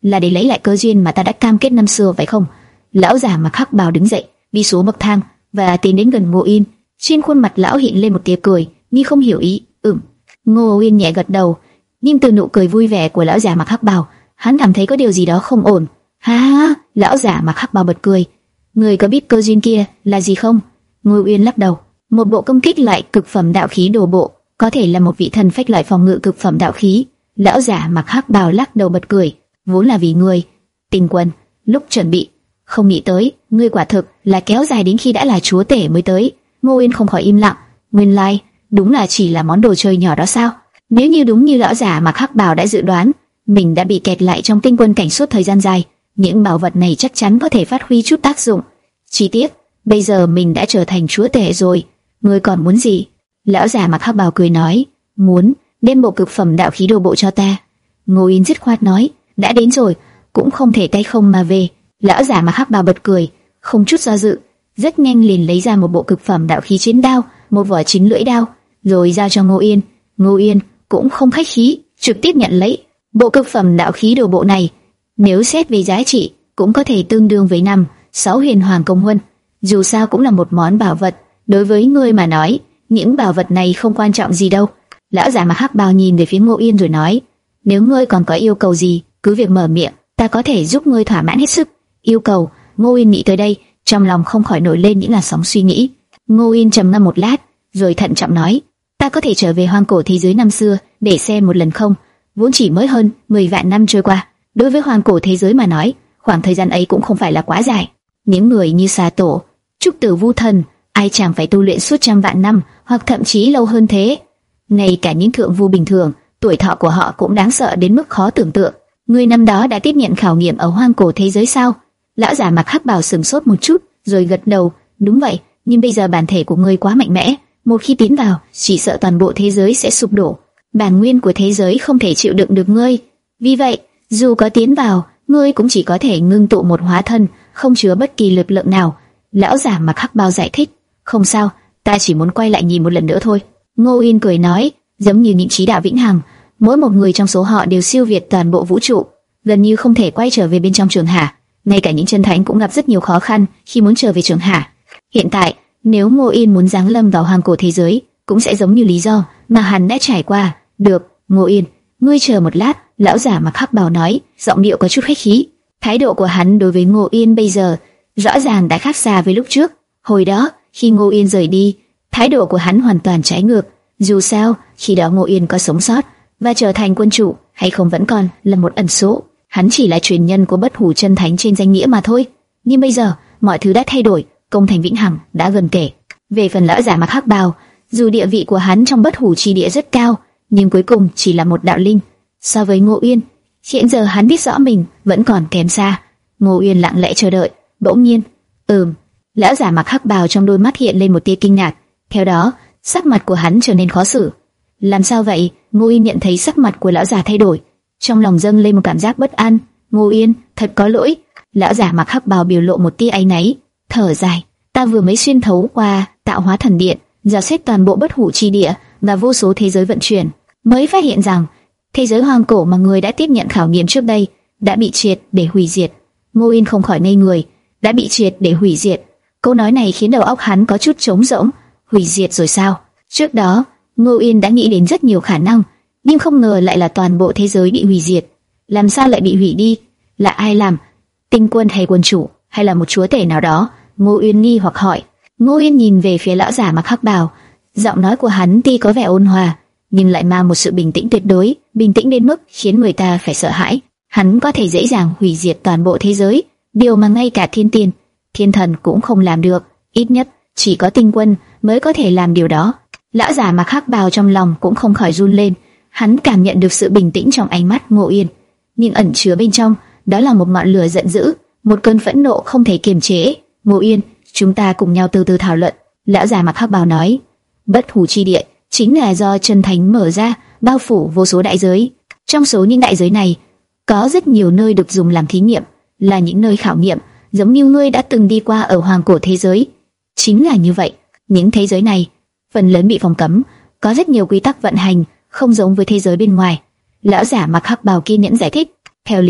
là để lấy lại cơ duyên mà ta đã cam kết năm xưa phải không? Lão già mặc hắc bào đứng dậy, đi xuống bậc thang và tiến đến gần Ngô Yên. Trên khuôn mặt lão hiện lên một tia cười, nhưng không hiểu ý. Ừm. Ngô Yên nhẹ gật đầu, nhưng từ nụ cười vui vẻ của lão già mặc hắc bào, hắn cảm thấy có điều gì đó không ổn. Ha ha, lão già mặc hắc bào bật cười. Người có biết cơ duyên kia là gì không? Ngô Yên lắc đầu. Một bộ công kích loại cực phẩm đạo khí đồ bộ, có thể là một vị thần phách loại phòng ngự cực phẩm đạo khí. Lão già mặc hắc bào lắc đầu bật cười. Vốn là vì ngươi, Tinh Quân, lúc chuẩn bị, không nghĩ tới, ngươi quả thực là kéo dài đến khi đã là chúa tể mới tới. Ngô Yên không khỏi im lặng. Nguyên lai, like, đúng là chỉ là món đồ chơi nhỏ đó sao? Nếu như đúng như lão già mặc hắc bào đã dự đoán, mình đã bị kẹt lại trong tinh quân cảnh suốt thời gian dài, những bảo vật này chắc chắn có thể phát huy chút tác dụng. Chỉ tiếc, bây giờ mình đã trở thành chúa tể rồi. Ngươi còn muốn gì? Lão già mặc hắc bào cười nói, muốn đem bộ cực phẩm đạo khí đồ bộ cho ta. Ngô Yên dứt khoát nói, đã đến rồi, cũng không thể tay không mà về. Lão già mặc hắc bào bật cười, không chút do dự, rất nhanh liền lấy ra một bộ cực phẩm đạo khí chiến đao, một vỏ chín lưỡi đao, rồi giao cho Ngô Yên. Ngô Yên cũng không khách khí, trực tiếp nhận lấy. Bộ cực phẩm đạo khí đồ bộ này, nếu xét về giá trị, cũng có thể tương đương với năm, sáu huyền hoàng công huân. Dù sao cũng là một món bảo vật, đối với ngươi mà nói, những bảo vật này không quan trọng gì đâu. Lão già mặc hắc bào nhìn về phía Ngô Yên rồi nói, nếu ngươi còn có yêu cầu gì, cứ việc mở miệng, ta có thể giúp ngươi thỏa mãn hết sức. Yêu cầu? Ngô Yên nghĩ tới đây, trong lòng không khỏi nổi lên những làn sóng suy nghĩ. Ngô Yên trầm ngâm một lát, rồi thận trọng nói, ta có thể trở về hoang cổ thế giới năm xưa để xem một lần không? Vốn chỉ mới hơn mười vạn năm trôi qua, đối với hoang cổ thế giới mà nói, khoảng thời gian ấy cũng không phải là quá dài. Những người như Xà Tổ, Trúc Tử Vu Thần, ai chẳng phải tu luyện suốt trăm vạn năm, hoặc thậm chí lâu hơn thế. Ngay cả những thượng vu bình thường, tuổi thọ của họ cũng đáng sợ đến mức khó tưởng tượng. Người năm đó đã tiếp nhận khảo nghiệm ở hoang cổ thế giới sao? Lão già mặc hắc bào sừng sốt một chút, rồi gật đầu, đúng vậy, nhưng bây giờ bản thể của ngươi quá mạnh mẽ, một khi tiến vào, chỉ sợ toàn bộ thế giới sẽ sụp đổ. Bản nguyên của thế giới không thể chịu đựng được ngươi. Vì vậy, dù có tiến vào, ngươi cũng chỉ có thể ngưng tụ một hóa thân, không chứa bất kỳ lực lượng nào. Lão già mặc hắc bào giải thích, không sao, ta chỉ muốn quay lại nhìn một lần nữa thôi. Ngô Yên cười nói, giống như những chí đạo vĩnh hằng, mỗi một người trong số họ đều siêu việt toàn bộ vũ trụ, gần như không thể quay trở về bên trong Trường Hà. Ngay cả những chân thánh cũng gặp rất nhiều khó khăn khi muốn trở về Trường Hà. Hiện tại, nếu Ngô Yên muốn giáng lâm vào hoang cổ thế giới, cũng sẽ giống như lý do mà hắn đã trải qua. Được, Ngô Yên, ngươi chờ một lát. Lão già mặc hắc bào nói, giọng điệu có chút khách khí. Thái độ của hắn đối với Ngô Yên bây giờ rõ ràng đã khác xa với lúc trước. Hồi đó, khi Ngô Yên rời đi, thái độ của hắn hoàn toàn trái ngược. Dù sao, khi đó Ngô Yên có sống sót và trở thành quân chủ hay không vẫn còn là một ẩn số. Hắn chỉ là truyền nhân của bất hủ chân thánh trên danh nghĩa mà thôi. Nhưng bây giờ, mọi thứ đã thay đổi, công thành vĩnh hằng đã gần kể. Về phần lão giả mặc hắc bào, dù địa vị của hắn trong bất hủ chi địa rất cao, nhưng cuối cùng chỉ là một đạo linh. So với Ngô Uyên, hiện giờ hắn biết rõ mình vẫn còn kém xa. Ngô Uyên lặng lẽ chờ đợi, bỗng nhiên, ừm, lão giả mặc hắc bào trong đôi mắt hiện lên một tia kinh ngạc. Theo đó, sắc mặt của hắn trở nên khó xử. Làm sao vậy? Ngô Uyên nhận thấy sắc mặt của lão giả thay đổi, trong lòng dâng lên một cảm giác bất an. Ngô Uyên, thật có lỗi. Lão giả mặc hắc bào biểu lộ một tia áy náy, thở dài. Ta vừa mới xuyên thấu qua tạo hóa thần điện, dò xét toàn bộ bất hủ chi địa và vô số thế giới vận chuyển, mới phát hiện rằng thế giới hoang cổ mà người đã tiếp nhận khảo nghiệm trước đây đã bị triệt để hủy diệt. Ngô Uyên không khỏi ngây người. Đã bị triệt để hủy diệt? Câu nói này khiến đầu óc hắn có chút trống rỗng. Hủy diệt rồi sao? Trước đó, Ngô Uyên đã nghĩ đến rất nhiều khả năng, nhưng không ngờ lại là toàn bộ thế giới bị hủy diệt. Làm sao lại bị hủy đi? Là ai làm? Tinh quân hay quân chủ, hay là một chúa tể nào đó? Ngô Uyên nghi hoặc hỏi. Ngô Uyên nhìn về phía lão giả mặc hắc bào, giọng nói của hắn tuy có vẻ ôn hòa, nhưng lại mang một sự bình tĩnh tuyệt đối, bình tĩnh đến mức khiến người ta phải sợ hãi. Hắn có thể dễ dàng hủy diệt toàn bộ thế giới, điều mà ngay cả thiên tiên, thiên thần cũng không làm được. Ít nhất, chỉ có tinh quân mới có thể làm điều đó. Lão giả mặc hắc bào trong lòng cũng không khỏi run lên. Hắn cảm nhận được sự bình tĩnh trong ánh mắt Ngô Uyên, nhưng ẩn chứa bên trong đó là một ngọn lửa giận dữ, một cơn phẫn nộ không thể kiềm chế. Ngô Uyên, chúng ta cùng nhau từ từ thảo luận. Lão già mặc hắc bào nói, bất hủ chi địa chính là do chân thánh mở ra, bao phủ vô số đại giới. Trong số những đại giới này, có rất nhiều nơi được dùng làm thí nghiệm, là những nơi khảo nghiệm, giống như ngươi đã từng đi qua ở hoàng cổ thế giới. Chính là như vậy, những thế giới này phần lớn bị phong cấm, có rất nhiều quy tắc vận hành không giống với thế giới bên ngoài. Lão giả mặc hắc bào kiên nhẫn giải thích, theo lý,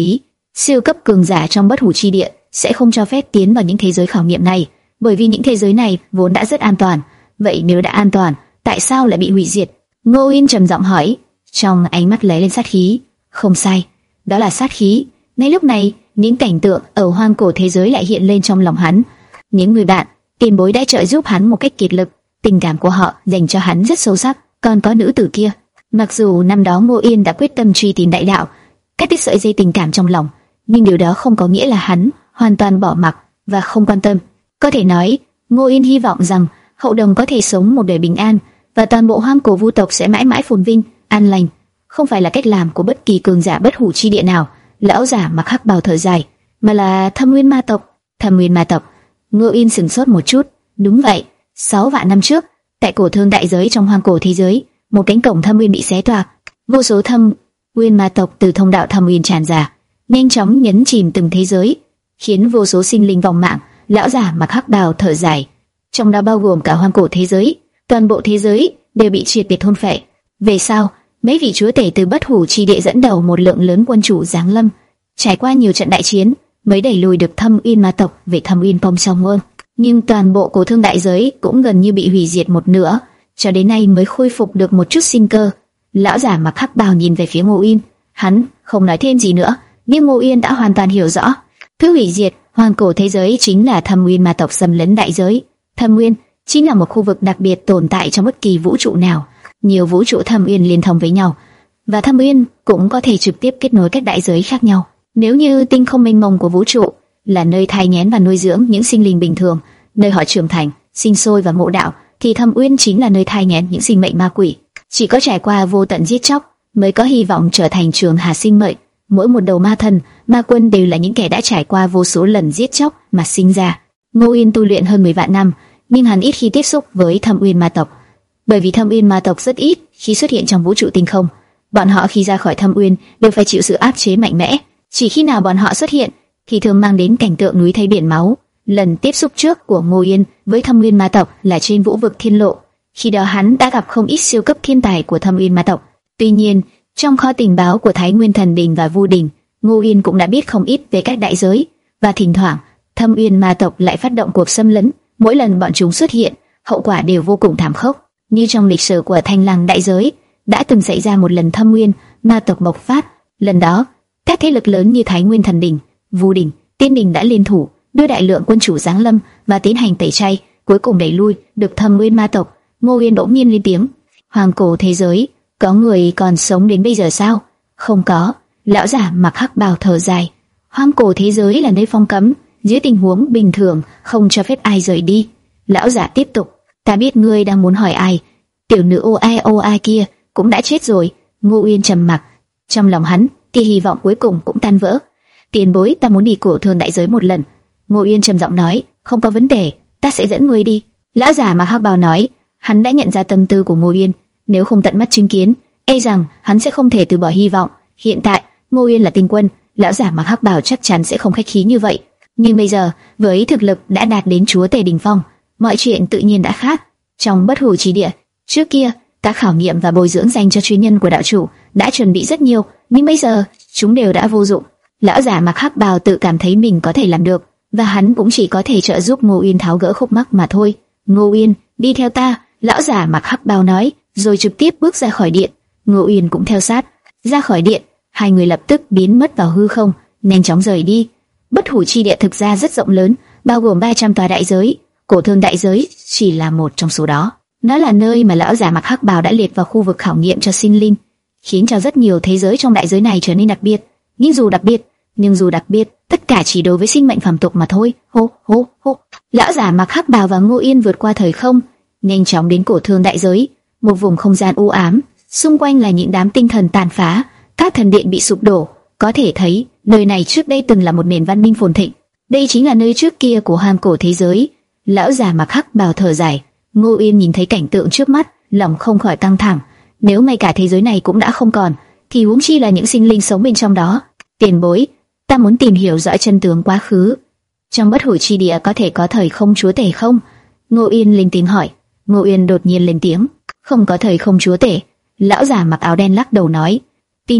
Siêu cấp cường giả trong bất hủ chi địa sẽ không cho phép tiến vào những thế giới khảo nghiệm này, bởi vì những thế giới này vốn đã rất an toàn. Vậy nếu đã an toàn, tại sao lại bị hủy diệt? Ngô Yên trầm giọng hỏi, trong ánh mắt lóe lên sát khí. Không sai, đó là sát khí. Ngay lúc này, những cảnh tượng ở hoang cổ thế giới lại hiện lên trong lòng hắn. Những người bạn, tiền bối đã trợ giúp hắn một cách kiệt lực, tình cảm của họ dành cho hắn rất sâu sắc. Còn có nữ tử kia, mặc dù năm đó Ngô Yên đã quyết tâm truy tìm đại đạo, cắt đứt sợi dây tình cảm trong lòng, nhưng điều đó không có nghĩa là hắn hoàn toàn bỏ mặc và không quan tâm. Có thể nói, Ngô Yên hy vọng rằng hậu đồng có thể sống một đời bình an và toàn bộ hoang cổ vu tộc sẽ mãi mãi phồn vinh, an lành. Không phải là cách làm của bất kỳ cường giả bất hủ chi địa nào. Lão giả mặc hắc bào thở dài, mà là Thâm Nguyên ma tộc. Thâm Nguyên ma tộc? Ngô Yên sững sốt một chút. Đúng vậy, sáu vạn năm trước, tại cổ thương đại giới trong hoang cổ thế giới, một cánh cổng Thâm Nguyên bị xé toạc, vô số Thâm Nguyên ma tộc từ thông đạo Thâm Nguyên tràn ra, nhanh chóng nhấn chìm từng thế giới, khiến vô số sinh linh vong mạng. Lão giả mặc hắc bào thở dài, trong đó bao gồm cả hoang cổ thế giới, toàn bộ thế giới đều bị triệt để thôn phệ. Về sau, mấy vị chúa tể từ bất hủ chi địa dẫn đầu một lượng lớn quân chủ giáng lâm, trải qua nhiều trận đại chiến mới đẩy lùi được Thâm Uyên ma tộc về Thâm Uyên Phong Song Môn. Nhưng toàn bộ cổ thương đại giới cũng gần như bị hủy diệt một nửa, cho đến nay mới khôi phục được một chút sinh cơ. Lão giả mặc hắc bào nhìn về phía Ngô Yên, hắn không nói thêm gì nữa, nhưng Ngô Yên đã hoàn toàn hiểu rõ, thứ hủy diệt hoang cổ thế giới chính là Thâm Uyên ma tộc xâm lấn đại giới. Thâm Uyên chính là một khu vực đặc biệt tồn tại trong bất kỳ vũ trụ nào. Nhiều vũ trụ Thâm Uyên liên thông với nhau, và Thâm Uyên cũng có thể trực tiếp kết nối các đại giới khác nhau. Nếu như tinh không mênh mông của vũ trụ là nơi thai nghén và nuôi dưỡng những sinh linh bình thường, nơi họ trưởng thành, sinh sôi và ngộ đạo, thì Thâm Uyên chính là nơi thai nghén những sinh mệnh ma quỷ. Chỉ có trải qua vô tận giết chóc mới có hy vọng trở thành trường hà sinh mệnh. Mỗi một đầu ma thần, ma quân đều là những kẻ đã trải qua vô số lần giết chóc mà sinh ra. Ngô Yên tu luyện hơn mười vạn năm, nhưng hắn ít khi tiếp xúc với Thâm Uyên ma tộc, bởi vì Thâm Uyên ma tộc rất ít khi xuất hiện trong vũ trụ tinh không. Bọn họ khi ra khỏi Thâm Uyên đều phải chịu sự áp chế mạnh mẽ. Chỉ khi nào bọn họ xuất hiện thì thường mang đến cảnh tượng núi thay biển máu. Lần tiếp xúc trước của Ngô Yên với Thâm Uyên ma tộc là trên vũ vực Thiên Lộ. Khi đó hắn đã gặp không ít siêu cấp thiên tài của Thâm Uyên ma tộc. Tuy nhiên, trong kho tình báo của Thái Nguyên Thần Đình và Vu Đình, Ngô Yên cũng đã biết không ít về các đại giới, và thỉnh thoảng Thâm Uyên ma tộc lại phát động cuộc xâm lấn. Mỗi lần bọn chúng xuất hiện, hậu quả đều vô cùng thảm khốc. Như trong lịch sử của Thanh Lăng đại giới, đã từng xảy ra một lần Thâm Uyên ma tộc bộc phát. Lần đó, các thế lực lớn như Thái Nguyên Thần Đình, Vu Đình, Tiên Đình đã liên thủ, đưa đại lượng quân chủ giáng lâm và tiến hành tẩy chay, cuối cùng đẩy lui được Thâm Uyên ma tộc. Ngô Yên bỗng nhiên lên tiếng: "Hoàng cổ thế giới, có người còn sống đến bây giờ sao?" "Không có." Lão giả mặc hắc bào thở dài. "Hoàng cổ thế giới là nơi phong cấm, dưới tình huống bình thường không cho phép ai rời đi." Lão giả tiếp tục: "Ta biết ngươi đang muốn hỏi ai. Tiểu nữ ô ai ô ai kia cũng đã chết rồi." Ngô Uyên trầm mặc, trong lòng hắn thì hy vọng cuối cùng cũng tan vỡ. "Tiền bối, ta muốn đi cổ thương đại giới một lần." Ngô Uyên trầm giọng nói: "Không có vấn đề, ta sẽ dẫn ngươi đi." Lão giả mặc hắc bào nói, hắn đã nhận ra tâm tư của Ngô Uyên, nếu không tận mắt chứng kiến, e rằng hắn sẽ không thể từ bỏ hy vọng. Hiện tại, Ngô Uyên là tinh quân, lão giả mặc hắc bào chắc chắn sẽ không khách khí như vậy. Nhưng bây giờ, với thực lực đã đạt đến chúa tể đỉnh phong, mọi chuyện tự nhiên đã khác. Trong bất hủ chi địa, trước kia, các khảo nghiệm và bồi dưỡng dành cho chuyên nhân của đạo chủ đã chuẩn bị rất nhiều, nhưng bây giờ chúng đều đã vô dụng. Lão giả mặc hắc bào tự cảm thấy mình có thể làm được, và hắn cũng chỉ có thể trợ giúp Ngô Uyên tháo gỡ khúc mắc mà thôi. "Ngô Uyên, đi theo ta." Lão giả mặc hắc bào nói, rồi trực tiếp bước ra khỏi điện. Ngô Uyên cũng theo sát. Ra khỏi điện, hai người lập tức biến mất vào hư không, nhanh chóng rời đi. Bất hủ chi địa thực ra rất rộng lớn, bao gồm ba trăm tòa đại giới. Cổ thương đại giới chỉ là một trong số đó. Nó là nơi mà lão giả mặc hắc bào đã liệt vào khu vực khảo nghiệm cho sinh linh, khiến cho rất nhiều thế giới trong đại giới này trở nên đặc biệt. Nhưng dù đặc biệt, nhưng dù đặc biệt, tất cả chỉ đối với sinh mệnh phàm tục mà thôi. Hô hô hô. Lão giả mặc hắc bào và Ngô Yên vượt qua thời không, nhanh chóng đến cổ thương đại giới, một vùng không gian u ám, xung quanh là những đám tinh thần tàn phá, các thần điện bị sụp đổ, có thể thấy nơi này trước đây từng là một nền văn minh phồn thịnh. Đây chính là nơi trước kia của hoang cổ thế giới. Lão già mặc hắc bào thở dài. Ngô Yên nhìn thấy cảnh tượng trước mắt, lòng không khỏi căng thẳng. Nếu ngay cả thế giới này cũng đã không còn, thì huống chi là những sinh linh sống bên trong đó. Tiền bối, ta muốn tìm hiểu rõ chân tướng quá khứ. Trong bất hủ chi địa có thể có thời không chúa tể không? Ngô Yên lên tiếng hỏi. Ngô Yên đột nhiên lên tiếng. Không có thời không chúa tể. Lão già mặc áo đen lắc đầu nói. Tuy nhiên,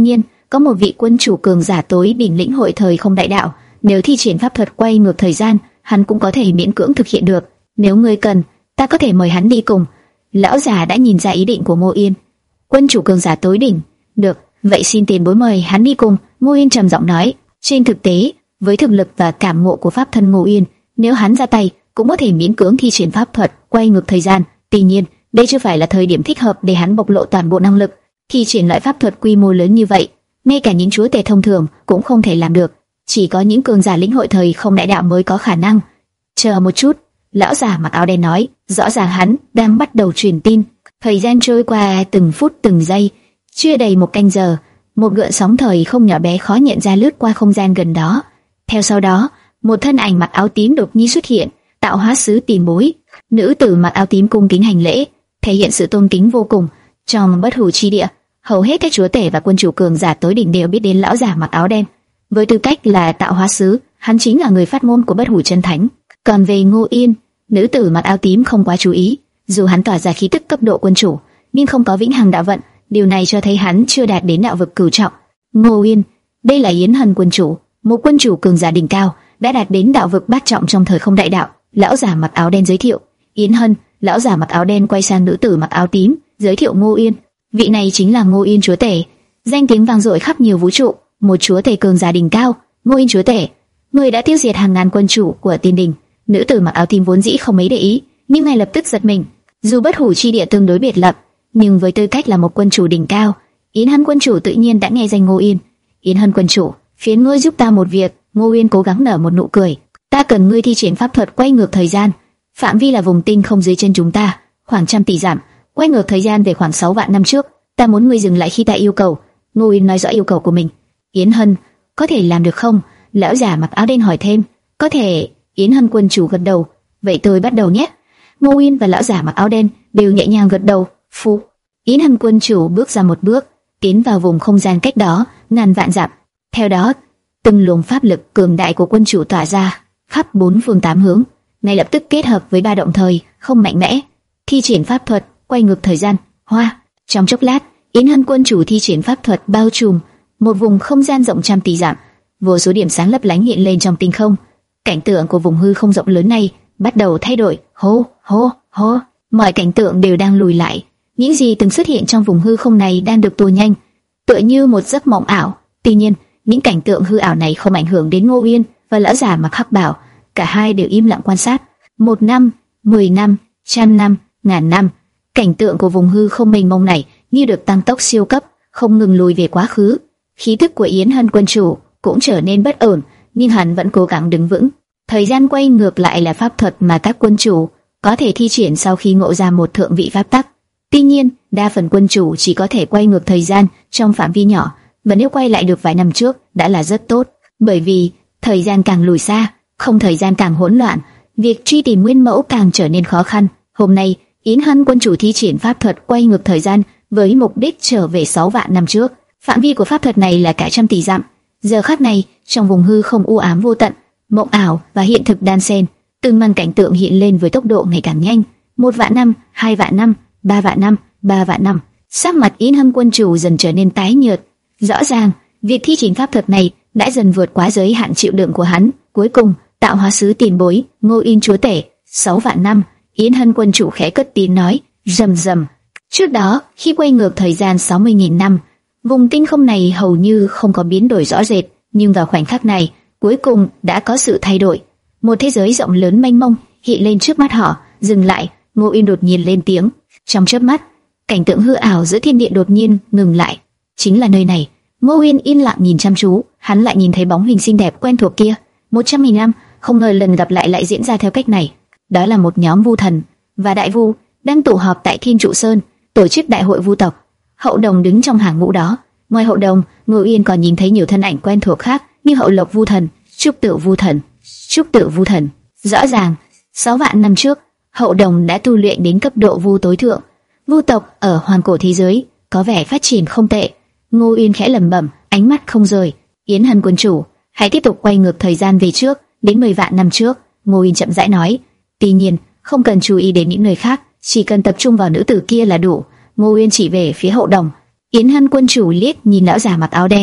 có một vị quân chủ cường giả tối đỉnh lĩnh hội thời không đại đạo, nếu thi triển pháp thuật quay ngược thời gian, hắn cũng có thể miễn cưỡng thực hiện được. Nếu ngươi cần, ta có thể mời hắn đi cùng. Lão già đã nhìn ra ý định của Ngô Yên. Quân chủ cường giả tối đỉnh, được, vậy xin tiền bối mời hắn đi cùng. Ngô Yên trầm giọng nói. Trên thực tế, với thực lực và cảm ngộ của pháp thân Ngô Yên, nếu hắn ra tay, cũng có thể miễn cưỡng thi triển pháp thuật quay ngược thời gian. Tuy nhiên, đây chưa phải là thời điểm thích hợp để hắn bộc lộ toàn bộ năng lực. Thi triển loại pháp thuật quy mô lớn như vậy, ngay cả những chúa tể thông thường cũng không thể làm được, chỉ có những cường giả lĩnh hội thời không đại đạo mới có khả năng. Chờ một chút, lão già mặc áo đen nói, rõ ràng hắn đang bắt đầu truyền tin. Thời gian trôi qua từng phút từng giây, chưa đầy một canh giờ, một gợn sóng thời không nhỏ bé khó nhận ra lướt qua không gian gần đó. Theo sau đó, một thân ảnh mặc áo tím đột nhiên xuất hiện, tạo hóa sứ tiền bối. Nữ tử mặc áo tím cung kính hành lễ, thể hiện sự tôn kính vô cùng. Trong Bất Hủ chi địa, hầu hết các chúa tể và quân chủ cường giả tối đỉnh đều biết đến lão già mặc áo đen. Với tư cách là tạo hóa sứ, hắn chính là người phát ngôn của Bất Hủ chân thánh. Còn về Ngô Yên, nữ tử mặc áo tím không quá chú ý. Dù hắn tỏa ra khí tức cấp độ quân chủ, nhưng không có vĩnh hằng đạo vận, điều này cho thấy hắn chưa đạt đến đạo vực cửu trọng. Ngô Yên, đây là Yến Hân quân chủ, một quân chủ cường giả đỉnh cao, đã đạt đến đạo vực bát trọng trong thời không đại đạo. Lão già mặc áo đen giới thiệu. Yến Hân. Lão già mặc áo đen quay sang nữ tử mặc áo tím, giới thiệu Ngô Yên. Vị này chính là Ngô Yên chúa tể, danh tiếng vang dội khắp nhiều vũ trụ, một chúa tể cường giả đỉnh cao. Ngô Yên chúa tể, người đã tiêu diệt hàng ngàn quân chủ của Tiên Đình. Nữ tử mặc áo tím vốn dĩ không mấy để ý, nhưng ngay lập tức giật mình. Dù Bất Hủ chi địa tương đối biệt lập, nhưng với tư cách là một quân chủ đỉnh cao, Yến Hân quân chủ tự nhiên đã nghe danh Ngô Yên. Yến Hân quân chủ, phiền ngươi giúp ta một việc. Ngô Yên cố gắng nở một nụ cười. Ta cần ngươi thi triển pháp thuật quay ngược thời gian, phạm vi là vùng tinh không dưới chân chúng ta, khoảng trăm tỷ dặm, quay ngược thời gian về khoảng sáu vạn năm trước. Ta muốn ngươi dừng lại khi ta yêu cầu. Ngô Yên nói rõ yêu cầu của mình. Yến Hân, có thể làm được không? Lão già mặc áo đen hỏi thêm. Có thể. Yến Hân quân chủ gật đầu. Vậy tôi bắt đầu nhé. Ngô Yên và lão già mặc áo đen đều nhẹ nhàng gật đầu. Phu. Yến Hân quân chủ bước ra một bước, tiến vào vùng không gian cách đó ngàn vạn dặm. Theo đó, từng luồng pháp lực cường đại của quân chủ tỏa ra khắp bốn phương tám hướng, ngay lập tức kết hợp với ba động thời không mạnh mẽ, thi triển pháp thuật quay ngược thời gian. Hoa. Trong chốc lát, Yến Hân quân chủ thi triển pháp thuật bao trùm một vùng không gian rộng trăm tỷ dặm, vô số điểm sáng lấp lánh hiện lên trong tinh không. Cảnh tượng của vùng hư không rộng lớn này bắt đầu thay đổi. Hô, hô, hô. Mọi cảnh tượng đều đang lùi lại. Những gì từng xuất hiện trong vùng hư không này đang được tua nhanh, tựa như một giấc mộng ảo. Tuy nhiên, những cảnh tượng hư ảo này không ảnh hưởng đến Ngô Yên và lão già mặc hắc bào. Cả hai đều im lặng quan sát. Một năm, mười năm, trăm năm, ngàn năm, cảnh tượng của vùng hư không mênh mông này như được tăng tốc siêu cấp, không ngừng lùi về quá khứ. Khí tức của Yến Hân quân chủ cũng trở nên bất ổn, nhưng hắn vẫn cố gắng đứng vững. Thời gian quay ngược lại là pháp thuật mà các quân chủ có thể thi triển sau khi ngộ ra một thượng vị pháp tắc. Tuy nhiên, đa phần quân chủ chỉ có thể quay ngược thời gian trong phạm vi nhỏ, và nếu quay lại được vài năm trước đã là rất tốt. Bởi vì thời gian càng lùi xa, không thời gian càng hỗn loạn, việc truy tìm nguyên mẫu càng trở nên khó khăn. Hôm nay, Yến Hân quân chủ thi triển pháp thuật quay ngược thời gian với mục đích trở về sáu vạn năm trước. Phạm vi của pháp thuật này là cả trăm tỷ dặm. Giờ khắc này, trong vùng hư không u ám vô tận, mộng ảo và hiện thực đan xen, từng màn cảnh tượng hiện lên với tốc độ ngày càng nhanh. Một vạn năm, hai vạn năm, ba vạn năm, ba vạn năm. Sắc mặt Yến Hân quân chủ dần trở nên tái nhợt. Rõ ràng, việc thi triển pháp thuật này đã dần vượt quá giới hạn chịu đựng của hắn. Cuối cùng, tạo hóa sứ tiền bối, Ngô Yên chúa tể, sáu vạn năm. Yến Hân quân chủ khẽ cất tiếng nói, rầm rầm. Trước đó, khi quay ngược thời gian sáu mươi nghìn năm, vùng tinh không này hầu như không có biến đổi rõ rệt, nhưng vào khoảnh khắc này, cuối cùng đã có sự thay đổi. Một thế giới rộng lớn mênh mông hiện lên trước mắt họ. Dừng lại. Ngô Yên đột nhiên lên tiếng. Trong chớp mắt, cảnh tượng hư ảo giữa thiên địa đột nhiên ngừng lại. Chính là nơi này. Ngô Yên yên lặng nhìn chăm chú, hắn lại nhìn thấy bóng hình xinh đẹp quen thuộc kia. Một trăm nghìn năm, không ngờ lần gặp lại lại diễn ra theo cách này. Đó là một nhóm vu thần và đại vu đang tụ họp tại Thiên Trụ Sơn, tổ chức đại hội vu tộc. Hậu Đồng đứng trong hàng ngũ đó. Ngoài Hậu Đồng, Ngô Yên còn nhìn thấy nhiều thân ảnh quen thuộc khác như Hậu Lộc vu thần, Trúc Tự vu thần, Trúc Tự vu thần. Rõ ràng, sáu vạn năm trước, Hậu Đồng đã tu luyện đến cấp độ vu tối thượng. Vu tộc ở hoàn cổ thế giới có vẻ phát triển không tệ. Ngô Yên khẽ lẩm bẩm, ánh mắt không rời. Yến Hân quân chủ, hãy tiếp tục quay ngược thời gian về trước, đến mười vạn năm trước. Ngô Yên chậm rãi nói. Tuy nhiên, không cần chú ý đến những người khác, chỉ cần tập trung vào nữ tử kia là đủ. Ngô Yên chỉ về phía Hậu Đồng. Yến Hân quân chủ liếc nhìn lão già mặc áo đen,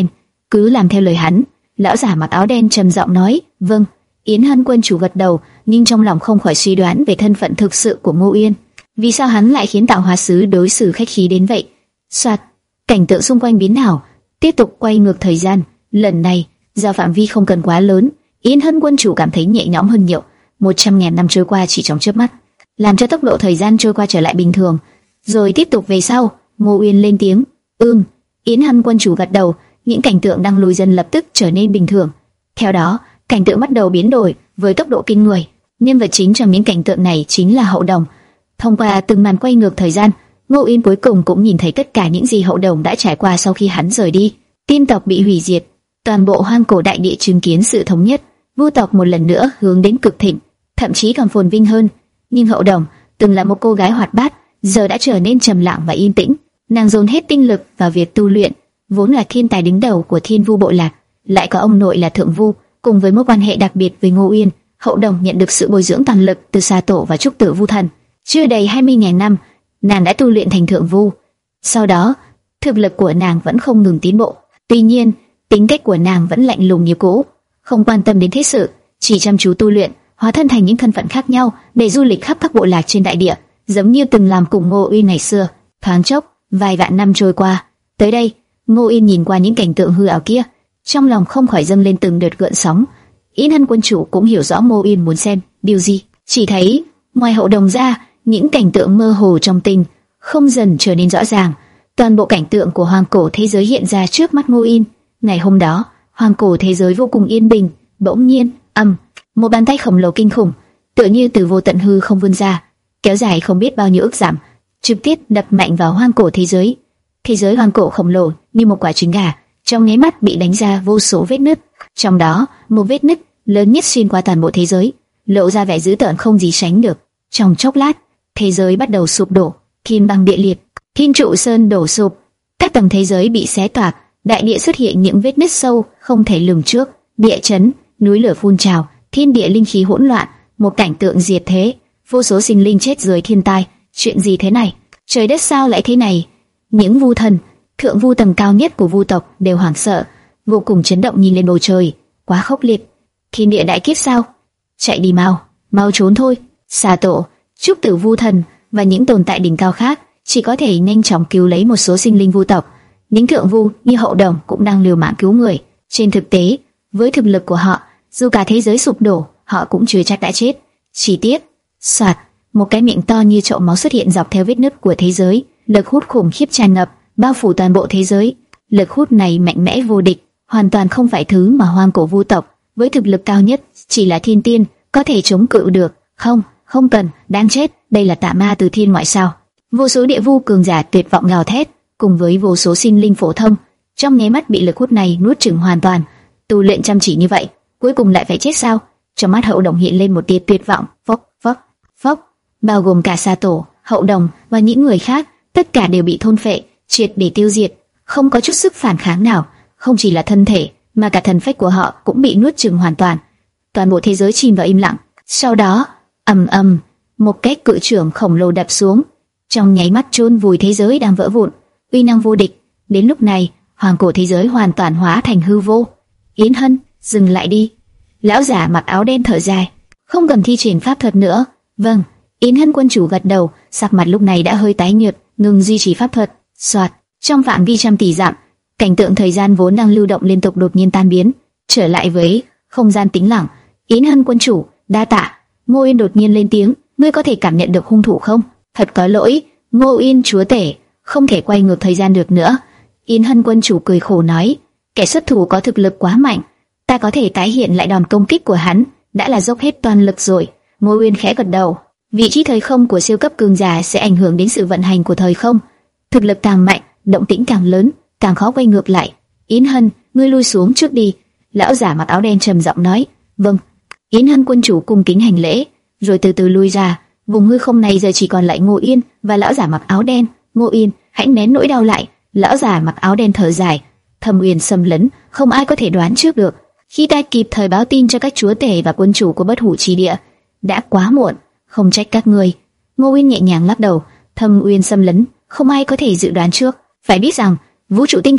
cứ làm theo lời hắn. Lão giả mặc áo đen trầm giọng nói, vâng. Yến Hân quân chủ gật đầu, nhưng trong lòng không khỏi suy đoán về thân phận thực sự của Ngô Uyên. Vì sao hắn lại khiến tạo hóa sứ đối xử khách khí đến vậy? Soạt, cảnh tượng xung quanh biến ảo, tiếp tục quay ngược thời gian. Lần này, do phạm vi không cần quá lớn, Yến Hân quân chủ cảm thấy nhẹ nhõm hơn nhiều. Một trăm ngàn năm trôi qua chỉ trong chớp mắt, làm cho tốc độ thời gian trôi qua trở lại bình thường. Rồi tiếp tục về sau, Ngô Uyên lên tiếng, ưm. Yến Hân quân chủ gật đầu, những cảnh tượng đang lùi dần lập tức trở nên bình thường. Theo đó, cảnh tượng bắt đầu biến đổi với tốc độ kinh người. Nhân vật chính trong những cảnh tượng này chính là Hậu Đồng. Thông qua từng màn quay ngược thời gian, Ngô Uyên cuối cùng cũng nhìn thấy tất cả những gì Hậu Đồng đã trải qua sau khi hắn rời đi. Tiên tộc bị hủy diệt, toàn bộ hoang cổ đại địa chứng kiến sự thống nhất, vu tộc một lần nữa hướng đến cực thịnh, thậm chí còn phồn vinh hơn. Nhưng Hậu Đồng từng là một cô gái hoạt bát, giờ đã trở nên trầm lặng và yên tĩnh. Nàng dồn hết tinh lực vào việc tu luyện, vốn là thiên tài đứng đầu của Thiên Vu bộ lạc, lại có ông nội là Thượng Vu, cùng với mối quan hệ đặc biệt với Ngô Uyên, Hậu Đồng nhận được sự bồi dưỡng toàn lực từ Sa Tổ và Trúc Tử Vu Thần. Chưa đầy hai mươi nghìn năm, nàng đã tu luyện thành Thượng Vu. Sau đó, thực lực của nàng vẫn không ngừng tiến bộ. Tuy nhiên, tính cách của nàng vẫn lạnh lùng như cũ, không quan tâm đến thế sự, chỉ chăm chú tu luyện, hóa thân thành những thân phận khác nhau để du lịch khắp các bộ lạc trên đại địa, giống như từng làm cùng Ngô Uyên ngày xưa. Thoáng chốc, vài vạn năm trôi qua, tới đây, Ngô Uyên nhìn qua những cảnh tượng hư ảo kia, trong lòng không khỏi dâng lên từng đợt gợn sóng. Yến Hân quân chủ cũng hiểu rõ Ngô Uyên muốn xem điều gì, chỉ thấy ngoài Hậu Đồng ra, những cảnh tượng mơ hồ trong tinh không dần trở nên rõ ràng. Toàn bộ cảnh tượng của hoang cổ thế giới hiện ra trước mắt Ngô Uyên. Ngày hôm đó, hoang cổ thế giới vô cùng yên bình. Bỗng nhiên, ầm, một bàn tay khổng lồ kinh khủng, tựa như từ vô tận hư không vươn ra, kéo dài không biết bao nhiêu ức dặm, trực tiếp đập mạnh vào hoang cổ thế giới. Thế giới hoang cổ khổng lồ như một quả trứng gà, trong nháy mắt bị đánh ra vô số vết nứt. Trong đó, một vết nứt lớn nhất xuyên qua toàn bộ thế giới, lộ ra vẻ dữ tợn không gì sánh được. Trong chốc lát, thế giới bắt đầu sụp đổ, thiên băng địa liệt, thiên trụ sơn đổ sụp, các tầng thế giới bị xé toạc, đại địa xuất hiện những vết nứt sâu không thể lường trước, địa chấn, núi lửa phun trào, thiên địa linh khí hỗn loạn, một cảnh tượng diệt thế, vô số sinh linh chết dưới thiên tai. Chuyện gì thế này? Trời đất sao lại thế này? Những vu thần, thượng vu tầng cao nhất của vu tộc đều hoảng sợ, vô cùng chấn động nhìn lên bầu trời. Quá khốc liệt, thiên địa đại kiếp sao? Chạy đi mau, mau trốn thôi. Sa Tổ, Trúc Tử Vu Thần và những tồn tại đỉnh cao khác chỉ có thể nhanh chóng cứu lấy một số sinh linh vu tộc. Những thượng vu như Hậu Đồng cũng đang liều mạng cứu người. Trên thực tế, với thực lực của họ, dù cả thế giới sụp đổ, họ cũng chưa chắc đã chết. Chỉ tiếc, soạt, một cái miệng to như chậu máu xuất hiện dọc theo vết nứt của thế giới, lực hút khủng khiếp tràn ngập, bao phủ toàn bộ thế giới. Lực hút này mạnh mẽ vô địch, hoàn toàn không phải thứ mà hoang cổ vu tộc với thực lực cao nhất chỉ là thiên tiên có thể chống cự được. Không, không cần, đáng chết, đây là tà ma từ thiên ngoại sao? Vô số địa vu cường giả tuyệt vọng gào thét, cùng với vô số sinh linh phổ thông, trong nháy mắt bị lực hút này nuốt chửng hoàn toàn. Tu luyện chăm chỉ như vậy, cuối cùng lại phải chết sao? Trong mắt Hậu Đồng hiện lên một tia tuyệt vọng. Phốc, phốc, phốc, bao gồm cả Sa Tổ, Hậu Đồng và những người khác, tất cả đều bị thôn phệ, triệt để tiêu diệt, không có chút sức phản kháng nào. Không chỉ là thân thể, mà cả thần phách của họ cũng bị nuốt chửng hoàn toàn. Toàn bộ thế giới chìm vào im lặng. Sau đó, ầm ầm, một cái cự trưởng khổng lồ đập xuống, trong nháy mắt chôn vùi thế giới đang vỡ vụn. Uy năng vô địch. Đến lúc này, hoàng cổ thế giới hoàn toàn hóa thành hư vô. Yến Hân, dừng lại đi. Lão giả mặc áo đen thở dài. Không cần thi triển pháp thuật nữa. Vâng. Yến Hân quân chủ gật đầu, sắc mặt lúc này đã hơi tái nhợt, ngừng duy trì pháp thuật. Soạt, trong phạm vi trăm tỷ dặm, cảnh tượng thời gian vốn đang lưu động liên tục đột nhiên tan biến, trở lại với không gian tĩnh lặng. Yến Hân quân chủ, đa tạ. Ngô Uyên đột nhiên lên tiếng, ngươi có thể cảm nhận được hung thủ không? Thật có lỗi, Ngô Uyên chúa tể, không thể quay ngược thời gian được nữa. Yến Hân quân chủ cười khổ nói, kẻ xuất thủ có thực lực quá mạnh, ta có thể tái hiện lại đòn công kích của hắn, đã là dốc hết toàn lực rồi. Ngô Uyên khẽ gật đầu. Vị trí thời không của siêu cấp cường giả sẽ ảnh hưởng đến sự vận hành của thời không. Thực lực càng mạnh, động tĩnh càng lớn, càng khó quay ngược lại. Yến Hân, ngươi lui xuống trước đi. Lão giả mặc áo đen trầm giọng nói. Vâng. Yến Hân quân chủ cung kính hành lễ, rồi từ từ lui ra. Vùng hư không này giờ chỉ còn lại Ngô Uyên và lão giả mặc áo đen. Ngô Uyên, hãy nén nỗi đau lại. Lão giả mặc áo đen thở dài. Thâm Uyên xâm lấn, không ai có thể đoán trước được. Khi ta kịp thời báo tin cho các chúa tể và quân chủ của Bất Hủ Chi Địa, đã quá muộn. Không trách các ngươi. Ngô Uyên nhẹ nhàng lắc đầu. Thâm Uyên xâm lấn, không ai có thể dự đoán trước. Phải biết rằng vũ trụ tinh không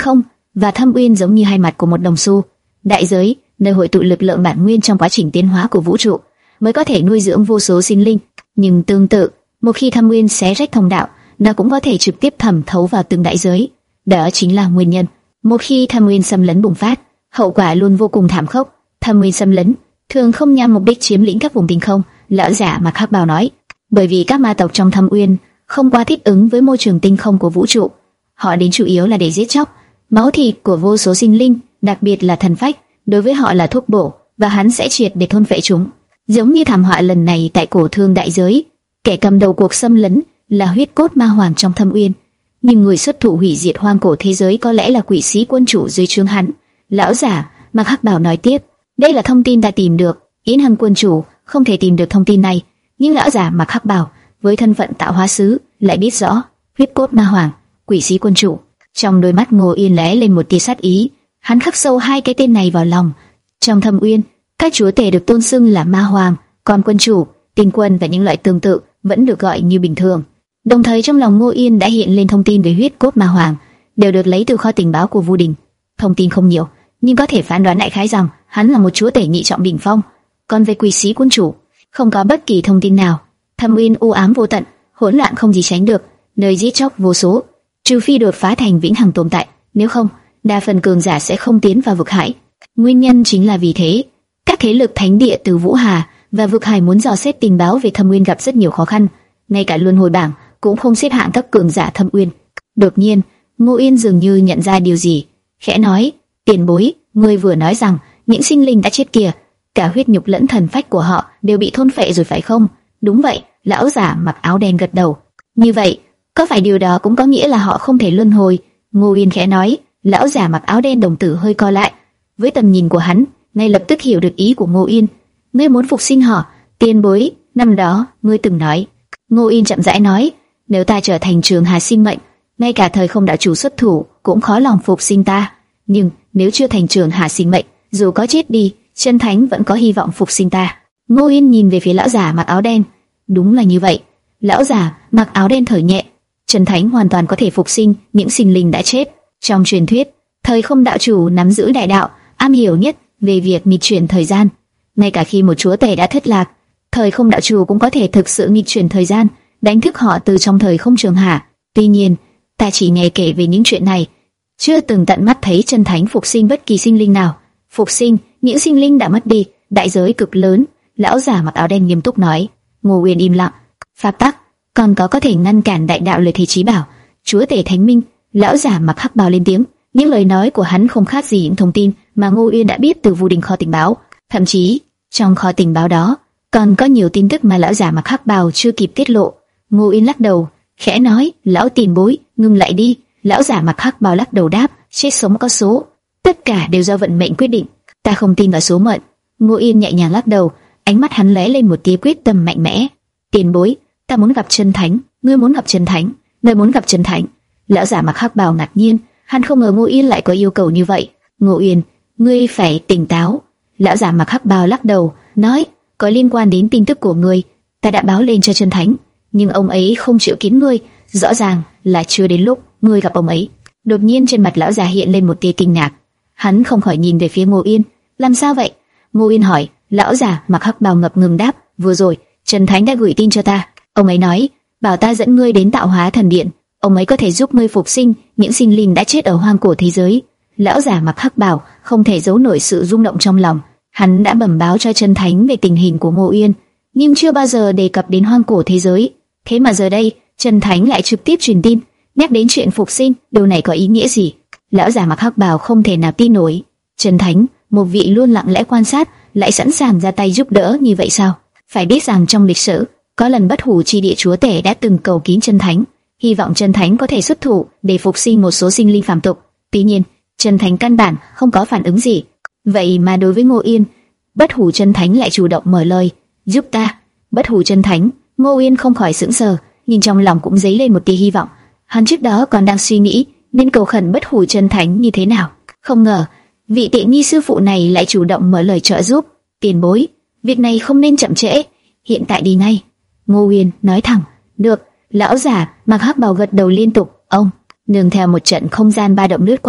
và Thâm Uyên giống như hai mặt của một đồng xu. Đại giới, nơi hội tụ lực lượng bản nguyên trong quá trình tiến hóa của vũ trụ, mới có thể nuôi dưỡng vô số sinh linh. Nhưng tương tự, một khi Thâm Uyên xé rách thông đạo, nó cũng có thể trực tiếp thẩm thấu vào từng đại giới. Đó chính là nguyên nhân một khi Thâm Uyên xâm lấn bùng phát, hậu quả luôn vô cùng thảm khốc. Thâm Uyên xâm lấn thường không nhằm mục đích chiếm lĩnh các vùng tinh không, lão giả Mặc Hắc Bào nói, bởi vì các ma tộc trong Thâm Uyên không qua thích ứng với môi trường tinh không của vũ trụ, họ đến chủ yếu là để giết chóc máu thịt của vô số sinh linh, đặc biệt là thần phách, đối với họ là thuốc bổ, và hắn sẽ triệt để thôn phệ chúng. Giống như thảm họa lần này tại cổ thương đại giới, kẻ cầm đầu cuộc xâm lấn là huyết cốt ma hoàng trong Thâm Uyên, nhưng người xuất thủ hủy diệt hoang cổ thế giới có lẽ là quỷ sĩ quân chủ dưới trướng hắn. Lão giả Mặc Hắc Bảo nói tiếp, đây là thông tin ta tìm được, Yến Hằng quân chủ không thể tìm được thông tin này, nhưng lão giả Mặc Hắc Bảo với thân phận tạo hóa sứ lại biết rõ huyết cốt ma hoàng, quỷ sĩ quân chủ. Trong đôi mắt Ngô Yên lóe lên một tia sát ý, hắn khắc sâu hai cái tên này vào lòng. Trong Thâm Uyên, các chúa tể được tôn xưng là ma hoàng, còn quân chủ, tinh quân và những loại tương tự vẫn được gọi như bình thường. Đồng thời trong lòng Ngô Yên đã hiện lên thông tin về huyết cốt ma hoàng, đều được lấy từ kho tình báo của Vu Đình. Thông tin không nhiều, nhưng có thể phán đoán đại khái rằng hắn là một chúa tể nhị trọng đỉnh phong. Còn về quỷ sĩ quân chủ, không có bất kỳ thông tin nào. Thâm Uyên u ám vô tận, hỗn loạn không gì tránh được, nơi giết chóc vô số, trừ phi đột phá thành vĩnh hằng tồn tại, nếu không, đa phần cường giả sẽ không tiến vào vực hải. Nguyên nhân chính là vì thế, các thế lực thánh địa từ Vũ Hà và vực hải muốn dò xét tình báo về Thâm Uyên gặp rất nhiều khó khăn, ngay cả luân hồi bảng cũng không xếp hạng các cường giả Thâm Uyên. Đột nhiên, Ngô Yên dường như nhận ra điều gì, khẽ nói, tiền bối, ngươi vừa nói rằng những sinh linh đã chết kia, cả huyết nhục lẫn thần phách của họ đều bị thôn phệ rồi phải không? Đúng vậy, lão giả mặc áo đen gật đầu. Như vậy, có phải điều đó cũng có nghĩa là họ không thể luân hồi? Ngô Yên khẽ nói. Lão giả mặc áo đen đồng tử hơi co lại, với tầm nhìn của hắn, ngay lập tức hiểu được ý của Ngô Yên. Ngươi muốn phục sinh họ? Tiền bối, năm đó ngươi từng nói. Ngô Yên chậm rãi nói, nếu ta trở thành Trường Hà sinh mệnh, ngay cả thời không đạo chủ xuất thủ cũng khó lòng phục sinh ta. Nhưng nếu chưa thành Trường Hà sinh mệnh, dù có chết đi, chân thánh vẫn có hy vọng phục sinh ta. Ngô Yên nhìn về phía lão giả mặc áo đen. Đúng là như vậy. Lão giả mặc áo đen thở nhẹ. Chân thánh hoàn toàn có thể phục sinh những sinh linh đã chết. Trong truyền thuyết, thời không đạo chủ nắm giữ đại đạo, am hiểu nhất về việc nghịch chuyển thời gian. Ngay cả khi một chúa tể đã thất lạc, thời không đạo chủ cũng có thể thực sự nghịch chuyển thời gian, đánh thức họ từ trong thời không Trường Hà. Tuy nhiên, ta chỉ nghe kể về những chuyện này, chưa từng tận mắt thấy chân thánh phục sinh bất kỳ sinh linh nào. Phục sinh những sinh linh đã mất đi, đại giới cực lớn. Lão giả mặc áo đen nghiêm túc nói. Ngô Uyên im lặng. Pháp tắc còn có có thể ngăn cản đại đạo lời thề chí bảo, chúa tể thánh minh. Lão giả mặc hắc bào lên tiếng. Những lời nói của hắn không khác gì những thông tin mà Ngô Uyên đã biết từ Vu Đình kho tình báo. Thậm chí trong kho tình báo đó còn có nhiều tin tức mà lão giả mặc hắc bào chưa kịp tiết lộ. Ngô Uyên lắc đầu, khẽ nói: lão tiền bối, ngừng lại đi. Lão giả mặc hắc bào lắc đầu đáp: chết sống có số, tất cả đều do vận mệnh quyết định. Ta không tin vào số mệnh. Ngô Uyên nhẹ nhàng lắc đầu, ánh mắt hắn lóe lên một tia quyết tâm mạnh mẽ. Tiền bối, ta muốn gặp chân thánh. Ngươi muốn gặp chân thánh? Ngươi muốn gặp chân thánh? Lão giả mặc hắc bào ngạc nhiên, hắn không ngờ Ngô Uyên lại có yêu cầu như vậy. Ngô Uyên, ngươi phải tỉnh táo. Lão giả mặc hắc bào lắc đầu, nói: có liên quan đến tin tức của ngươi, ta đã báo lên cho chân thánh, nhưng ông ấy không chịu kiến ngươi, rõ ràng là chưa đến lúc ngươi gặp ông ấy. Đột nhiên trên mặt lão già hiện lên một tia kinh ngạc, hắn không khỏi nhìn về phía Ngô Uyên. Làm sao vậy? Ngô Uyên hỏi. Lão già mặc hắc bào ngập ngừng đáp: vừa rồi Trần Thánh đã gửi tin cho ta, ông ấy nói bảo ta dẫn ngươi đến Tạo Hóa Thần Điện, ông ấy có thể giúp ngươi phục sinh những sinh linh đã chết ở hoang cổ thế giới. Lão già mặc hắc bào không thể giấu nổi sự rung động trong lòng, hắn đã bẩm báo cho Trần Thánh về tình hình của Ngô Uyên, nhưng chưa bao giờ đề cập đến hoang cổ thế giới. Thế mà giờ đây Trần Thánh lại trực tiếp truyền tin nhắc đến chuyện phục sinh, điều này có ý nghĩa gì? Lão già mặc hắc bào không thể nào tin nổi. Trần Thánh, một vị luôn lặng lẽ quan sát, lại sẵn sàng ra tay giúp đỡ như vậy sao? Phải biết rằng trong lịch sử, có lần Bất Hủ Chi Địa chúa tể đã từng cầu kín Trần Thánh, hy vọng Trần Thánh có thể xuất thủ để phục sinh một số sinh linh phàm tục. Tuy nhiên, Trần Thánh căn bản không có phản ứng gì. Vậy mà đối với Ngô Uyên, Bất Hủ Trần Thánh lại chủ động mở lời: giúp ta. Bất Hủ Trần Thánh. Ngô Uyên không khỏi sững sờ, nhưng trong lòng cũng dấy lên một tia hy vọng. Hắn trước đó còn đang suy nghĩ nên cầu khẩn Bất Hủ Trần Thánh như thế nào, không ngờ vị tiện nghi sư phụ này lại chủ động mở lời trợ giúp. Tiền bối, việc này không nên chậm trễ, hiện tại đi ngay. Ngô Uyên nói thẳng. Được. Lão giả mặc hắc bào gật đầu liên tục. Ông nương theo một trận không gian ba động lướt qua,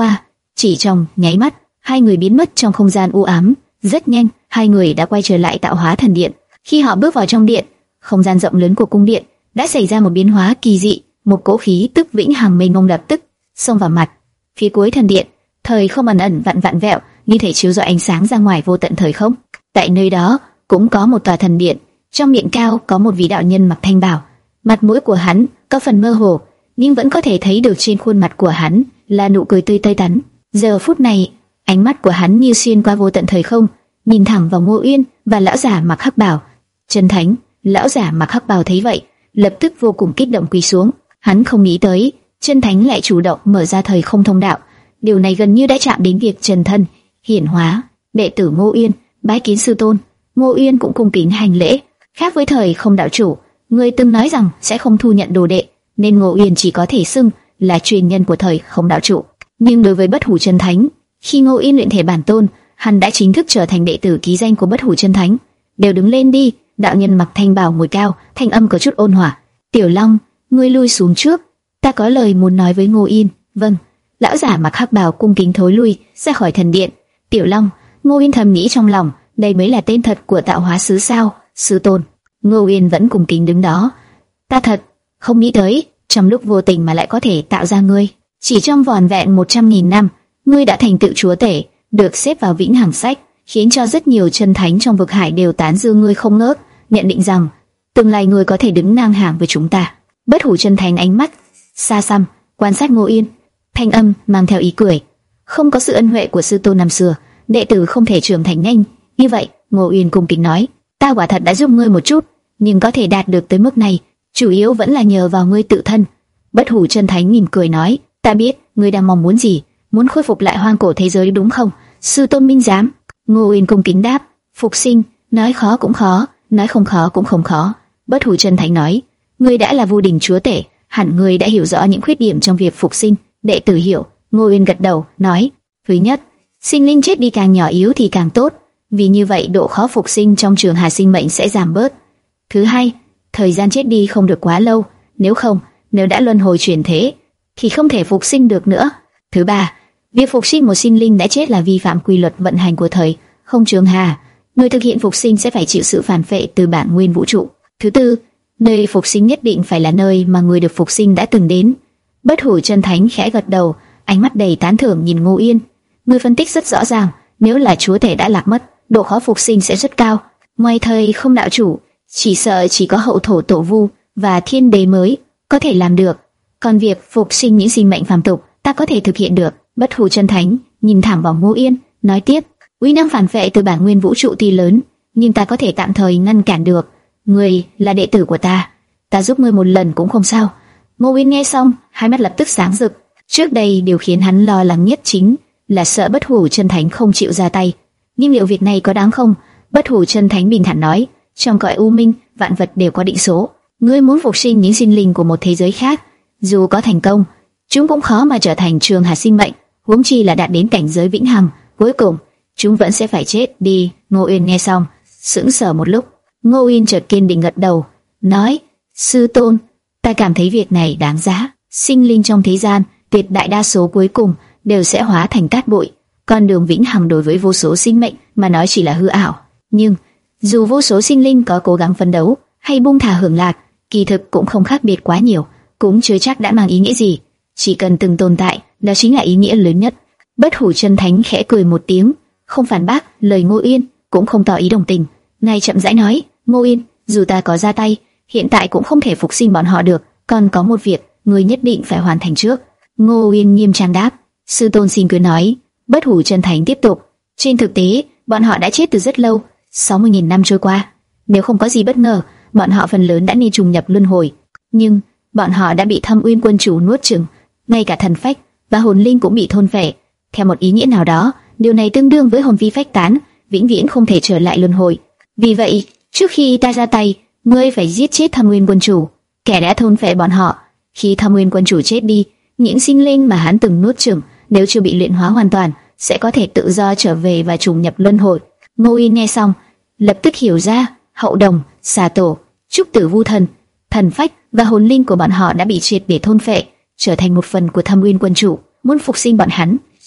Chỉ trong nháy mắt, hai người biến mất trong không gian u ám. Rất nhanh, hai người đã quay trở lại tạo hóa thần điện. Khi họ bước vào trong điện, không gian rộng lớn của cung điện đã xảy ra một biến hóa kỳ dị. Một cỗ khí tức vĩnh hằng mênh mông lập tức xông vào mặt. Phía cuối thần điện, thời không ẩn ẩn vặn vặn vẹo, như thể chiếu rọi ánh sáng ra ngoài vô tận thời không. Tại nơi đó cũng có một tòa thần điện, trong điện cao có một vị đạo nhân mặc thanh bào. Mặt mũi của hắn có phần mơ hồ, nhưng vẫn có thể thấy được trên khuôn mặt của hắn là nụ cười tươi tơi tắn. Giờ phút này, ánh mắt của hắn như xuyên qua vô tận thời không, nhìn thẳng vào Ngô Uyên và lão giả mặc hắc bào. Chân Thánh, lão giả mặc hắc bào thấy vậy, lập tức vô cùng kích động quỳ xuống. Hắn không nghĩ tới, Chân Thánh lại chủ động mở ra thời không thông đạo. Điều này gần như đã chạm đến việc chân thân hiển hóa. Đệ tử Ngô Uyên bái kiến sư tôn. Ngô Uyên cũng cung kính hành lễ. Khác với thời không đạo chủ, người từng nói rằng sẽ không thu nhận đồ đệ, nên Ngô Uyên chỉ có thể xưng là truyền nhân của thời không đạo chủ. Nhưng đối với Bất Hủ Chân Thánh, khi Ngô Uyên luyện thể bản tôn, hắn đã chính thức trở thành đệ tử ký danh của Bất Hủ Chân Thánh. Đều đứng lên đi. Đạo nhân mặc thanh bào ngồi cao, thanh âm có chút ôn hòa. Tiểu Long, ngươi lui xuống trước, ta có lời muốn nói với Ngô Uyên. Vâng. Lão giả mặc hắc bào cung kính thối lui ra khỏi thần điện. Tiểu Long, Ngô Uyên thầm nghĩ trong lòng, đây mới là tên thật của tạo hóa sứ sao? Sư tôn. Ngô Uyên vẫn cung kính đứng đó. Ta thật không nghĩ tới, trong lúc vô tình mà lại có thể tạo ra ngươi. Chỉ trong vỏn vẹn một trăm nghìn năm, ngươi đã thành tựu chúa tể, được xếp vào vĩnh hằng sách, khiến cho rất nhiều chân thánh trong vực hải đều tán dương ngươi không ngớt, nhận định rằng tương lai ngươi có thể đứng ngang hàng với chúng ta. Bất Hủ Chân Thánh ánh mắt xa xăm quan sát Ngô Uyên, thanh âm mang theo ý cười. Không có sự ân huệ của sư tôn năm xưa, đệ tử không thể trưởng thành nhanh như vậy. Ngô Uyên cung kính nói, ta quả thật đã giúp ngươi một chút, nhưng có thể đạt được tới mức này, chủ yếu vẫn là nhờ vào ngươi tự thân. Bất Hủ Chân Thánh mỉm cười nói, ta biết ngươi đang mong muốn gì, muốn khôi phục lại hoang cổ thế giới đúng không? Sư tôn minh giám. Ngô Uyên cung kính đáp, phục sinh, nói khó cũng khó, nói không khó cũng không khó. Bất Hủ Chân Thánh nói, ngươi đã là Vu Đình chúa tể, hẳn ngươi đã hiểu rõ những khuyết điểm trong việc phục sinh. Đệ tử hiểu. Ngô Uyên gật đầu, nói, thứ nhất, sinh linh chết đi càng nhỏ yếu thì càng tốt, vì như vậy độ khó phục sinh trong trường hà sinh mệnh sẽ giảm bớt. Thứ hai, thời gian chết đi không được quá lâu, nếu không, nếu đã luân hồi chuyển thế, thì không thể phục sinh được nữa. Thứ ba, việc phục sinh một sinh linh đã chết là vi phạm quy luật vận hành của thời không trường hà, người thực hiện phục sinh sẽ phải chịu sự phản phệ từ bản nguyên vũ trụ. Thứ tư, nơi phục sinh nhất định phải là nơi mà người được phục sinh đã từng đến. Bất Hủ Chân Thánh khẽ gật đầu, ánh mắt đầy tán thưởng nhìn Ngô Uyên. Người phân tích rất rõ ràng, nếu là chúa tể đã lạc mất, độ khó phục sinh sẽ rất cao. Ngoài thời không đạo chủ, chỉ sợ chỉ có hậu thổ tổ vu và thiên đế mới có thể làm được. Còn việc phục sinh những sinh mệnh phàm tục, ta có thể thực hiện được. Bất Hủ Chân Thánh nhìn thẳng vào Ngô Uyên, nói tiếp, uy năng phản phệ từ bản nguyên vũ trụ tuy lớn, nhưng ta có thể tạm thời ngăn cản được. Ngươi là đệ tử của ta, ta giúp ngươi một lần cũng không sao. Ngô Uyên nghe xong, hai mắt lập tức sáng rực. Trước đây điều khiến hắn lo lắng nhất chính là sợ Bất Hủ Chân Thánh không chịu ra tay. Nhưng liệu việc này có đáng không? Bất Hủ Chân Thánh bình thản nói, trong cõi u minh, vạn vật đều có định số. Ngươi muốn phục sinh những sinh linh của một thế giới khác, dù có thành công, chúng cũng khó mà trở thành trường hà sinh mệnh, huống chi là đạt đến cảnh giới vĩnh hằng. Cuối cùng, chúng vẫn sẽ phải chết đi. Ngô Uyên nghe xong, sững sờ một lúc. Ngô Uyên chợt kiên định gật đầu, nói, sư tôn, ta cảm thấy việc này đáng giá. Sinh linh trong thế gian, tuyệt đại đa số cuối cùng đều sẽ hóa thành cát bụi. Con đường vĩnh hằng đối với vô số sinh mệnh mà nói chỉ là hư ảo. Nhưng dù vô số sinh linh có cố gắng phấn đấu hay buông thả hưởng lạc, kỳ thực cũng không khác biệt quá nhiều, cũng chưa chắc đã mang ý nghĩa gì. Chỉ cần từng tồn tại, đó chính là ý nghĩa lớn nhất. Bất Hủ Chân Thánh khẽ cười một tiếng, không phản bác lời Ngô Uyên, cũng không tỏ ý đồng tình. Ngài chậm rãi nói, Ngô Uyên, dù ta có ra tay, hiện tại cũng không thể phục sinh bọn họ được. Còn có một việc, ngươi nhất định phải hoàn thành trước. Ngô Uyên nghiêm trang đáp, sư tôn xin cứ nói. Bất Hủ Chân Thánh tiếp tục, trên thực tế, bọn họ đã chết từ rất lâu, sáu mươi nghìn năm trôi qua. Nếu không có gì bất ngờ, bọn họ phần lớn đã nên trùng nhập luân hồi. Nhưng bọn họ đã bị Thâm Uyên quân chủ nuốt chửng, ngay cả thần phách và hồn linh cũng bị thôn phệ. Theo một ý nghĩa nào đó, điều này tương đương với hồn phi phách tán, vĩnh viễn không thể trở lại luân hồi. Vì vậy, trước khi ta ra tay, ngươi phải giết chết Thâm Uyên quân chủ, kẻ đã thôn phệ bọn họ. Khi Thâm Uyên quân chủ chết đi, những sinh linh mà hắn từng nuốt chửng, nếu chưa bị luyện hóa hoàn toàn, sẽ có thể tự do trở về và trùng nhập luân hồi. Ngô Uyên nghe xong, lập tức hiểu ra, Hậu Đồng, Xà Tổ, Trúc Tử Vu Thần, thần phách và hồn linh của bọn họ đã bị triệt để thôn phệ, trở thành một phần của Thâm Uyên quân chủ. Muốn phục sinh bọn hắn,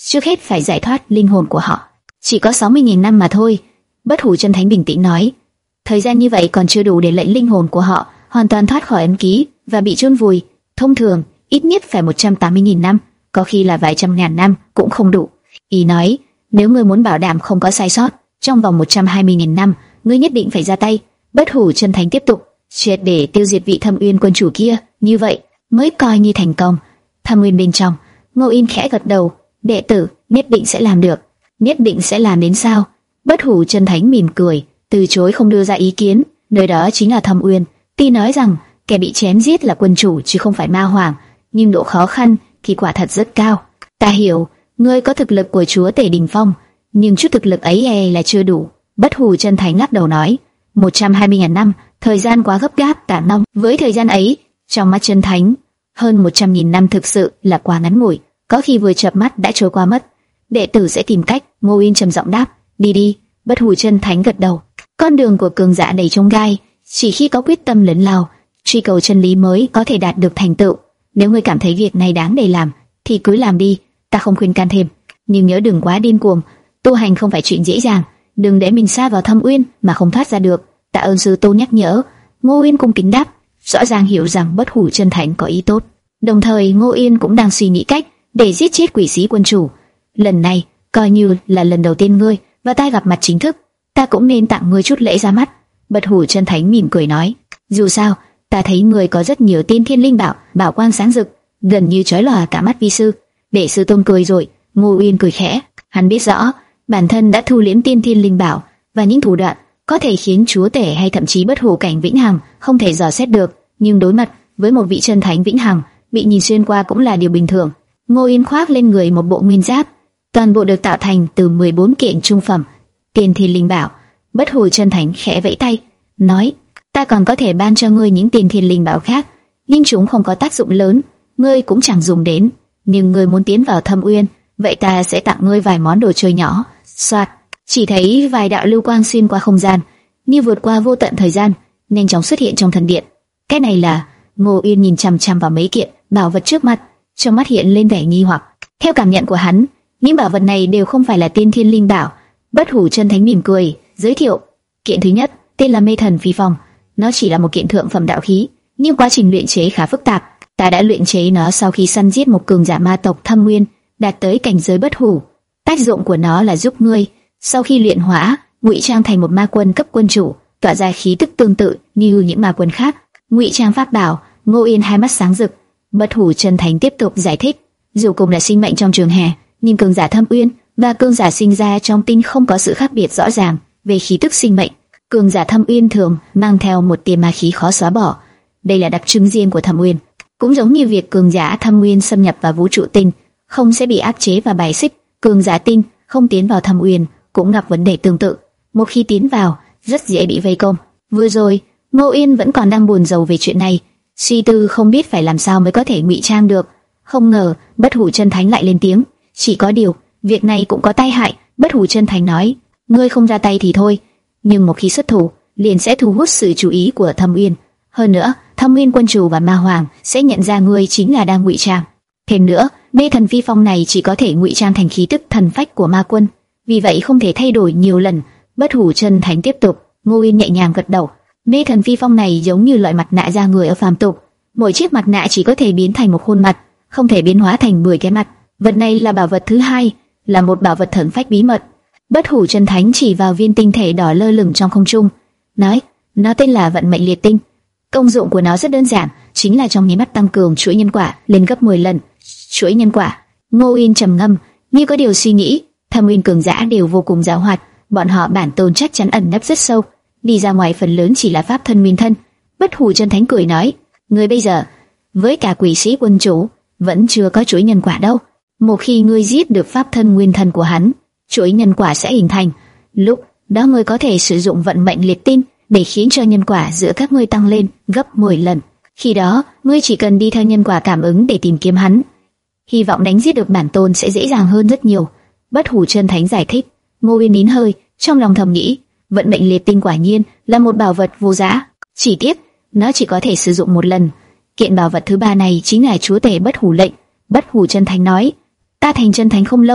trước hết phải giải thoát linh hồn của họ. Chỉ có sáu mươi nghìn năm mà thôi. Bất Hủ Chân Thánh bình tĩnh nói. Thời gian như vậy còn chưa đủ để lệnh linh hồn của họ hoàn toàn thoát khỏi ấn ký và bị chôn vùi. Thông thường, ít nhất phải một trăm tám mươi nghìn năm, có khi là vài trăm ngàn năm cũng không đủ. Y nói, nếu ngươi muốn bảo đảm không có sai sót, trong vòng một trăm hai mươi nghìn năm, ngươi nhất định phải ra tay. Bất Hủ Chân Thánh tiếp tục, triệt để tiêu diệt vị Thâm Uyên quân chủ kia, như vậy mới coi như thành công. Thâm Uyên bên trong, Ngô Yên khẽ gật đầu, đệ tử nhất định sẽ làm được. Nhất định sẽ làm đến sao? Bất Hủ Chân Thánh mỉm cười, từ chối không đưa ra ý kiến. Nơi đó chính là Thâm Uyên. Tuy nói rằng kẻ bị chém giết là quân chủ chứ không phải ma hoàng, nhưng độ khó khăn thì quả thật rất cao. Ta hiểu, ngươi có thực lực của chúa tể đỉnh phong, nhưng chút thực lực ấy e là chưa đủ. Bất Hủ Chân Thánh lắc đầu nói, một trăm hai mươi nghìn năm, thời gian quá gấp gáp tả nong. Với thời gian ấy, trong mắt Chân Thánh, hơn một trăm nghìn năm thực sự là quá ngắn ngủi, có khi vừa chợp mắt đã trôi qua mất. Đệ tử sẽ tìm cách. Ngô Yên trầm giọng đáp. Đi đi. Bất Hủ Chân Thánh gật đầu. Con đường của cường giả đầy chông gai, chỉ khi có quyết tâm lớn lao, truy cầu chân lý mới có thể đạt được thành tựu. Nếu ngươi cảm thấy việc này đáng để làm, thì cứ làm đi, ta không khuyên can thêm. Nhưng nhớ đừng quá điên cuồng. Tu hành không phải chuyện dễ dàng, đừng để mình sa vào thâm uyên mà không thoát ra được. Tạ ơn sư tôn nhắc nhở. Ngô Yên cung kính đáp, rõ ràng hiểu rằng Bất Hủ Chân Thánh có ý tốt. Đồng thời Ngô Yên cũng đang suy nghĩ cách để giết chết quỷ sĩ quân chủ. Lần này coi như là lần đầu tiên ngươi và ta gặp mặt chính thức, ta cũng nên tặng ngươi chút lễ ra mắt. Bất Hủ Chân Thánh mỉm cười nói, dù sao ta thấy ngươi có rất nhiều tiên thiên linh bảo, bảo quang sáng rực, gần như chói lòa cả mắt vi sư. Để sư tôn cười rồi. Ngô Yên cười khẽ, hắn biết rõ bản thân đã thu liễm tiên thiên linh bảo và những thủ đoạn có thể khiến chúa tể hay thậm chí bất hủ cảnh vĩnh hằng không thể dò xét được, nhưng đối mặt với một vị chân thánh vĩnh hằng, bị nhìn xuyên qua cũng là điều bình thường. Ngô Yên khoác lên người một bộ nguyên giáp, toàn bộ được tạo thành từ mười bốn kiện trung phẩm tiên thiên linh bảo. Bất Hủ Chân Thánh khẽ vẫy tay, nói, ta còn có thể ban cho ngươi những tiên thiên linh bảo khác, nhưng chúng không có tác dụng lớn, ngươi cũng chẳng dùng đến. Nhưng ngươi muốn tiến vào Thâm Uyên, vậy ta sẽ tặng ngươi vài món đồ chơi nhỏ. Soạt, chỉ thấy vài đạo lưu quang xuyên qua không gian, như vượt qua vô tận thời gian, nhanh chóng xuất hiện trong thần điện. Cái này là? Ngô Yên nhìn chằm chằm vào mấy kiện bảo vật trước mặt, trong mắt hiện lên vẻ nghi hoặc. Theo cảm nhận của hắn, những bảo vật này đều không phải là tiên thiên linh bảo. Bất Hủ Chân Thánh mỉm cười, giới thiệu. Kiện thứ nhất tên là Mê Thần Phi Phong, nó chỉ là một kiện thượng phẩm đạo khí, nhưng quá trình luyện chế khá phức tạp. Ta đã luyện chế nó sau khi săn giết một cường giả ma tộc Thâm Nguyên, đạt tới cảnh giới bất hủ. Tác dụng của nó là giúp ngươi sau khi luyện hóa, ngụy trang thành một ma quân cấp quân chủ, tỏa ra khí tức tương tự như những ma quân khác. Ngụy trang pháp bảo. Ngô Yên hai mắt sáng rực. Bất Hủ Chân Thánh tiếp tục giải thích, dù cùng là sinh mệnh trong trường hè, nhưng cường giả Thâm Uyên và cường giả sinh ra trong tinh không có sự khác biệt rõ ràng về khí tức sinh mệnh. Cường giả Thâm Uyên thường mang theo một tia ma khí khó xóa bỏ, đây là đặc trưng riêng của Thâm Uyên. Cũng giống như việc cường giả Thâm Uyên xâm nhập vào vũ trụ tinh không sẽ bị áp chế và bài xích, cường giả tinh không tiến vào Thâm Uyên cũng gặp vấn đề tương tự. Một khi tiến vào, rất dễ bị vây công. Vừa rồi, Ngô Yên vẫn còn đang buồn rầu về chuyện này, suy tư không biết phải làm sao mới có thể ngụy trang được. Không ngờ Bất Hủ Chân Thánh lại lên tiếng, chỉ có điều việc này cũng có tai hại. Bất Hủ Chân Thánh nói, ngươi không ra tay thì thôi, nhưng một khi xuất thủ, liền sẽ thu hút sự chú ý của Thâm Uyên. Hơn nữa, Thâm Uyên quân chủ và ma hoàng sẽ nhận ra ngươi chính là đang ngụy trang. Thêm nữa, Mê Thần Phi Phong này chỉ có thể ngụy trang thành khí tức thần phách của ma quân, vì vậy không thể thay đổi nhiều lần. Bất Hủ Chân Thánh tiếp tục. Ngô Yên nhẹ nhàng gật đầu. Mê Thần Phi Phong này giống như loại mặt nạ da người ở phàm tục, mỗi chiếc mặt nạ chỉ có thể biến thành một khuôn mặt, không thể biến hóa thành mười cái mặt. Vật này là bảo vật thứ hai, là một bảo vật thần phách bí mật. Bất Hủ Chân Thánh chỉ vào viên tinh thể đỏ lơ lửng trong không trung, nói, nó tên là Vận Mệnh Liệt Tinh. Công dụng của nó rất đơn giản, chính là trong nháy mắt tăng cường chuỗi nhân quả lên gấp mười lần. Chuỗi nhân quả. Ngô Yên trầm ngâm, như có điều suy nghĩ. Thâm Uyên cường giả đều vô cùng giàu hoạt, bọn họ bản tôn chắc chắn ẩn nấp rất sâu, đi ra ngoài phần lớn chỉ là pháp thân nguyên thân. Bất Hủ Chân Thánh cười nói, ngươi bây giờ với cả quỷ sĩ quân chủ vẫn chưa có chuỗi nhân quả đâu. Một khi ngươi giết được pháp thân nguyên thân của hắn, chuỗi nhân quả sẽ hình thành. Lúc đó ngươi có thể sử dụng Vận Mệnh Liệt Tinh để khiến cho nhân quả giữa các ngươi tăng lên gấp mười lần. Khi đó, ngươi chỉ cần đi theo nhân quả cảm ứng để tìm kiếm hắn. Hy vọng đánh giết được bản tôn sẽ dễ dàng hơn rất nhiều. Bất Hủ Chân Thánh giải thích. Ngô Yên nín hơi, trong lòng thầm nghĩ, Vận Mệnh Liệt Tinh quả nhiên là một bảo vật vô giá. Chỉ tiếc, nó chỉ có thể sử dụng một lần. Kiện bảo vật thứ ba này chính là chúa tể Bất Hủ lệnh. Bất Hủ Chân Thánh nói, ta thành chân thánh không lâu,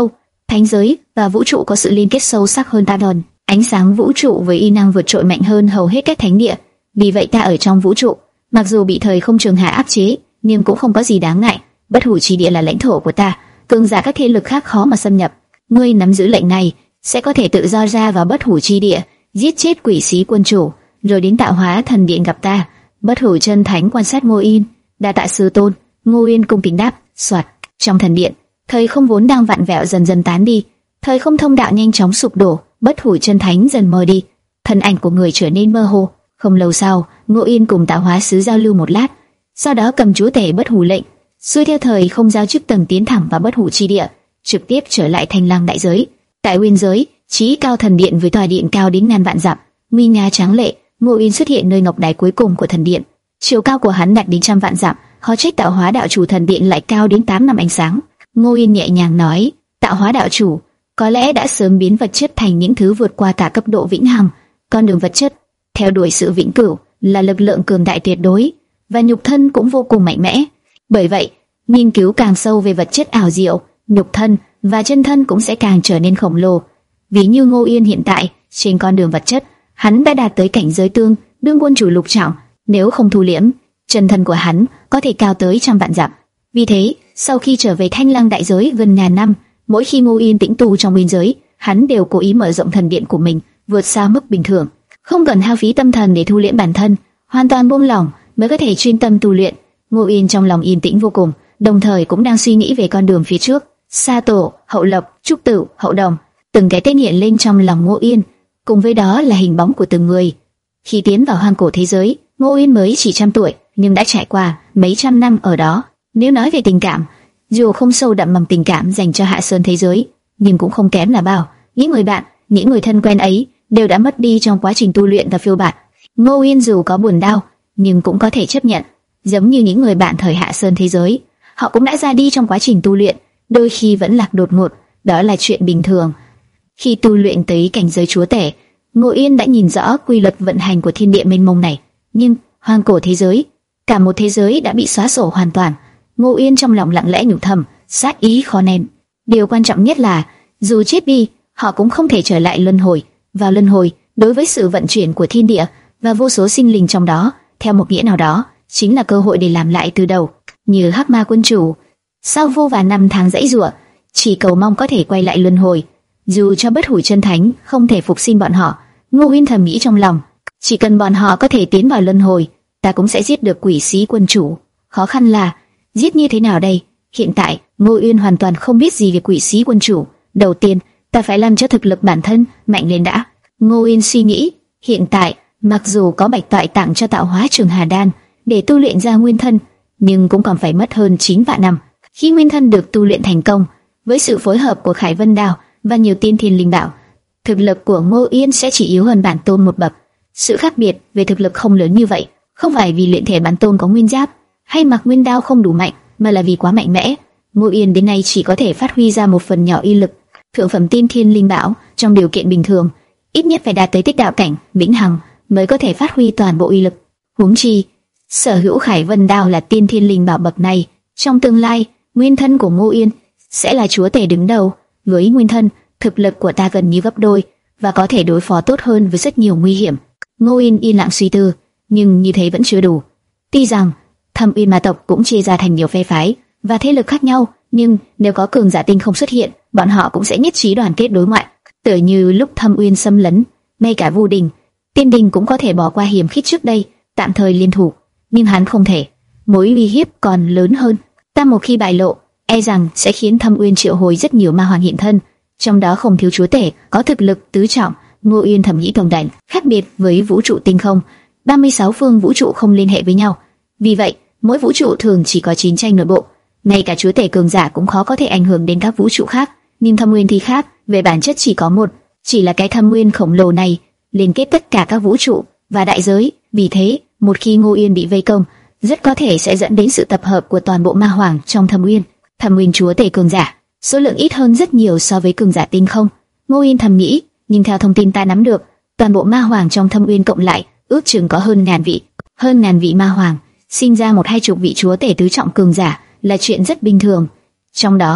thánh giới và vũ trụ có sự liên kết sâu sắc hơn ta đồn. Ánh sáng vũ trụ với y năng vượt trội mạnh hơn hầu hết các thánh địa. Vì vậy ta ở trong vũ trụ, mặc dù bị thời không trường hạ áp chế, nhưng cũng không có gì đáng ngại. Bất hủ chi địa là lãnh thổ của ta, cường giả các thế lực khác khó mà xâm nhập. Ngươi nắm giữ lệnh này, sẽ có thể tự do ra vào bất hủ chi địa, giết chết quỷ sĩ quân chủ, rồi đến tạo hóa thần điện gặp ta. Bất hủ chân thánh quan sát Ngô Yên, đa tạ sư tôn. Ngô Yên cung kính đáp. Soạt, trong thần điện, thời không vốn đang vặn vẹo dần dần tán đi, thời không thông đạo nhanh chóng sụp đổ, bất hủ chân thánh dần mờ đi, thân ảnh của người trở nên mơ hồ. Không lâu sau, Ngô Yên cùng tạo hóa sứ giao lưu một lát, sau đó cầm chúa tể bất hủ lệnh, xuôi theo thời không giao chức tầng tiến thẳng vào bất hủ chi địa, trực tiếp trở lại Thanh Lăng đại giới. Tại Nguyên giới, chí cao thần điện với tòa điện cao đến ngàn vạn dặm, nguy nga tráng lệ. Ngô Yên xuất hiện nơi ngọc đài cuối cùng của thần điện, chiều cao của hắn đạt đến trăm vạn dặm, khó trách tạo hóa đạo chủ thần điện lại cao đến tám năm ánh sáng. Ngô Yên nhẹ nhàng nói, tạo hóa đạo chủ có lẽ đã sớm biến vật chất thành những thứ vượt qua cả cấp độ vĩnh hằng. Con đường vật chất theo đuổi sự vĩnh cửu là lực lượng cường đại tuyệt đối, và nhục thân cũng vô cùng mạnh mẽ. Bởi vậy, nghiên cứu càng sâu về vật chất ảo diệu, nhục thân và chân thân cũng sẽ càng trở nên khổng lồ. Ví như Ngô Yên hiện tại, trên con đường vật chất, hắn đã đạt tới cảnh giới tương đương quân chủ lục trọng, nếu không thu liễm, chân thân của hắn có thể cao tới trăm vạn dặm. Vì thế, sau khi trở về Thanh Lăng đại giới gần ngàn năm, mỗi khi Ngô Yên tĩnh tu trong nguyên giới, hắn đều cố ý mở rộng thần điện của mình, vượt xa mức bình thường, không cần hao phí tâm thần để thu liễm bản thân, hoàn toàn buông lỏng mới có thể chuyên tâm tu luyện. Ngô Yên trong lòng yên tĩnh vô cùng, đồng thời cũng đang suy nghĩ về con đường phía trước. Sa Tổ, Hậu Lộc, Trúc Tử, Hậu Đồng, từng cái tên hiện lên trong lòng Ngô Yên, cùng với đó là hình bóng của từng người. Khi tiến vào hoang cổ thế giới, Ngô Yên mới chỉ trăm tuổi, nhưng đã trải qua mấy trăm năm ở đó. Nếu nói về tình cảm, dù không sâu đậm bằng tình cảm dành cho Hạ Sơn thế giới, nhưng cũng không kém là bao. Những người bạn, những người thân quen ấy đều đã mất đi trong quá trình tu luyện và phiêu bạt. Ngô Yên dù có buồn đau, nhưng cũng có thể chấp nhận. Giống như những người bạn thời Hạ Sơn thế giới, họ cũng đã ra đi trong quá trình tu luyện, đôi khi vẫn lạc đột ngột, đó là chuyện bình thường. Khi tu luyện tới cảnh giới chúa tể, Ngô Yên đã nhìn rõ quy luật vận hành của thiên địa mênh mông này. Nhưng hoang cổ thế giới, cả một thế giới đã bị xóa sổ hoàn toàn. Ngô Yên trong lòng lặng lẽ nhủ thầm, sát ý khó nén. Điều quan trọng nhất là, dù chết đi, họ cũng không thể trở lại luân hồi. Vào luân hồi, đối với sự vận chuyển của thiên địa và vô số sinh linh trong đó, theo một nghĩa nào đó, chính là cơ hội để làm lại từ đầu. Như Hắc Ma quân chủ, sau vô vàn năm tháng dãy giụa, chỉ cầu mong có thể quay lại luân hồi. Dù cho bất hủ chân thánh không thể phục sinh bọn họ, Ngô Yên thầm nghĩ trong lòng, chỉ cần bọn họ có thể tiến vào luân hồi, ta cũng sẽ giết được quỷ sĩ quân chủ. Khó khăn là giết như thế nào đây? Hiện tại, Ngô Yên hoàn toàn không biết gì về quỷ sĩ quân chủ. Đầu tiên, ta phải làm cho thực lực bản thân mạnh lên đã. Ngô Yên suy nghĩ, hiện tại, mặc dù có Bạch Toại tặng cho tạo hóa trường Hà Đan để tu luyện ra nguyên thân, nhưng cũng còn phải mất hơn chín vạn năm. Khi nguyên thân được tu luyện thành công, với sự phối hợp của Khải Vân Đao và nhiều tiên thiên linh bảo, thực lực của Ngô Yên sẽ chỉ yếu hơn bản tôn một bậc. Sự khác biệt về thực lực không lớn như vậy, không phải vì luyện thể bản tôn có nguyên giáp hay mặc nguyên đao không đủ mạnh, mà là vì quá mạnh mẽ. Ngô Yên đến nay chỉ có thể phát huy ra một phần nhỏ uy lực. Thượng phẩm tiên thiên linh bảo trong điều kiện bình thường, ít nhất phải đạt tới tích đạo cảnh vĩnh hằng mới có thể phát huy toàn bộ uy lực. Huống chi, sở hữu Khải Vân Đao là tiên thiên linh bảo bậc này, trong tương lai, nguyên thân của Ngô Yên sẽ là chúa tể đứng đầu. Với nguyên thân, thực lực của ta gần như gấp đôi và có thể đối phó tốt hơn với rất nhiều nguy hiểm. Ngô Yên yên lặng suy tư, nhưng như thế vẫn chưa đủ. Tuy rằng Thâm Uyên ma tộc cũng chia ra thành nhiều phe phái và thế lực khác nhau, nhưng nếu có cường giả tinh không xuất hiện, bọn họ cũng sẽ nhất trí đoàn kết đối ngoại. Tựa như lúc Thâm Uyên xâm lấn, ngay cả Vu Đình, Tiên Đình cũng có thể bỏ qua hiểm khích trước đây, tạm thời liên thủ, nhưng hắn không thể. Mối uy hiếp còn lớn hơn. Ta một khi bại lộ, e rằng sẽ khiến Thâm Uyên triệu hồi rất nhiều ma hoàng hiện thân, trong đó không thiếu chúa tể có thực lực tứ trọng. Ngô Yên thầm nghĩ đồng đảnh. Khác biệt với vũ trụ tinh không, ba mươi sáu phương vũ trụ không liên hệ với nhau, vì vậy mỗi vũ trụ thường chỉ có chiến tranh nội bộ. Ngay cả chúa tể cường giả cũng khó có thể ảnh hưởng đến các vũ trụ khác. Nhưng Thâm Uyên thì khác, về bản chất chỉ có một, chỉ là cái Thâm Uyên khổng lồ này liên kết tất cả các vũ trụ và đại giới. Vì thế, một khi Ngô Yên bị vây công, rất có thể sẽ dẫn đến sự tập hợp của toàn bộ ma hoàng trong Thâm Uyên. Thâm Uyên chúa tể cường giả, số lượng ít hơn rất nhiều so với cường giả tinh không. Ngô Yên thầm nghĩ, nhưng theo thông tin ta nắm được, toàn bộ ma hoàng trong Thâm Uyên cộng lại ước chừng có hơn ngàn vị. Hơn ngàn vị ma hoàng, sinh ra một hai chục vị chúa tể tứ trọng cường giả là chuyện rất bình thường. Trong đó,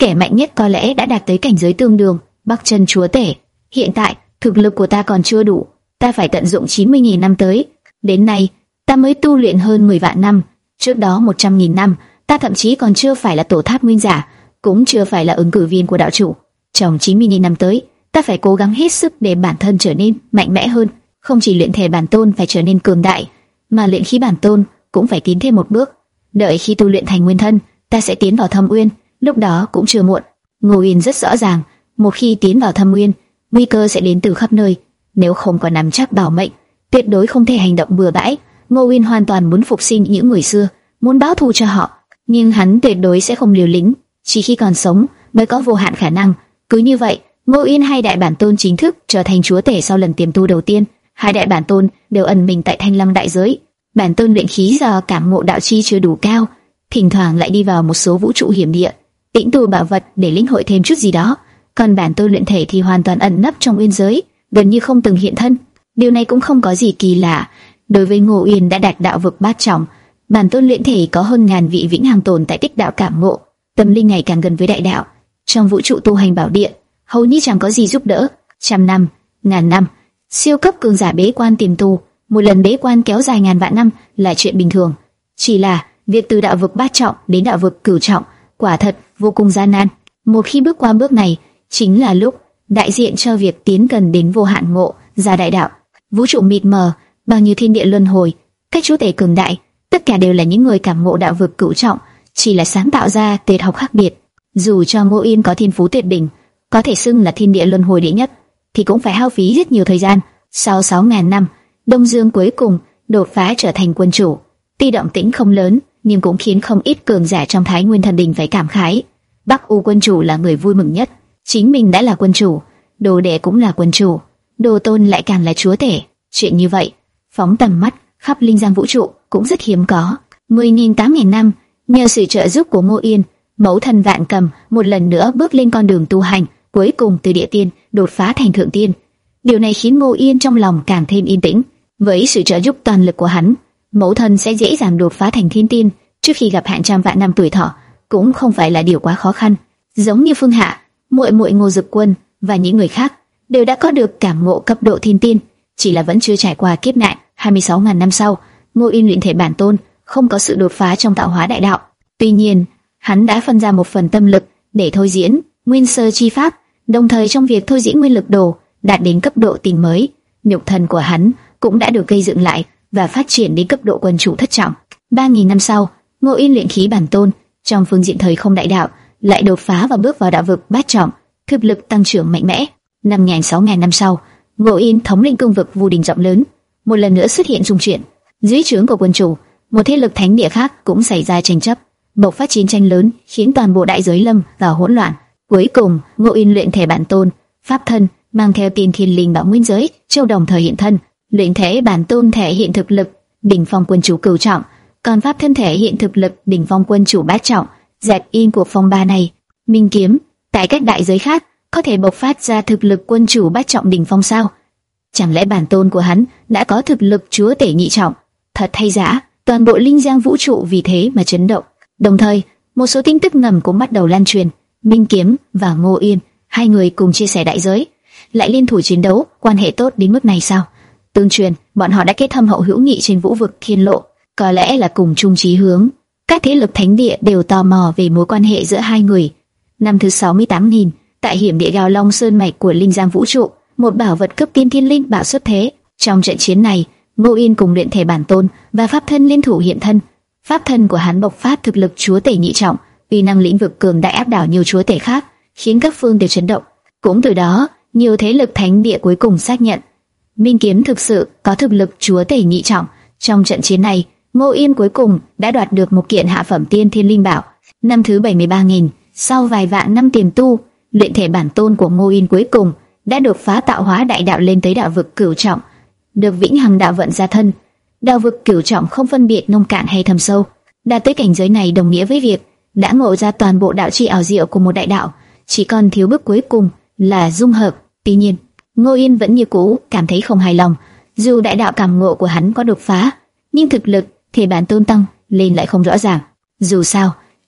kẻ mạnh nhất có lẽ đã đạt tới cảnh giới tương đương Bắc Chân chúa tể. Hiện tại, thực lực của ta còn chưa đủ, ta phải tận dụng chín mươi nghìn năm tới. Đến nay, ta mới tu luyện hơn mười vạn năm, trước đó một trăm nghìn năm, ta thậm chí còn chưa phải là tổ tháp nguyên giả, cũng chưa phải là ứng cử viên của đạo chủ. Trong chín mươi nghìn năm tới, ta phải cố gắng hết sức để bản thân trở nên mạnh mẽ hơn, không chỉ luyện thể bản tôn phải trở nên cường đại, mà luyện khí bản tôn cũng phải tiến thêm một bước. Đợi khi tu luyện thành nguyên thân, ta sẽ tiến vào thâm uyên, lúc đó cũng chưa muộn. Ngô Uyên rất rõ ràng, một khi tiến vào thâm uyên, nguy cơ sẽ đến từ khắp nơi, nếu không có nắm chắc bảo mệnh, tuyệt đối không thể hành động bừa bãi. Ngô Uyên hoàn toàn muốn phục sinh những người xưa, muốn báo thù cho họ, nhưng hắn tuyệt đối sẽ không liều lĩnh, chỉ khi còn sống mới có vô hạn khả năng. Cứ như vậy, Ngô Uyên hai đại bản tôn chính thức trở thành chúa tể sau lần tiềm tu đầu tiên. Hai đại bản tôn đều ẩn mình tại Thanh Lăng đại giới. Bản tôn luyện khí do cảm ngộ đạo chi chưa đủ cao, thỉnh thoảng lại đi vào một số vũ trụ hiểm địa, tĩnh tu bảo vật để lĩnh hội thêm chút gì đó. Còn bản tôn luyện thể thì hoàn toàn ẩn nấp trong uyên giới, gần như không từng hiện thân. Điều này cũng không có gì kỳ lạ. Đối với Ngô Uyên đã đạt đạo vực bát trọng, bản tôn luyện thể có hơn ngàn vị vĩnh hằng tồn tại tích đạo cảm ngộ, tâm linh ngày càng gần với đại đạo. Trong vũ trụ tu hành bảo địa, hầu như chẳng có gì giúp đỡ. Trăm năm, ngàn năm, siêu cấp cường giả bế quan tiềm tu, một lần bế quan kéo dài ngàn vạn năm là chuyện bình thường. Chỉ là việc từ đạo vực bát trọng đến đạo vực cửu trọng quả thật vô cùng gian nan. Một khi bước qua bước này, chính là lúc đại diện cho việc tiến gần đến vô hạn ngộ ra đại đạo. Vũ trụ mịt mờ, bao nhiêu thiên địa luân hồi, các chúa tể cường đại, tất cả đều là những người cảm ngộ đạo vực cửu trọng, chỉ là sáng tạo ra tuyệt học khác biệt. Dù cho Ngô Uyên có thiên phú tuyệt đỉnh, có thể xưng là thiên địa luân hồi đệ nhất, thì cũng phải hao phí rất nhiều thời gian. Sau sáu ngàn năm, Đông Dương cuối cùng đột phá trở thành quân chủ. Tuy động tĩnh không lớn, nhưng cũng khiến không ít cường giả trong Thái Nguyên Thần Đình phải cảm khái. Bắc U quân chủ là người vui mừng nhất, chính mình đã là quân chủ, đồ đệ cũng là quân chủ, đồ tôn lại càng là chúa tể. Chuyện như vậy, phóng tầm mắt khắp linh giang vũ trụ cũng rất hiếm có. Mười nghìn tám nghìn năm, nhờ sự trợ giúp của Ngô Uyên, mẫu thân Vạn Cầm một lần nữa bước lên con đường tu hành, cuối cùng từ địa tiên đột phá thành thượng tiên. Điều này khiến Ngô Uyên trong lòng càng thêm yên tĩnh. Với sự trợ giúp toàn lực của hắn, mẫu thân sẽ dễ dàng đột phá thành thiên tiên trước khi gặp hạn trăm vạn năm tuổi thọ, cũng không phải là điều quá khó khăn. Giống như Phương Hạ, muội muội Ngô Dực Quân và những người khác đều đã có được cảm ngộ cấp độ thiên tiên, chỉ là vẫn chưa trải qua kiếp nạn. hai mươi sáu nghìn năm sau, Ngô Uyên luyện thể bản tôn, không có sự đột phá trong tạo hóa đại đạo. Tuy nhiên, hắn đã phân ra một phần tâm lực để thôi diễn nguyên sơ chi pháp, đồng thời trong việc thôi diễn nguyên lực đồ đạt đến cấp độ tình mới. Nhục thân của hắn cũng đã được gây dựng lại và phát triển đến cấp độ quân chủ thất trọng. ba nghìn năm sau, Ngô Uyên luyện khí bản tôn, trong phương diện thời không đại đạo lại đột phá và bước vào đạo vực bát trọng, thực lực tăng trưởng mạnh mẽ. năm nghìn sáu nghìn năm sau, Ngô Uyên thống lĩnh cương vực vô đình rộng lớn, một lần nữa xuất hiện dung chuyển. Dưới trướng của quân chủ, một thế lực thánh địa khác cũng xảy ra tranh chấp, bộc phát chiến tranh lớn, khiến toàn bộ đại giới lâm vào hỗn loạn. Cuối cùng, Ngô Uyên luyện thể bản tôn, pháp thân mang theo tiên thiên linh bảo nguyên giới, châu đồng thời hiện thân. Luyện thể bản tôn thể hiện thực lực đỉnh phong quân chủ cửu trọng, còn pháp thân thể hiện thực lực đỉnh phong quân chủ bát trọng. Dẹp yên cuộc phong ba này, Minh kiếm tại các đại giới khác có thể bộc phát ra thực lực quân chủ bát trọng đỉnh phong sao? Chẳng lẽ bản tôn của hắn đã có thực lực chúa tể nhị trọng? Thật hay giả? Toàn bộ linh giang vũ trụ vì thế mà chấn động. Đồng thời, một số tin tức ngầm cũng bắt đầu lan truyền. Minh kiếm và Ngô Uyên, hai người cùng chia sẻ đại giới, lại liên thủ chiến đấu, quan hệ tốt đến mức này sao? Tương truyền, bọn họ đã kết thâm hậu hữu nghị trên vũ vực thiên lộ, có lẽ là cùng chung chí hướng. Các thế lực thánh địa đều tò mò về mối quan hệ giữa hai người. Năm thứ sáu mươi tám nghìn, tại hiểm địa Gào Long Sơn mạch của linh giang vũ trụ, một bảo vật cấp tiên thiên linh bảo xuất thế. Trong trận chiến này, Ngô Uyên cùng luyện thể bản tôn và pháp thân liên thủ hiện thân. Pháp thân của hắn bộc phát thực lực chúa tể nhị trọng, uy năng lĩnh vực cường đại áp đảo nhiều chúa tể khác, khiến các phương đều chấn động. Cũng từ đó, nhiều thế lực thánh địa cuối cùng xác nhận Minh kiếm thực sự có thực lực chúa tể nhị trọng. Trong trận chiến này, Ngô Uyên cuối cùng đã đoạt được một kiện hạ phẩm tiên thiên linh bảo. Năm thứ bảy mươi ba nghìn, sau vài vạn năm tiềm tu, luyện thể bản tôn của Ngô Uyên cuối cùng đã đột phá tạo hóa đại đạo lên tới đạo vực cửu trọng, được vĩnh hằng đạo vận gia thân. Đạo vực cửu trọng không phân biệt nông cạn hay thâm sâu, đạt tới cảnh giới này đồng nghĩa với việc đã ngộ ra toàn bộ đạo chi ảo diệu của một đại đạo, chỉ còn thiếu bước cuối cùng là dung hợp. Tuy nhiên, Ngô Uyên vẫn như cũ cảm thấy không hài lòng. Dù đại đạo cảm ngộ của hắn có đột phá, nhưng thực lực thể bản tôn tăng lên lại không rõ ràng. Dù sao,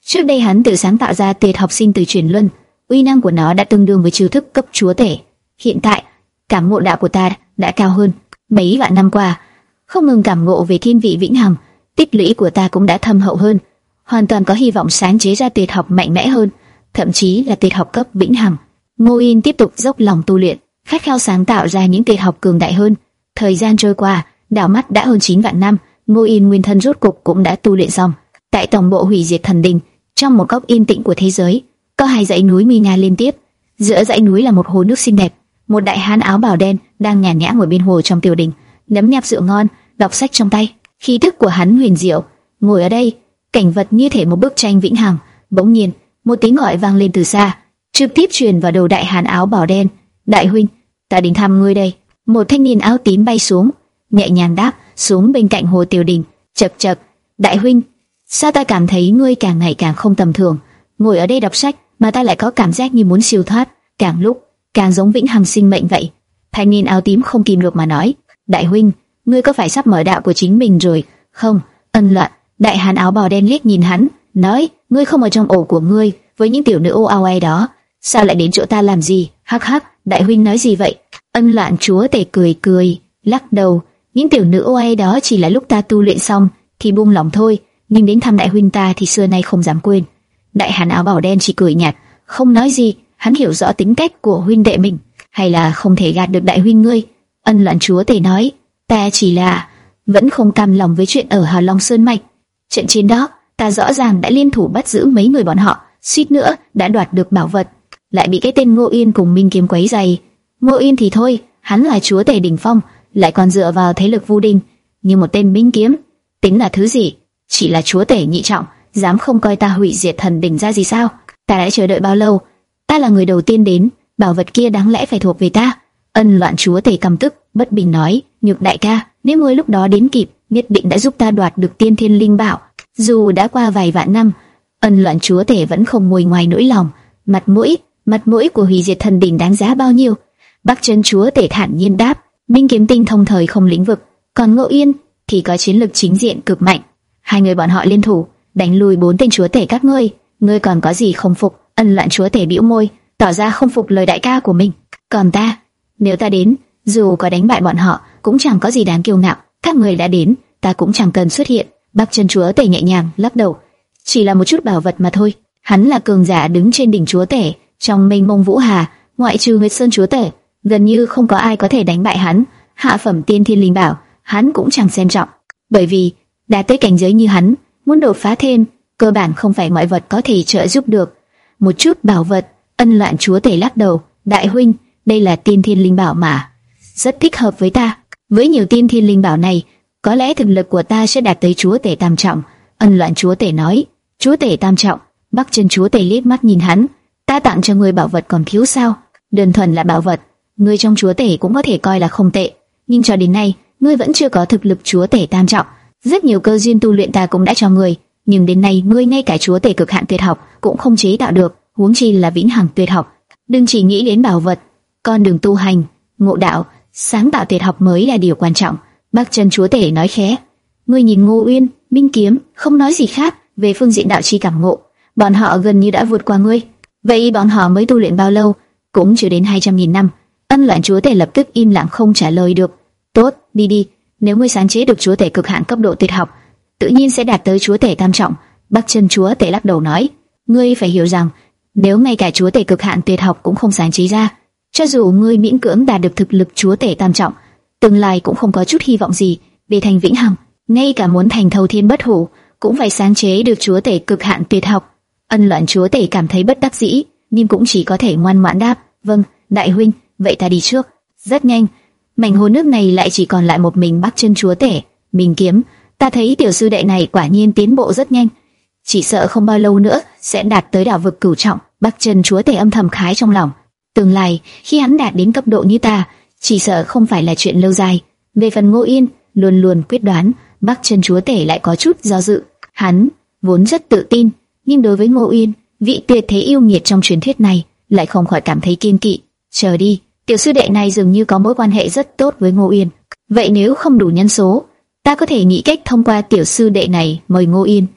Trước đây hắn tự sáng tạo ra tuyệt học sinh tử chuyển luân, uy năng của nó đã tương đương với chiêu thức cấp chúa tể. Hiện tại, cảm ngộ đạo của ta đã cao hơn. Mấy vạn năm qua, không ngừng cảm ngộ về thiên vị vĩnh hằng, tích lũy của ta cũng đã thâm hậu hơn, hoàn toàn có hy vọng sáng chế ra tuyệt học mạnh mẽ hơn, thậm chí là tuyệt học cấp vĩnh hằng. Ngô Yên tiếp tục dốc lòng tu luyện, khát khao sáng tạo ra những tuyệt học cường đại hơn. Thời gian trôi qua, đảo mắt đã hơn chín vạn năm, Ngô Yên nguyên thân rốt cục cũng đã tu luyện xong. Tại tổng bộ hủy diệt thần đình, trong một góc yên tĩnh của thế giới, có hai dãy núi nguy nga liên tiếp. Giữa dãy núi là một hồ nước xinh đẹp, một đại hán áo bào đen đang nhàn nhã ngồi bên hồ trong tiểu đình, nấm nháp rượu ngon, đọc sách trong tay. Khí thức của hắn huyền diệu, ngồi ở đây, cảnh vật như thể một bức tranh vĩnh hằng. Bỗng nhiên, một tiếng gọi vang lên từ xa, trực tiếp truyền vào đầu đại hán áo bào đen. Đại huynh, ta đến thăm ngươi đây. Một thanh niên áo tím bay xuống, nhẹ nhàng đáp xuống bên cạnh hồ tiểu đình. Chậc chậc, đại huynh, sao ta cảm thấy ngươi càng ngày càng không tầm thường? Ngồi ở đây đọc sách mà ta lại có cảm giác như muốn siêu thoát, càng lúc càng giống vĩnh hằng sinh mệnh vậy. Thanh niên áo tím không kìm được mà nói, đại huynh, ngươi có phải sắp mở đạo của chính mình rồi không? Ân Loạn. Đại hán áo bào đen liếc nhìn hắn, nói, ngươi không ở trong ổ của ngươi với những tiểu nữ ô ao ai đó, sao lại đến chỗ ta làm gì? Hắc hắc, đại huynh nói gì vậy? Ân Loạn chúa tể cười cười, lắc đầu, những tiểu nữ ô ai đó chỉ là lúc ta tu luyện xong thì buông lòng thôi, nhưng đến thăm đại huynh ta thì xưa nay không dám quên. Đại hán áo bào đen chỉ cười nhạt, không nói gì. Hắn hiểu rõ tính cách của huynh đệ mình, hay là không thể gạt được đại huynh ngươi. Ân Loạn chúa tể nói, ta chỉ là vẫn không cam lòng với chuyện ở Hà Long Sơn mạch. Trận chiến đó, ta rõ ràng đã liên thủ bắt giữ mấy người bọn họ, suýt nữa đã đoạt được bảo vật, lại bị cái tên Ngô Yên cùng Minh Kiếm quấy rầy. Ngô Yên thì thôi, hắn là chúa tể đỉnh phong, lại còn dựa vào thế lực vô đinh, nhưng một tên Minh Kiếm tính là thứ gì? Chỉ là chúa tể nhị trọng, dám không coi ta hủy diệt thần đỉnh ra gì sao? Ta đã chờ đợi bao lâu? Ta là người đầu tiên đến, bảo vật kia đáng lẽ phải thuộc về ta. Ân Loạn chúa tể căm tức, bất bình nói, Nhược đại ca, nếu ngươi lúc đó đến kịp, nhất định đã giúp ta đoạt được tiên thiên linh bảo. Dù đã qua vài vạn năm, Ân Loạn chúa tể vẫn không nguôi ngoài nỗi lòng. Mặt mũi, mặt mũi của hủy diệt thần đỉnh đáng giá bao nhiêu? Bắc Chân chúa tể thản nhiên đáp, Minh Kiếm tinh thông thời không lĩnh vực, còn Ngô Yên thì có chiến lực chính diện cực mạnh. Hai người bọn họ liên thủ, đánh lùi bốn tên chúa tể các ngươi, ngươi còn có gì không phục? Ân Loạn chúa tể bĩu môi, tỏ ra không phục lời đại ca của mình. Còn ta, nếu ta đến, dù có đánh bại bọn họ, cũng chẳng có gì đáng kiêu ngạo. Các người đã đến, ta cũng chẳng cần xuất hiện. Bắc Chân chúa tể nhẹ nhàng lắc đầu, chỉ là một chút bảo vật mà thôi. Hắn là cường giả đứng trên đỉnh chúa tể, trong mênh mông vũ hà, ngoại trừ Nguyệt Sơn chúa tể, gần như không có ai có thể đánh bại hắn. Hạ phẩm tiên thiên linh bảo, hắn cũng chẳng xem trọng, bởi vì đã tới cảnh giới như hắn, muốn đột phá thêm, cơ bản không phải mọi vật có thể trợ giúp được. Một chút bảo vật, Ân Loạn chúa tể lắc đầu, đại huynh, đây là tiên thiên linh bảo mà, rất thích hợp với ta. Với nhiều tiên thiên linh bảo này, có lẽ thực lực của ta sẽ đạt tới chúa tể tam trọng. Ân Loạn chúa tể nói, chúa tể tam trọng. Bắc Chân chúa tể liếc mắt nhìn hắn, ta tặng cho ngươi bảo vật còn thiếu sao? Đơn thuần là bảo vật, ngươi trong chúa tể cũng có thể coi là không tệ, nhưng cho đến nay, ngươi vẫn chưa có thực lực chúa tể tam trọng. Rất nhiều cơ duyên tu luyện ta cũng đã cho ngươi, nhưng đến nay ngươi ngay cả chúa tể cực hạn tuyệt học cũng không chế tạo được, huống chi là vĩnh hằng tuyệt học. Đừng chỉ nghĩ đến bảo vật, con đường tu hành, ngộ đạo, sáng tạo tuyệt học mới là điều quan trọng. Bắc Chân chúa tể nói khẽ, ngươi nhìn Ngô Uyên, Minh Kiếm, không nói gì khác. Về phương diện đạo chi cảm ngộ, bọn họ gần như đã vượt qua ngươi. Vậy bọn họ mới tu luyện bao lâu? Cũng chưa đến hai trăm nghìn năm. Ân Loạn chúa tể lập tức im lặng không trả lời được. Tốt, đi đi, nếu ngươi sáng chế được chúa tể cực hạn cấp độ tuyệt học, tự nhiên sẽ đạt tới chúa tể tam trọng. Bắc Chân chúa tể lắc đầu nói, ngươi phải hiểu rằng, nếu ngay cả chúa tể cực hạn tuyệt học cũng không sáng chế ra, cho dù ngươi miễn cưỡng đạt được thực lực chúa tể tam trọng, tương lai cũng không có chút hy vọng gì về thành vĩnh hằng. Ngay cả muốn thành thâu thiên bất hủ, cũng phải sáng chế được chúa tể cực hạn tuyệt học. Ân Loạn chúa tể cảm thấy bất đắc dĩ, nhưng cũng chỉ có thể ngoan ngoãn đáp, vâng, đại huynh, vậy ta đi trước. Rất nhanh, mảnh hồ nước này lại chỉ còn lại một mình Bắc Chân chúa tể. Minh Kiếm, ta thấy tiểu sư đệ này quả nhiên tiến bộ rất nhanh, chỉ sợ không bao lâu nữa sẽ đạt tới đảo vực cửu trọng. Bắc Chân chúa tể âm thầm khái trong lòng, tương lai khi hắn đạt đến cấp độ như ta, chỉ sợ không phải là chuyện lâu dài. Về phần Ngô Yên, luôn luôn quyết đoán, Bắc Chân chúa tể lại có chút do dự. Hắn vốn rất tự tin, nhưng đối với Ngô Uyên, vị tuyệt thế yêu nghiệt trong truyền thuyết này, lại không khỏi cảm thấy kiêng kỵ. Chờ đi, tiểu sư đệ này dường như có mối quan hệ rất tốt với Ngô Uyên. Vậy nếu không đủ nhân số, ta có thể nghĩ cách thông qua tiểu sư đệ này mời Ngô Uyên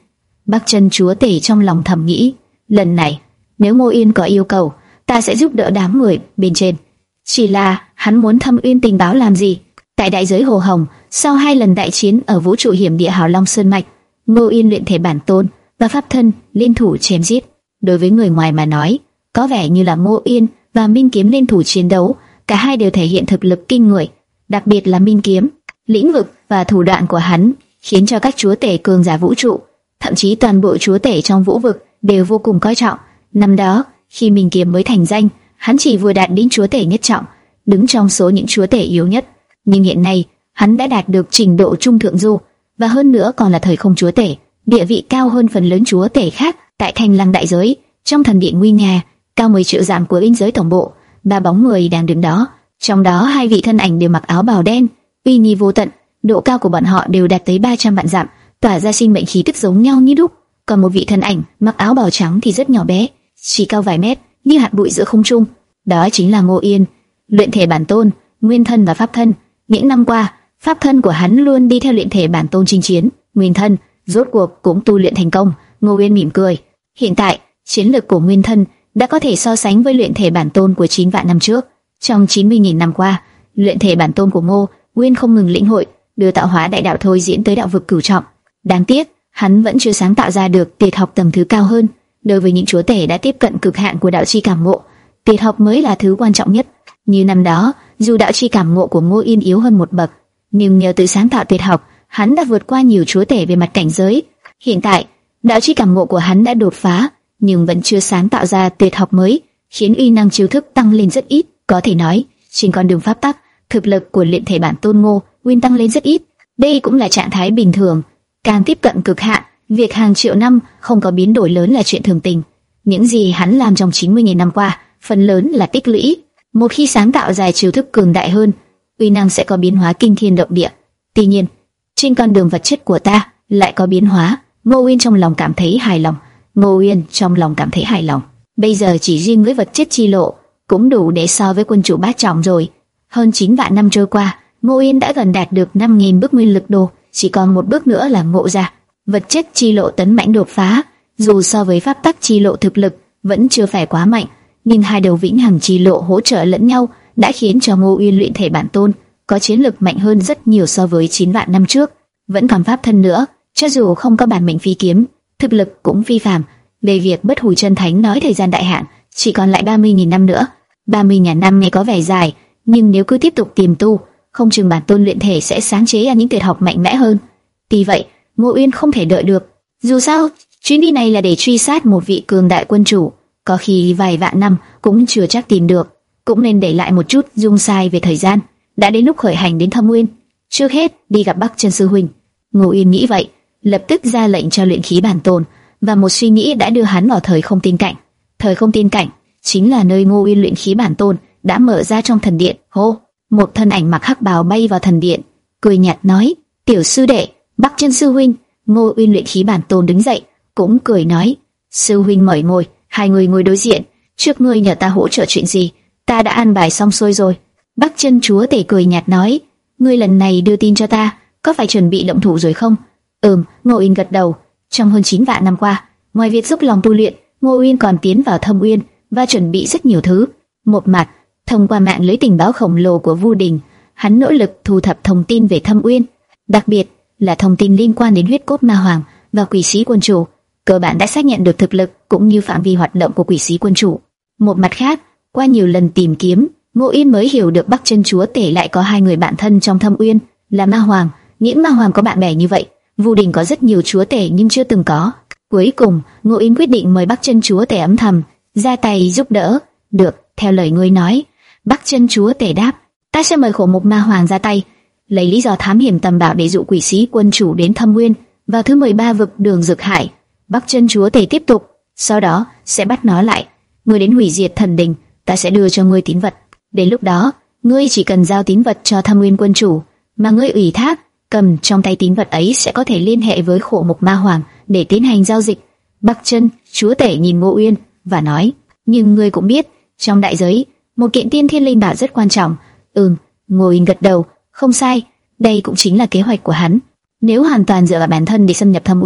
Bắc Chân chúa tể trong lòng thầm nghĩ, lần này nếu Ngô Yên có yêu cầu, ta sẽ giúp đỡ đám người bên trên. Chỉ là hắn muốn thăm Uyên tình báo làm gì? Tại đại giới Hồ Hồng, sau hai lần đại chiến ở vũ trụ hiểm địa Hào Long Sơn mạch, Ngô Yên luyện thể bản tôn và pháp thân liên thủ chém giết. Đối với người ngoài mà nói, có vẻ như là Ngô Yên và Minh Kiếm liên thủ chiến đấu, cả hai đều thể hiện thực lực kinh người, đặc biệt là Minh Kiếm, lĩnh vực và thủ đoạn của hắn khiến cho các chúa tể cường giả vũ trụ, thậm chí toàn bộ chúa tể trong vũ vực đều vô cùng coi trọng. Năm đó, khi Minh Kiếm mới thành danh, hắn chỉ vừa đạt đến chúa tể nhất trọng, đứng trong số những chúa tể yếu nhất. Nhưng hiện nay, hắn đã đạt được trình độ trung thượng du, và hơn nữa còn là thời không chúa tể, địa vị cao hơn phần lớn chúa tể khác. Tại Thanh Lăng đại giới, trong thần điện nguy nga, cao mười triệu dặm của biên giới tổng bộ, ba bóng người đang đứng đó, trong đó hai vị thân ảnh đều mặc áo bào đen, uy nghi vô tận, độ cao của bọn họ đều đạt tới ba trăm vạn dặm, tỏa ra sinh mệnh khí tức giống nhau như đúc. Còn một vị thân ảnh mặc áo bào trắng thì rất nhỏ bé, chỉ cao vài mét, như hạt bụi giữa không trung. Đó chính là Ngô Yên, luyện thể bản tôn, nguyên thân và pháp thân. Những năm qua, pháp thân của hắn luôn đi theo luyện thể bản tôn chinh chiến, nguyên thân rốt cuộc cũng tu luyện thành công. Ngô Yên mỉm cười. Hiện tại, chiến lực của nguyên thân đã có thể so sánh với luyện thể bản tôn của chín vạn năm trước. Trong chín mươi nghìn năm qua, luyện thể bản tôn của Ngô Nguyên không ngừng lĩnh hội, đưa tạo hóa đại đạo thôi diễn tới đạo vực cửu trọng. Đáng tiếc, hắn vẫn chưa sáng tạo ra được tuyệt học tầng thứ cao hơn. Đối với những chúa tể đã tiếp cận cực hạn của đạo chi cảm ngộ, tuyệt học mới là thứ quan trọng nhất. Như năm đó, dù đạo chi cảm ngộ của Ngô Yên yếu hơn một bậc, nhưng nhờ tự sáng tạo tuyệt học, hắn đã vượt qua nhiều chúa tể về mặt cảnh giới. Hiện tại, đạo chi cảm ngộ của hắn đã đột phá, nhưng vẫn chưa sáng tạo ra tuyệt học mới, khiến uy năng chiêu thức tăng lên rất ít. Có thể nói, trên con đường pháp tắc, thực lực của luyện thể bản tôn Ngô Nguyên tăng lên rất ít. Đây cũng là trạng thái bình thường. Càng tiếp cận cực hạn, việc hàng triệu năm không có biến đổi lớn là chuyện thường tình. Những gì hắn làm trong chín mươi nghìn năm qua, phần lớn là tích lũy. Một khi sáng tạo ra chiêu thức cường đại hơn, uy năng sẽ có biến hóa kinh thiên động địa. Tuy nhiên, trên con đường vật chất của ta lại có biến hóa. Ngô Nguyên trong lòng cảm thấy hài lòng. Ngô Nguyên trong lòng cảm thấy hài lòng. Bây giờ chỉ riêng với vật chất chi lộ cũng đủ để so với quân chủ bát trọng rồi. Hơn chín vạn năm trôi qua, Ngô Nguyên đã gần đạt được năm nghìn bước nguyên lực đồ, chỉ còn một bước nữa là ngộ ra. Vật chất chi lộ tấn mãnh đột phá, dù so với pháp tắc chi lộ thực lực vẫn chưa phải quá mạnh, nhưng hai đầu vĩnh hằng chi lộ hỗ trợ lẫn nhau đã khiến cho Ngô Nguyên luyện thể bản tôn có chiến lực mạnh hơn rất nhiều so với chín vạn năm trước. Vẫn còn pháp thân nữa, cho dù không có bản mệnh phi kiếm, thực lực cũng phi phàm. Về việc bất hủ chân thánh nói thời gian đại hạn chỉ còn lại ba mươi nghìn năm nữa. ba mươi nghìn năm nghe có vẻ dài, nhưng nếu cứ tiếp tục tiềm tu, không chừng bản tôn luyện thể sẽ sáng chế ra những tuyệt học mạnh mẽ hơn. Tuy vậy, Ngô Uyên không thể đợi được. Dù sao, chuyến đi này là để truy sát một vị cường đại quân chủ, có khi vài vạn năm cũng chưa chắc tìm được. Cũng nên để lại một chút dung sai về thời gian. Đã đến lúc khởi hành đến Thâm Nguyên, trước hết đi gặp Bắc Chân sư huynh. Ngô Uyên nghĩ vậy, lập tức ra lệnh cho luyện khí bản tôn, và một suy nghĩ đã đưa hắn vào thời không tiên cảnh. Thời không tiên cảnh chính là nơi Ngô Uyên luyện khí bản tôn đã mở ra trong thần điện. Hô, một thân ảnh mặc hắc bào bay vào thần điện, cười nhạt nói: "Tiểu sư đệ, Bắc Chân sư huynh." Ngô Uyên luyện khí bản tôn đứng dậy, cũng cười nói: "Sư huynh mời ngồi." Hai người ngồi đối diện. "Trước ngươi nhờ ta hỗ trợ chuyện gì, ta đã an bài xong xuôi rồi." Bắc Chân chúa tể cười nhạt nói: "Ngươi lần này đưa tin cho ta, có phải chuẩn bị động thủ rồi không?" "Ừm." Ngô Uyên gật đầu. Trong hơn chín vạn năm qua, ngoài việc dốc lòng tu luyện, Ngô Uyên còn tiến vào Thâm Uyên và chuẩn bị rất nhiều thứ. Một mặt, thông qua mạng lưới tình báo khổng lồ của Vu Đình, hắn nỗ lực thu thập thông tin về Thâm Uyên, đặc biệt là thông tin liên quan đến huyết cốt ma hoàng và quỷ sĩ quân chủ. Cơ bản đã xác nhận được thực lực cũng như phạm vi hoạt động của quỷ sĩ quân chủ. Một mặt khác, qua nhiều lần tìm kiếm, Ngô Uyên mới hiểu được Bắc Chân chúa tể lại có hai người bạn thân trong Thâm Uyên, là ma hoàng. Những ma hoàng có bạn bè như vậy, Vu Đình có rất nhiều chúa tể nhưng chưa từng có. Cuối cùng, Ngô Uyên quyết định mời Bắc Chân chúa tể âm thầm ra tay giúp đỡ. "Được, theo lời ngươi nói." Bắc Chân chúa tể đáp: "Ta sẽ mời Khổ Mục ma hoàng ra tay, lấy lý do thám hiểm tầm bảo để dụ quỷ sĩ quân chủ đến Thâm Nguyên vào thứ mười ba vực đường Dực Hải." Bắc Chân chúa tể tiếp tục: "Sau đó sẽ bắt nó lại. Ngươi đến hủy diệt thần đình, ta sẽ đưa cho ngươi tín vật. Đến lúc đó, ngươi chỉ cần giao tín vật cho Thâm Nguyên quân chủ mà ngươi ủy thác, cầm trong tay tín vật ấy sẽ có thể liên hệ với Khổ Mục ma hoàng để tiến hành giao dịch." Bắc Chân chúa tể nhìn Ngô Uyên và nói: "Nhưng ngươi cũng biết, trong đại giới, một kiện tiên thiên linh bảo rất quan trọng." "Ừm." Ngô Uyên gật đầu. "Không sai, đây cũng chính là kế hoạch của hắn. Nếu hoàn toàn dựa vào bản thân để xâm nhập Thâm Uyên,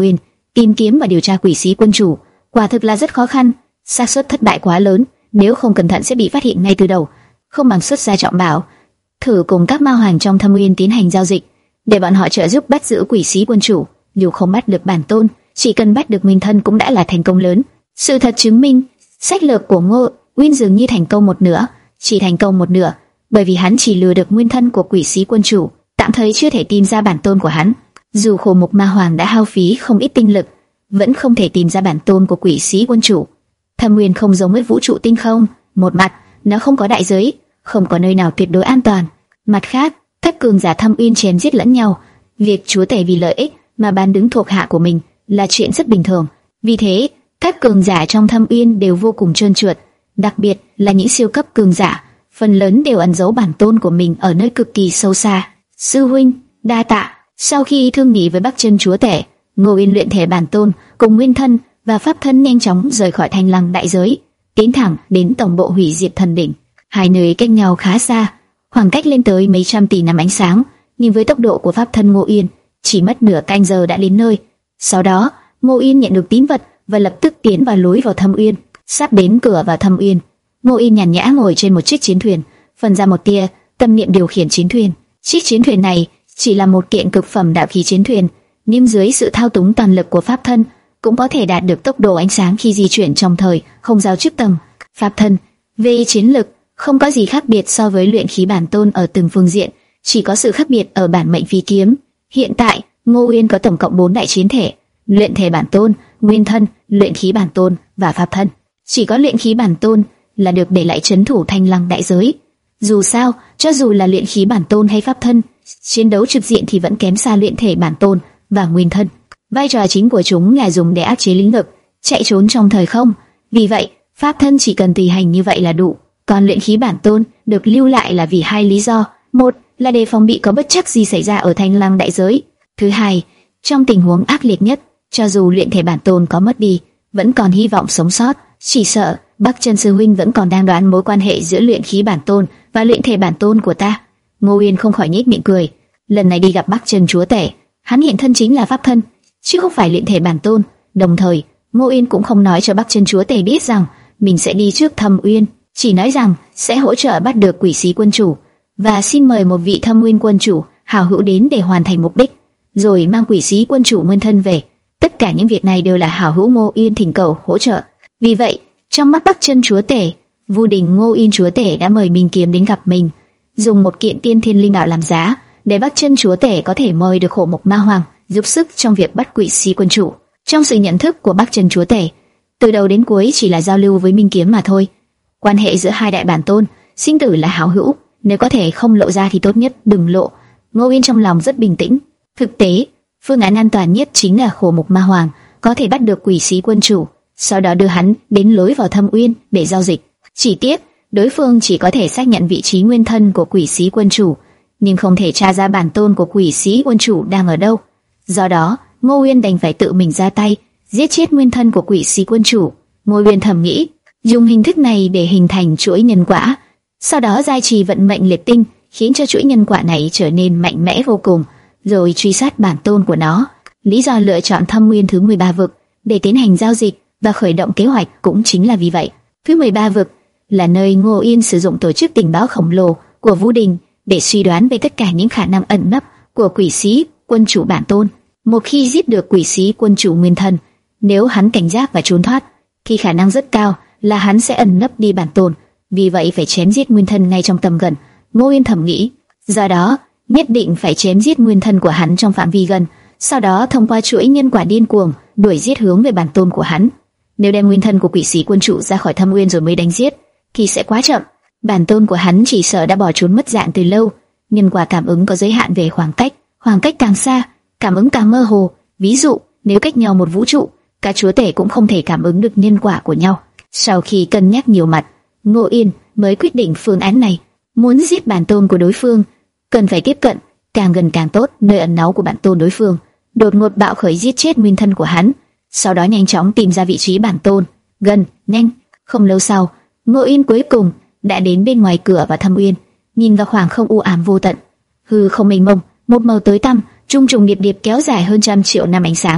tìm kiếm và điều tra quỷ sĩ quân chủ quả thực là rất khó khăn, xác suất thất bại quá lớn, nếu không cẩn thận sẽ bị phát hiện ngay từ đầu. Không bằng xuất ra trọng bảo, thử cùng các ma hoàng trong Thâm Uyên tiến hành giao dịch, để bọn họ trợ giúp bắt giữ quỷ sĩ quân chủ. Dù không bắt được bản tôn, chỉ cần bắt được nguyên thân cũng đã là thành công lớn. Sự thật chứng minh, sách lược của Ngô Uyên dường như thành công một nửa, chỉ thành công một nửa, bởi vì hắn chỉ lừa được nguyên thân của quỷ sĩ quân chủ, tạm thời chưa thể tìm ra bản tôn của hắn. Dù Khổ Mục Ma Hoàng đã hao phí không ít tinh lực, vẫn không thể tìm ra bản tôn của quỷ sĩ quân chủ. Thâm Uyên không giống với vũ trụ tinh không, một mặt nó không có đại giới, không có nơi nào tuyệt đối an toàn. Mặt khác, các cường giả Thâm Uyên chém giết lẫn nhau, việc chúa tể vì lợi ích mà bán đứng thuộc hạ của mình là chuyện rất bình thường. Vì thế, các cường giả trong Thâm Uyên đều vô cùng trơn trượt, đặc biệt là những siêu cấp cường giả, phần lớn đều ẩn giấu bản tôn của mình ở nơi cực kỳ sâu xa. Sư huynh, đa tạ. Sau khi thương nghị với Bắc Chân chúa tể, Ngô Uyên luyện thể bản tôn cùng nguyên thân và pháp thân nhanh chóng rời khỏi Thanh Lăng đại giới, tiến thẳng đến tổng bộ hủy diệt thần đỉnh. Hai nơi cách nhau khá xa, khoảng cách lên tới mấy trăm tỷ năm ánh sáng, nhưng với tốc độ của pháp thân Ngô Uyên, chỉ mất nửa canh giờ đã đến nơi. Sau đó, Ngô Uyên nhận được tín vật và lập tức tiến vào lối vào Thâm Uyên. Sắp đến cửa vào Thâm Uyên, Ngô Uyên nhàn nhã ngồi trên một chiếc chiến thuyền, phân ra một tia tâm niệm điều khiển chiến thuyền. Chiếc chiến thuyền này chỉ là một kiện cực phẩm đạo khí chiến thuyền, nhưng dưới sự thao túng toàn lực của pháp thân, cũng có thể đạt được tốc độ ánh sáng khi di chuyển trong thời không giao trước tầng. Pháp thân về chiến lực không có gì khác biệt so với luyện khí bản tôn ở từng phương diện, chỉ có sự khác biệt ở bản mệnh phi kiếm. Hiện tại, Ngô Uyên có tổng cộng bốn đại chiến thể: luyện thể bản tôn, nguyên thân, luyện khí bản tôn và pháp thân. Chỉ có luyện khí bản tôn là được để lại trấn thủ Thanh Lăng đại giới. Dù sao, cho dù là luyện khí bản tôn hay pháp thân, chiến đấu trực diện thì vẫn kém xa luyện thể bản tôn và nguyên thân. Vai trò chính của chúng là dùng để áp chế lĩnh vực, chạy trốn trong thời không. Vì vậy, pháp thân chỉ cần tùy hành như vậy là đủ. Còn luyện khí bản tôn được lưu lại là vì hai lý do: một là đề phòng bị có bất trắc gì xảy ra ở Thanh Lăng đại giới; thứ hai, trong tình huống ác liệt nhất, cho dù luyện thể bản tôn có mất đi, vẫn còn hy vọng sống sót. Chỉ sợ Bắc Chân sư huynh vẫn còn đang đoán mối quan hệ giữa luyện khí bản tôn và luyện thể bản tôn của ta. Ngô Uyên không khỏi nhếch miệng cười. Lần này đi gặp Bắc Chân chúa tể, hắn hiện thân chính là pháp thân, chứ không phải luyện thể bản tôn. Đồng thời, Ngô Uyên cũng không nói cho Bắc Chân chúa tể biết rằng mình sẽ đi trước Thâm Uyên, chỉ nói rằng sẽ hỗ trợ bắt được quỷ sĩ quân chủ và xin mời một vị Thâm Uyên quân chủ hảo hữu đến để hoàn thành mục đích, rồi mang quỷ sĩ quân chủ nguyên thân về. Tất cả những việc này đều là hảo hữu Ngô Uyên thỉnh cầu hỗ trợ. Vì vậy, trong mắt Bắc Chân chúa tể, Vu Đình Ngô Uyên chúa tể đã mời Minh Kiếm đến gặp mình, dùng một kiện tiên thiên linh bảo làm giá, để Bắc Chân chúa tể có thể mời được Khổ Mục Ma Hoàng giúp sức trong việc bắt quỷ sĩ quân chủ. Trong sự nhận thức của Bắc Chân chúa tể, từ đầu đến cuối chỉ là giao lưu với Minh Kiếm mà thôi. Quan hệ giữa hai đại bản tôn, sinh tử là hảo hữu, nếu có thể không lộ ra thì tốt nhất đừng lộ. Ngô Uyên trong lòng rất bình tĩnh. Thực tế, phương án an toàn nhất chính là Khổ Mục Ma Hoàng có thể bắt được quỷ sĩ quân chủ, sau đó đưa hắn đến lối vào Thâm Uyên để giao dịch. Chỉ tiếc, đối phương chỉ có thể xác nhận vị trí nguyên thân của quỷ sĩ quân chủ, nhưng không thể tra ra bản tôn của quỷ sĩ quân chủ đang ở đâu. Do đó, Ngô Uyên đành phải tự mình ra tay, giết chết nguyên thân của quỷ sĩ quân chủ. Ngô Uyên thầm nghĩ, dùng hình thức này để hình thành chuỗi nhân quả, sau đó gia trì vận mệnh liệt tinh, khiến cho chuỗi nhân quả này trở nên mạnh mẽ vô cùng, rồi truy sát bản tôn của nó. Lý do lựa chọn Thâm Uyên thứ mười ba vực để tiến hành giao dịch và khởi động kế hoạch cũng chính là vì vậy. Thứ mười ba vực là nơi Ngô Uyên sử dụng tổ chức tình báo khổng lồ của Vũ Đình để suy đoán về tất cả những khả năng ẩn nấp của quỷ sĩ quân chủ bản tôn. Một khi giết được quỷ sĩ quân chủ nguyên thân, nếu hắn cảnh giác và trốn thoát, thì khả năng rất cao là hắn sẽ ẩn nấp đi bản tôn. Vì vậy phải chém giết nguyên thân ngay trong tầm gần. Ngô Uyên thầm nghĩ, do đó nhất định phải chém giết nguyên thân của hắn trong phạm vi gần, sau đó thông qua chuỗi nhân quả điên cuồng đuổi giết hướng về bản tôn của hắn. Nếu đem nguyên thân của quỷ sĩ quân chủ ra khỏi Thâm Uyên rồi mới đánh giết, thì sẽ quá chậm. Bản tôn của hắn chỉ sợ đã bỏ trốn mất dạng từ lâu. Nhân quả cảm ứng có giới hạn về khoảng cách, khoảng cách càng xa, cảm ứng càng mơ hồ. Ví dụ, nếu cách nhau một vũ trụ, các chúa tể cũng không thể cảm ứng được nhân quả của nhau. Sau khi cân nhắc nhiều mặt, Ngô Uyên mới quyết định phương án này. Muốn giết bản tôn của đối phương, cần phải tiếp cận càng gần càng tốt nơi ẩn náu của bản tôn đối phương, đột ngột bạo khởi giết chết nguyên thân của hắn, sau đó nhanh chóng tìm ra vị trí bản tôn. Gần, nhanh. Không lâu sau, Ngô Uyên cuối cùng đã đến bên ngoài cửa vào Thâm Uyên, nhìn vào khoảng không u ám vô tận, hư không mênh mông, một màu tối tăm, trùng trùng điệp điệp kéo dài hơn trăm triệu năm ánh sáng,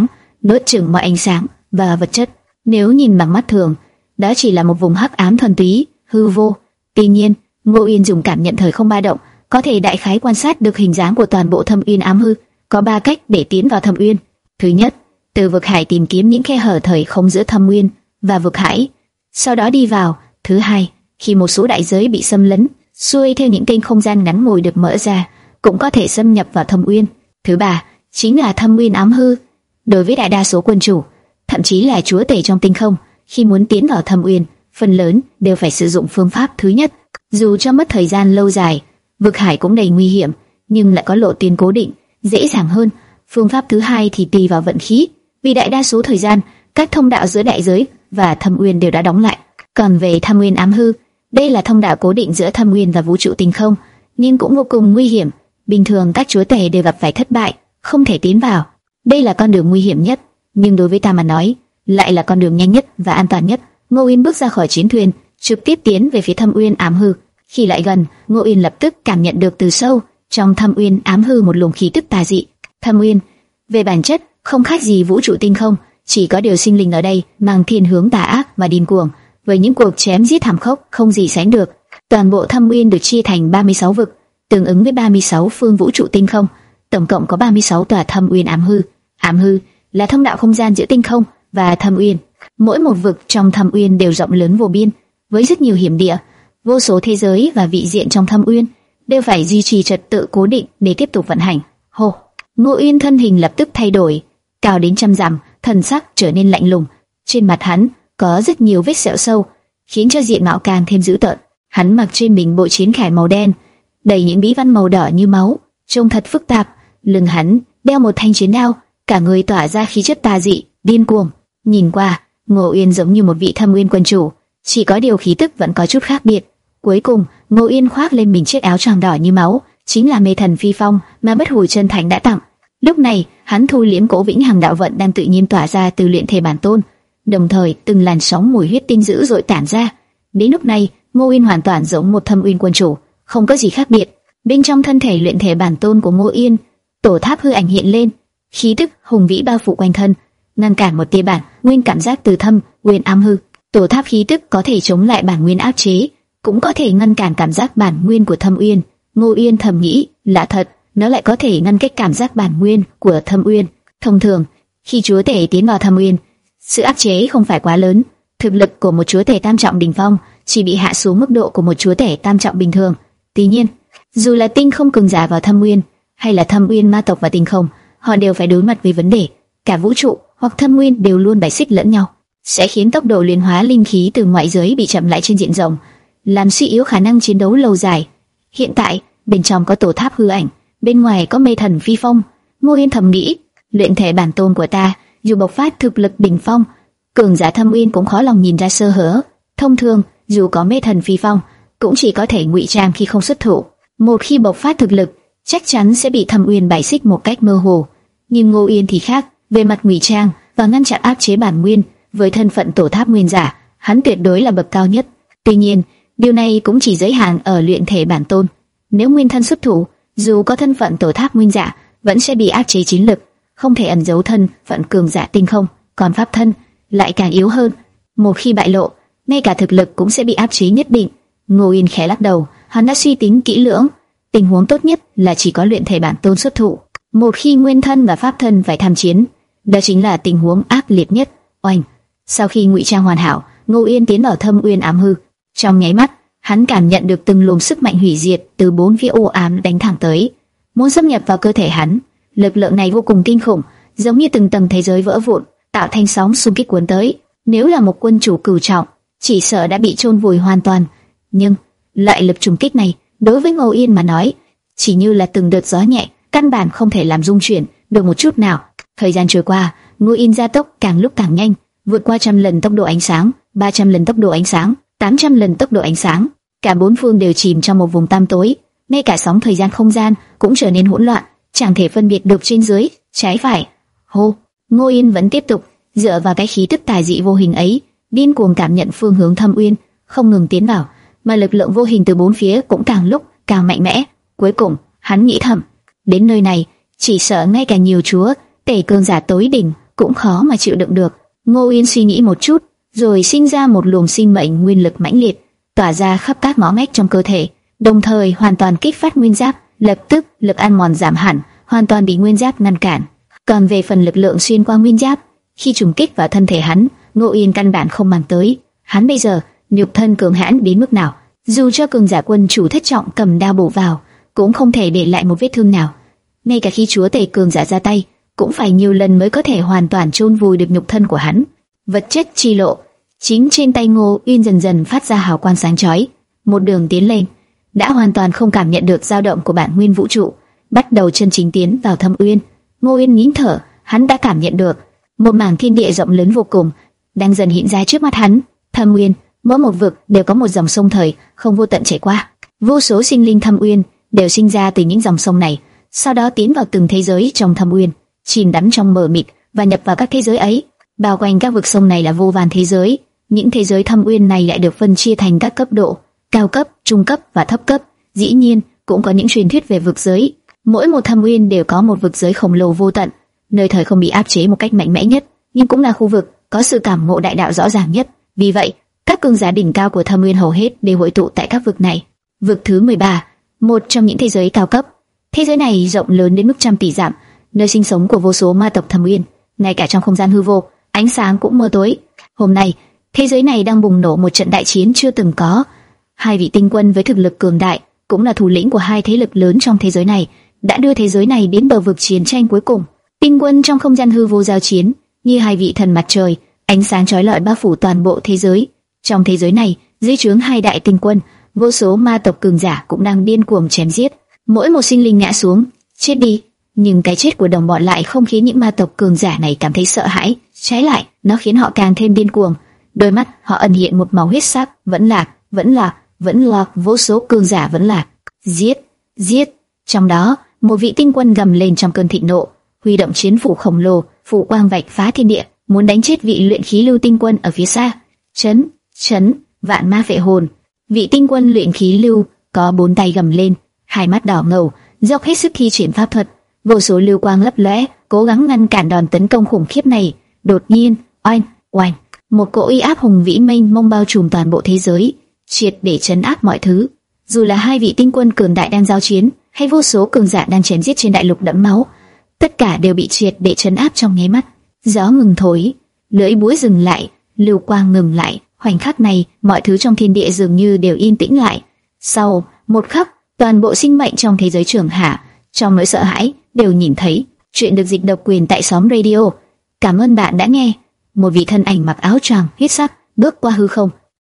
nuốt chửng mọi ánh sáng và vật chất. Nếu nhìn bằng mắt thường, đó chỉ là một vùng hắc ám thuần túy, hư vô. Tuy nhiên, Ngô Uyên dùng cảm nhận thời không ba động, có thể đại khái quan sát được hình dáng của toàn bộ thâm uyên ám hư. Có ba cách để tiến vào thâm uyên. Thứ nhất, từ vực hải tìm kiếm những khe hở thời không giữa thâm uyên và vực hải, sau đó đi vào. Thứ hai, khi một số đại giới bị xâm lấn, xuôi theo những kênh không gian ngắn ngủi được mở ra, cũng có thể xâm nhập vào thâm uyên. Thứ ba, chính là thâm uyên ám hư. Đối với đại đa số quân chủ, thậm chí là chúa tể trong tinh không, khi muốn tiến vào thâm uyên, phần lớn đều phải sử dụng phương pháp thứ nhất. Dù cho mất thời gian lâu dài, vực hải cũng đầy nguy hiểm, nhưng lại có lộ tuyến cố định, dễ dàng hơn. Phương pháp thứ hai thì tùy vào vận khí, vì đại đa số thời gian, các thông đạo giữa đại giới và thâm uyên đều đã đóng lại. Còn về thâm uyên ám hư, đây là thông đạo cố định giữa thâm uyên và vũ trụ tinh không, nhưng cũng vô cùng nguy hiểm. Bình thường các chúa tể đều gặp phải thất bại, không thể tiến vào. Đây là con đường nguy hiểm nhất, nhưng đối với ta mà nói, lại là con đường nhanh nhất và an toàn nhất. Ngô Uyên bước ra khỏi chiến thuyền, trực tiếp tiến về phía thâm uyên ám hư. Khi lại gần, Ngô Uyên lập tức cảm nhận được từ sâu trong thâm uyên ám hư một luồng khí tức tà dị. Thâm uyên, về bản chất không khác gì vũ trụ tinh không, chỉ có điều sinh linh ở đây mang thiên hướng tà ác và điên cuồng, với những cuộc chém giết thảm khốc không gì sánh được. Toàn bộ thâm uyên được chia thành ba mươi sáu vực, tương ứng với ba mươi sáu phương vũ trụ tinh không. Tổng cộng có ba mươi sáu tòa thâm uyên ám hư. Ám hư là thông đạo không gian giữa tinh không và thâm uyên. Mỗi một vực trong thâm uyên đều rộng lớn vô biên, với rất nhiều hiểm địa, vô số thế giới và vị diện trong thâm uyên đều phải duy trì trật tự cố định để tiếp tục vận hành. Hô, Ngô Uyên thân hình lập tức thay đổi, cao đến trăm dặm, thần sắc trở nên lạnh lùng. Trên mặt hắn có rất nhiều vết sẹo sâu, khiến cho diện mạo càng thêm dữ tợn. Hắn mặc trên mình bộ chiến khải màu đen, đầy những bí văn màu đỏ như máu, trông thật phức tạp. Lưng hắn đeo một thanh chiến đao, cả người tỏa ra khí chất tà dị, điên cuồng. Nhìn qua, Ngô Uyên giống như một vị thâm uyên quân chủ, chỉ có điều khí tức vẫn có chút khác biệt. Cuối cùng, Ngô Uyên khoác lên mình chiếc áo choàng đỏ như máu, chính là mê thần phi phong mà Bất Hủ Chân Thánh đã tặng. Lúc này, hắn thu liễm Cố Vĩnh Hằng đạo vận đang tự nhiên tỏa ra từ luyện thể bản tôn, đồng thời từng làn sóng mùi huyết tinh dữ dội tản ra. Đến lúc này, Ngô Uyên hoàn toàn giống một thâm uyên quân chủ, không có gì khác biệt. Bên trong thân thể luyện thể bản tôn của Ngô Uyên, tổ tháp hư ảnh hiện lên, khí tức hùng vĩ bao phủ quanh thân, ngăn cản một tia bản nguyên cảm giác từ thâm uyên ám hư. Tổ tháp khí tức có thể chống lại bản nguyên áp chế, cũng có thể ngăn cản cảm giác bản nguyên của thâm uyên. Ngô Uyên thầm nghĩ, lạ thật, nó lại có thể ngăn cách cảm giác bản nguyên của thâm uyên. Thông thường, khi chúa tể tiến vào thâm uyên, sự áp chế không phải quá lớn. Thực lực của một chúa tể tam trọng đỉnh phong chỉ bị hạ xuống mức độ của một chúa tể tam trọng bình thường. Tuy nhiên, dù là tinh không cường giả vào thâm uyên, hay là thâm uyên ma tộc và tinh không, họ đều phải đối mặt với vấn đề cả vũ trụ hoặc thâm uyên đều luôn bài xích lẫn nhau, sẽ khiến tốc độ luyện hóa linh khí từ ngoại giới bị chậm lại trên diện rộng, làm suy yếu khả năng chiến đấu lâu dài. Hiện tại, bên trong có tổ tháp hư ảnh, bên ngoài có mê thần phi phong. Ngô Uyên thầm nghĩ, luyện thể bản tôn của ta, dù bộc phát thực lực đỉnh phong, cường giả thâm uyên cũng khó lòng nhìn ra sơ hở. Thông thường, dù có mê thần phi phong, cũng chỉ có thể ngụy trang khi không xuất thủ. Một khi bộc phát thực lực, chắc chắn sẽ bị thâm uyên bài xích một cách mơ hồ. Nhưng Ngô Uyên thì khác, về mặt ngụy trang và ngăn chặn áp chế bản nguyên, với thân phận tổ tháp nguyên giả, hắn tuyệt đối là bậc cao nhất. Tuy nhiên, điều này cũng chỉ giới hạn ở luyện thể bản tôn. Nếu nguyên thân xuất thủ, dù có thân phận tổ tháp nguyên giả, vẫn sẽ bị áp chế chiến lực, không thể ẩn giấu thân phận cường giả tinh không. Còn pháp thân lại càng yếu hơn, một khi bại lộ, ngay cả thực lực cũng sẽ bị áp chế nhất định. Ngô Uyên khẽ lắc đầu, hắn đã suy tính kỹ lưỡng, tình huống tốt nhất là chỉ có luyện thể bản tôn xuất thủ. Một khi nguyên thân và pháp thân phải tham chiến, đó chính là tình huống ác liệt nhất. Oanh! Sau khi ngụy trang hoàn hảo, Ngô Uyên tiến vào thâm uyên ám hư. Trong nháy mắt, hắn cảm nhận được từng luồng sức mạnh hủy diệt từ bốn phía u ám đánh thẳng tới, muốn xâm nhập vào cơ thể hắn. Lực lượng này vô cùng kinh khủng, giống như từng tầng thế giới vỡ vụn, tạo thành sóng xung kích cuốn tới. Nếu là một quân chủ cửu trọng, chỉ sợ đã bị chôn vùi hoàn toàn. Nhưng loại lực trùng kích này, đối với Ngô Uyên mà nói, chỉ như là từng đợt gió nhẹ, căn bản không thể làm rung chuyển được một chút nào. Thời gian trôi qua, Ngô Uyên gia tốc càng lúc càng nhanh, vượt qua trăm lần tốc độ ánh sáng, ba trăm lần tốc độ ánh sáng, tám trăm lần tốc độ ánh sáng. Cả bốn phương đều chìm trong một vùng tăm tối, ngay cả sóng thời gian không gian cũng trở nên hỗn loạn, chẳng thể phân biệt được trên dưới, trái phải. Hô, Ngô Uyên vẫn tiếp tục dựa vào cái khí tức tài dị vô hình ấy, điên cuồng cảm nhận phương hướng thâm uyên, không ngừng tiến vào, mà lực lượng vô hình từ bốn phía cũng càng lúc càng mạnh mẽ. Cuối cùng, hắn nghĩ thầm, đến nơi này, chỉ sợ ngay cả nhiều chúa tể cường giả tối đỉnh cũng khó mà chịu đựng được. Ngô Uyên suy nghĩ một chút, rồi sinh ra một luồng sinh mệnh nguyên lực mãnh liệt, tỏa ra khắp các ngõ ngách trong cơ thể, đồng thời hoàn toàn kích phát nguyên giáp. Lập tức lực ăn mòn giảm hẳn, hoàn toàn bị nguyên giáp ngăn cản. Còn về phần lực lượng xuyên qua nguyên giáp, khi trùng kích vào thân thể hắn, Ngô Uyên căn bản không mang tới. Hắn bây giờ nhục thân cường hãn đến mức nào, dù cho cường giả quân chủ thất trọng cầm đao bổ vào, cũng không thể để lại một vết thương nào. Ngay cả khi chúa tể cường giả ra tay, cũng phải nhiều lần mới có thể hoàn toàn chôn vùi được nhục thân của hắn. Vật chất chi lộ, chính trên tay Ngô Uyên dần dần phát ra hào quang sáng chói. Một đường tiến lên, đã hoàn toàn không cảm nhận được dao động của bản nguyên vũ trụ, bắt đầu chân chính tiến vào thâm uyên. Ngô Uyên nín thở, hắn đã cảm nhận được một mảng thiên địa rộng lớn vô cùng đang dần hiện ra trước mắt hắn. Thâm uyên, mỗi một vực đều có một dòng sông thời không vô tận chảy qua. Vô số sinh linh thâm uyên đều sinh ra từ những dòng sông này, sau đó tiến vào từng thế giới trong thâm uyên, chìm đắm trong mờ mịt và nhập vào các thế giới ấy. Bao quanh các vực sông này là vô vàn thế giới. Những thế giới thâm uyên này lại được phân chia thành các cấp độ: cao cấp, trung cấp và thấp cấp. Dĩ nhiên, cũng có những truyền thuyết về vực giới. Mỗi một thâm uyên đều có một vực giới khổng lồ vô tận, nơi thời không bị áp chế một cách mạnh mẽ nhất, nhưng cũng là khu vực có sự cảm ngộ đại đạo rõ ràng nhất. Vì vậy, các cường giả đỉnh cao của thâm uyên hầu hết đều hội tụ tại các vực này. Vực thứ mười ba, một trong những thế giới cao cấp. Thế giới này rộng lớn đến mức trăm tỷ dặm, nơi sinh sống của vô số ma tộc thâm uyên. Ngay cả trong không gian hư vô, ánh sáng cũng mờ tối. Hôm nay, thế giới này đang bùng nổ một trận đại chiến chưa từng có. Hai vị tinh quân với thực lực cường đại, cũng là thủ lĩnh của hai thế lực lớn trong thế giới này, đã đưa thế giới này đến bờ vực chiến tranh cuối cùng. Tinh quân trong không gian hư vô giao chiến, như hai vị thần mặt trời, ánh sáng chói lọi bao phủ toàn bộ thế giới. Trong thế giới này, dưới trướng hai đại tinh quân, vô số ma tộc cường giả cũng đang điên cuồng chém giết. Mỗi một sinh linh ngã xuống, chết đi, nhưng cái chết của đồng bọn lại không khiến những ma tộc cường giả này cảm thấy sợ hãi, trái lại, nó khiến họ càng thêm điên cuồng. Đôi mắt họ ẩn hiện một màu huyết sắc, vẫn lạc, vẫn lạc, vẫn lạc, vô số cường giả vẫn lạc. Giết, giết. Trong đó, một vị tinh quân gầm lên trong cơn thịnh nộ, huy động chiến phủ khổng lồ, phủ quang vạch phá thiên địa, muốn đánh chết vị luyện khí lưu tinh quân ở phía xa. Chấn, chấn, vạn ma phệ hồn. Vị tinh quân luyện khí lưu có bốn tay gầm lên, hai mắt đỏ ngầu, dốc hết sức thi triển pháp thuật, vô số lưu quang lấp lóe, cố gắng ngăn cản đòn tấn công khủng khiếp này. Đột nhiên, oanh, oanh, một cỗ uy áp hùng vĩ mênh mông bao trùm toàn bộ thế giới, triệt để chấn áp mọi thứ. Dù là hai vị tinh quân cường đại đang giao chiến, hay vô số cường giả đang chém giết trên đại lục đẫm máu, tất cả đều bị triệt để chấn áp trong nháy mắt. Gió ngừng thổi, lưỡi búa dừng lại, lưu quang ngừng lại. Khoảnh khắc này, mọi thứ trong thiên địa dường như đều yên tĩnh lại. Sau một khắc, toàn bộ sinh mệnh trong thế giới Trường Hạ, trong nỗi sợ hãi, đều nhìn thấy. Chuyện được dịch độc quyền tại xóm radio. Cảm ơn bạn đã nghe. Một vị thân ảnh mặc áo choàng huyết sắc bước qua hư không,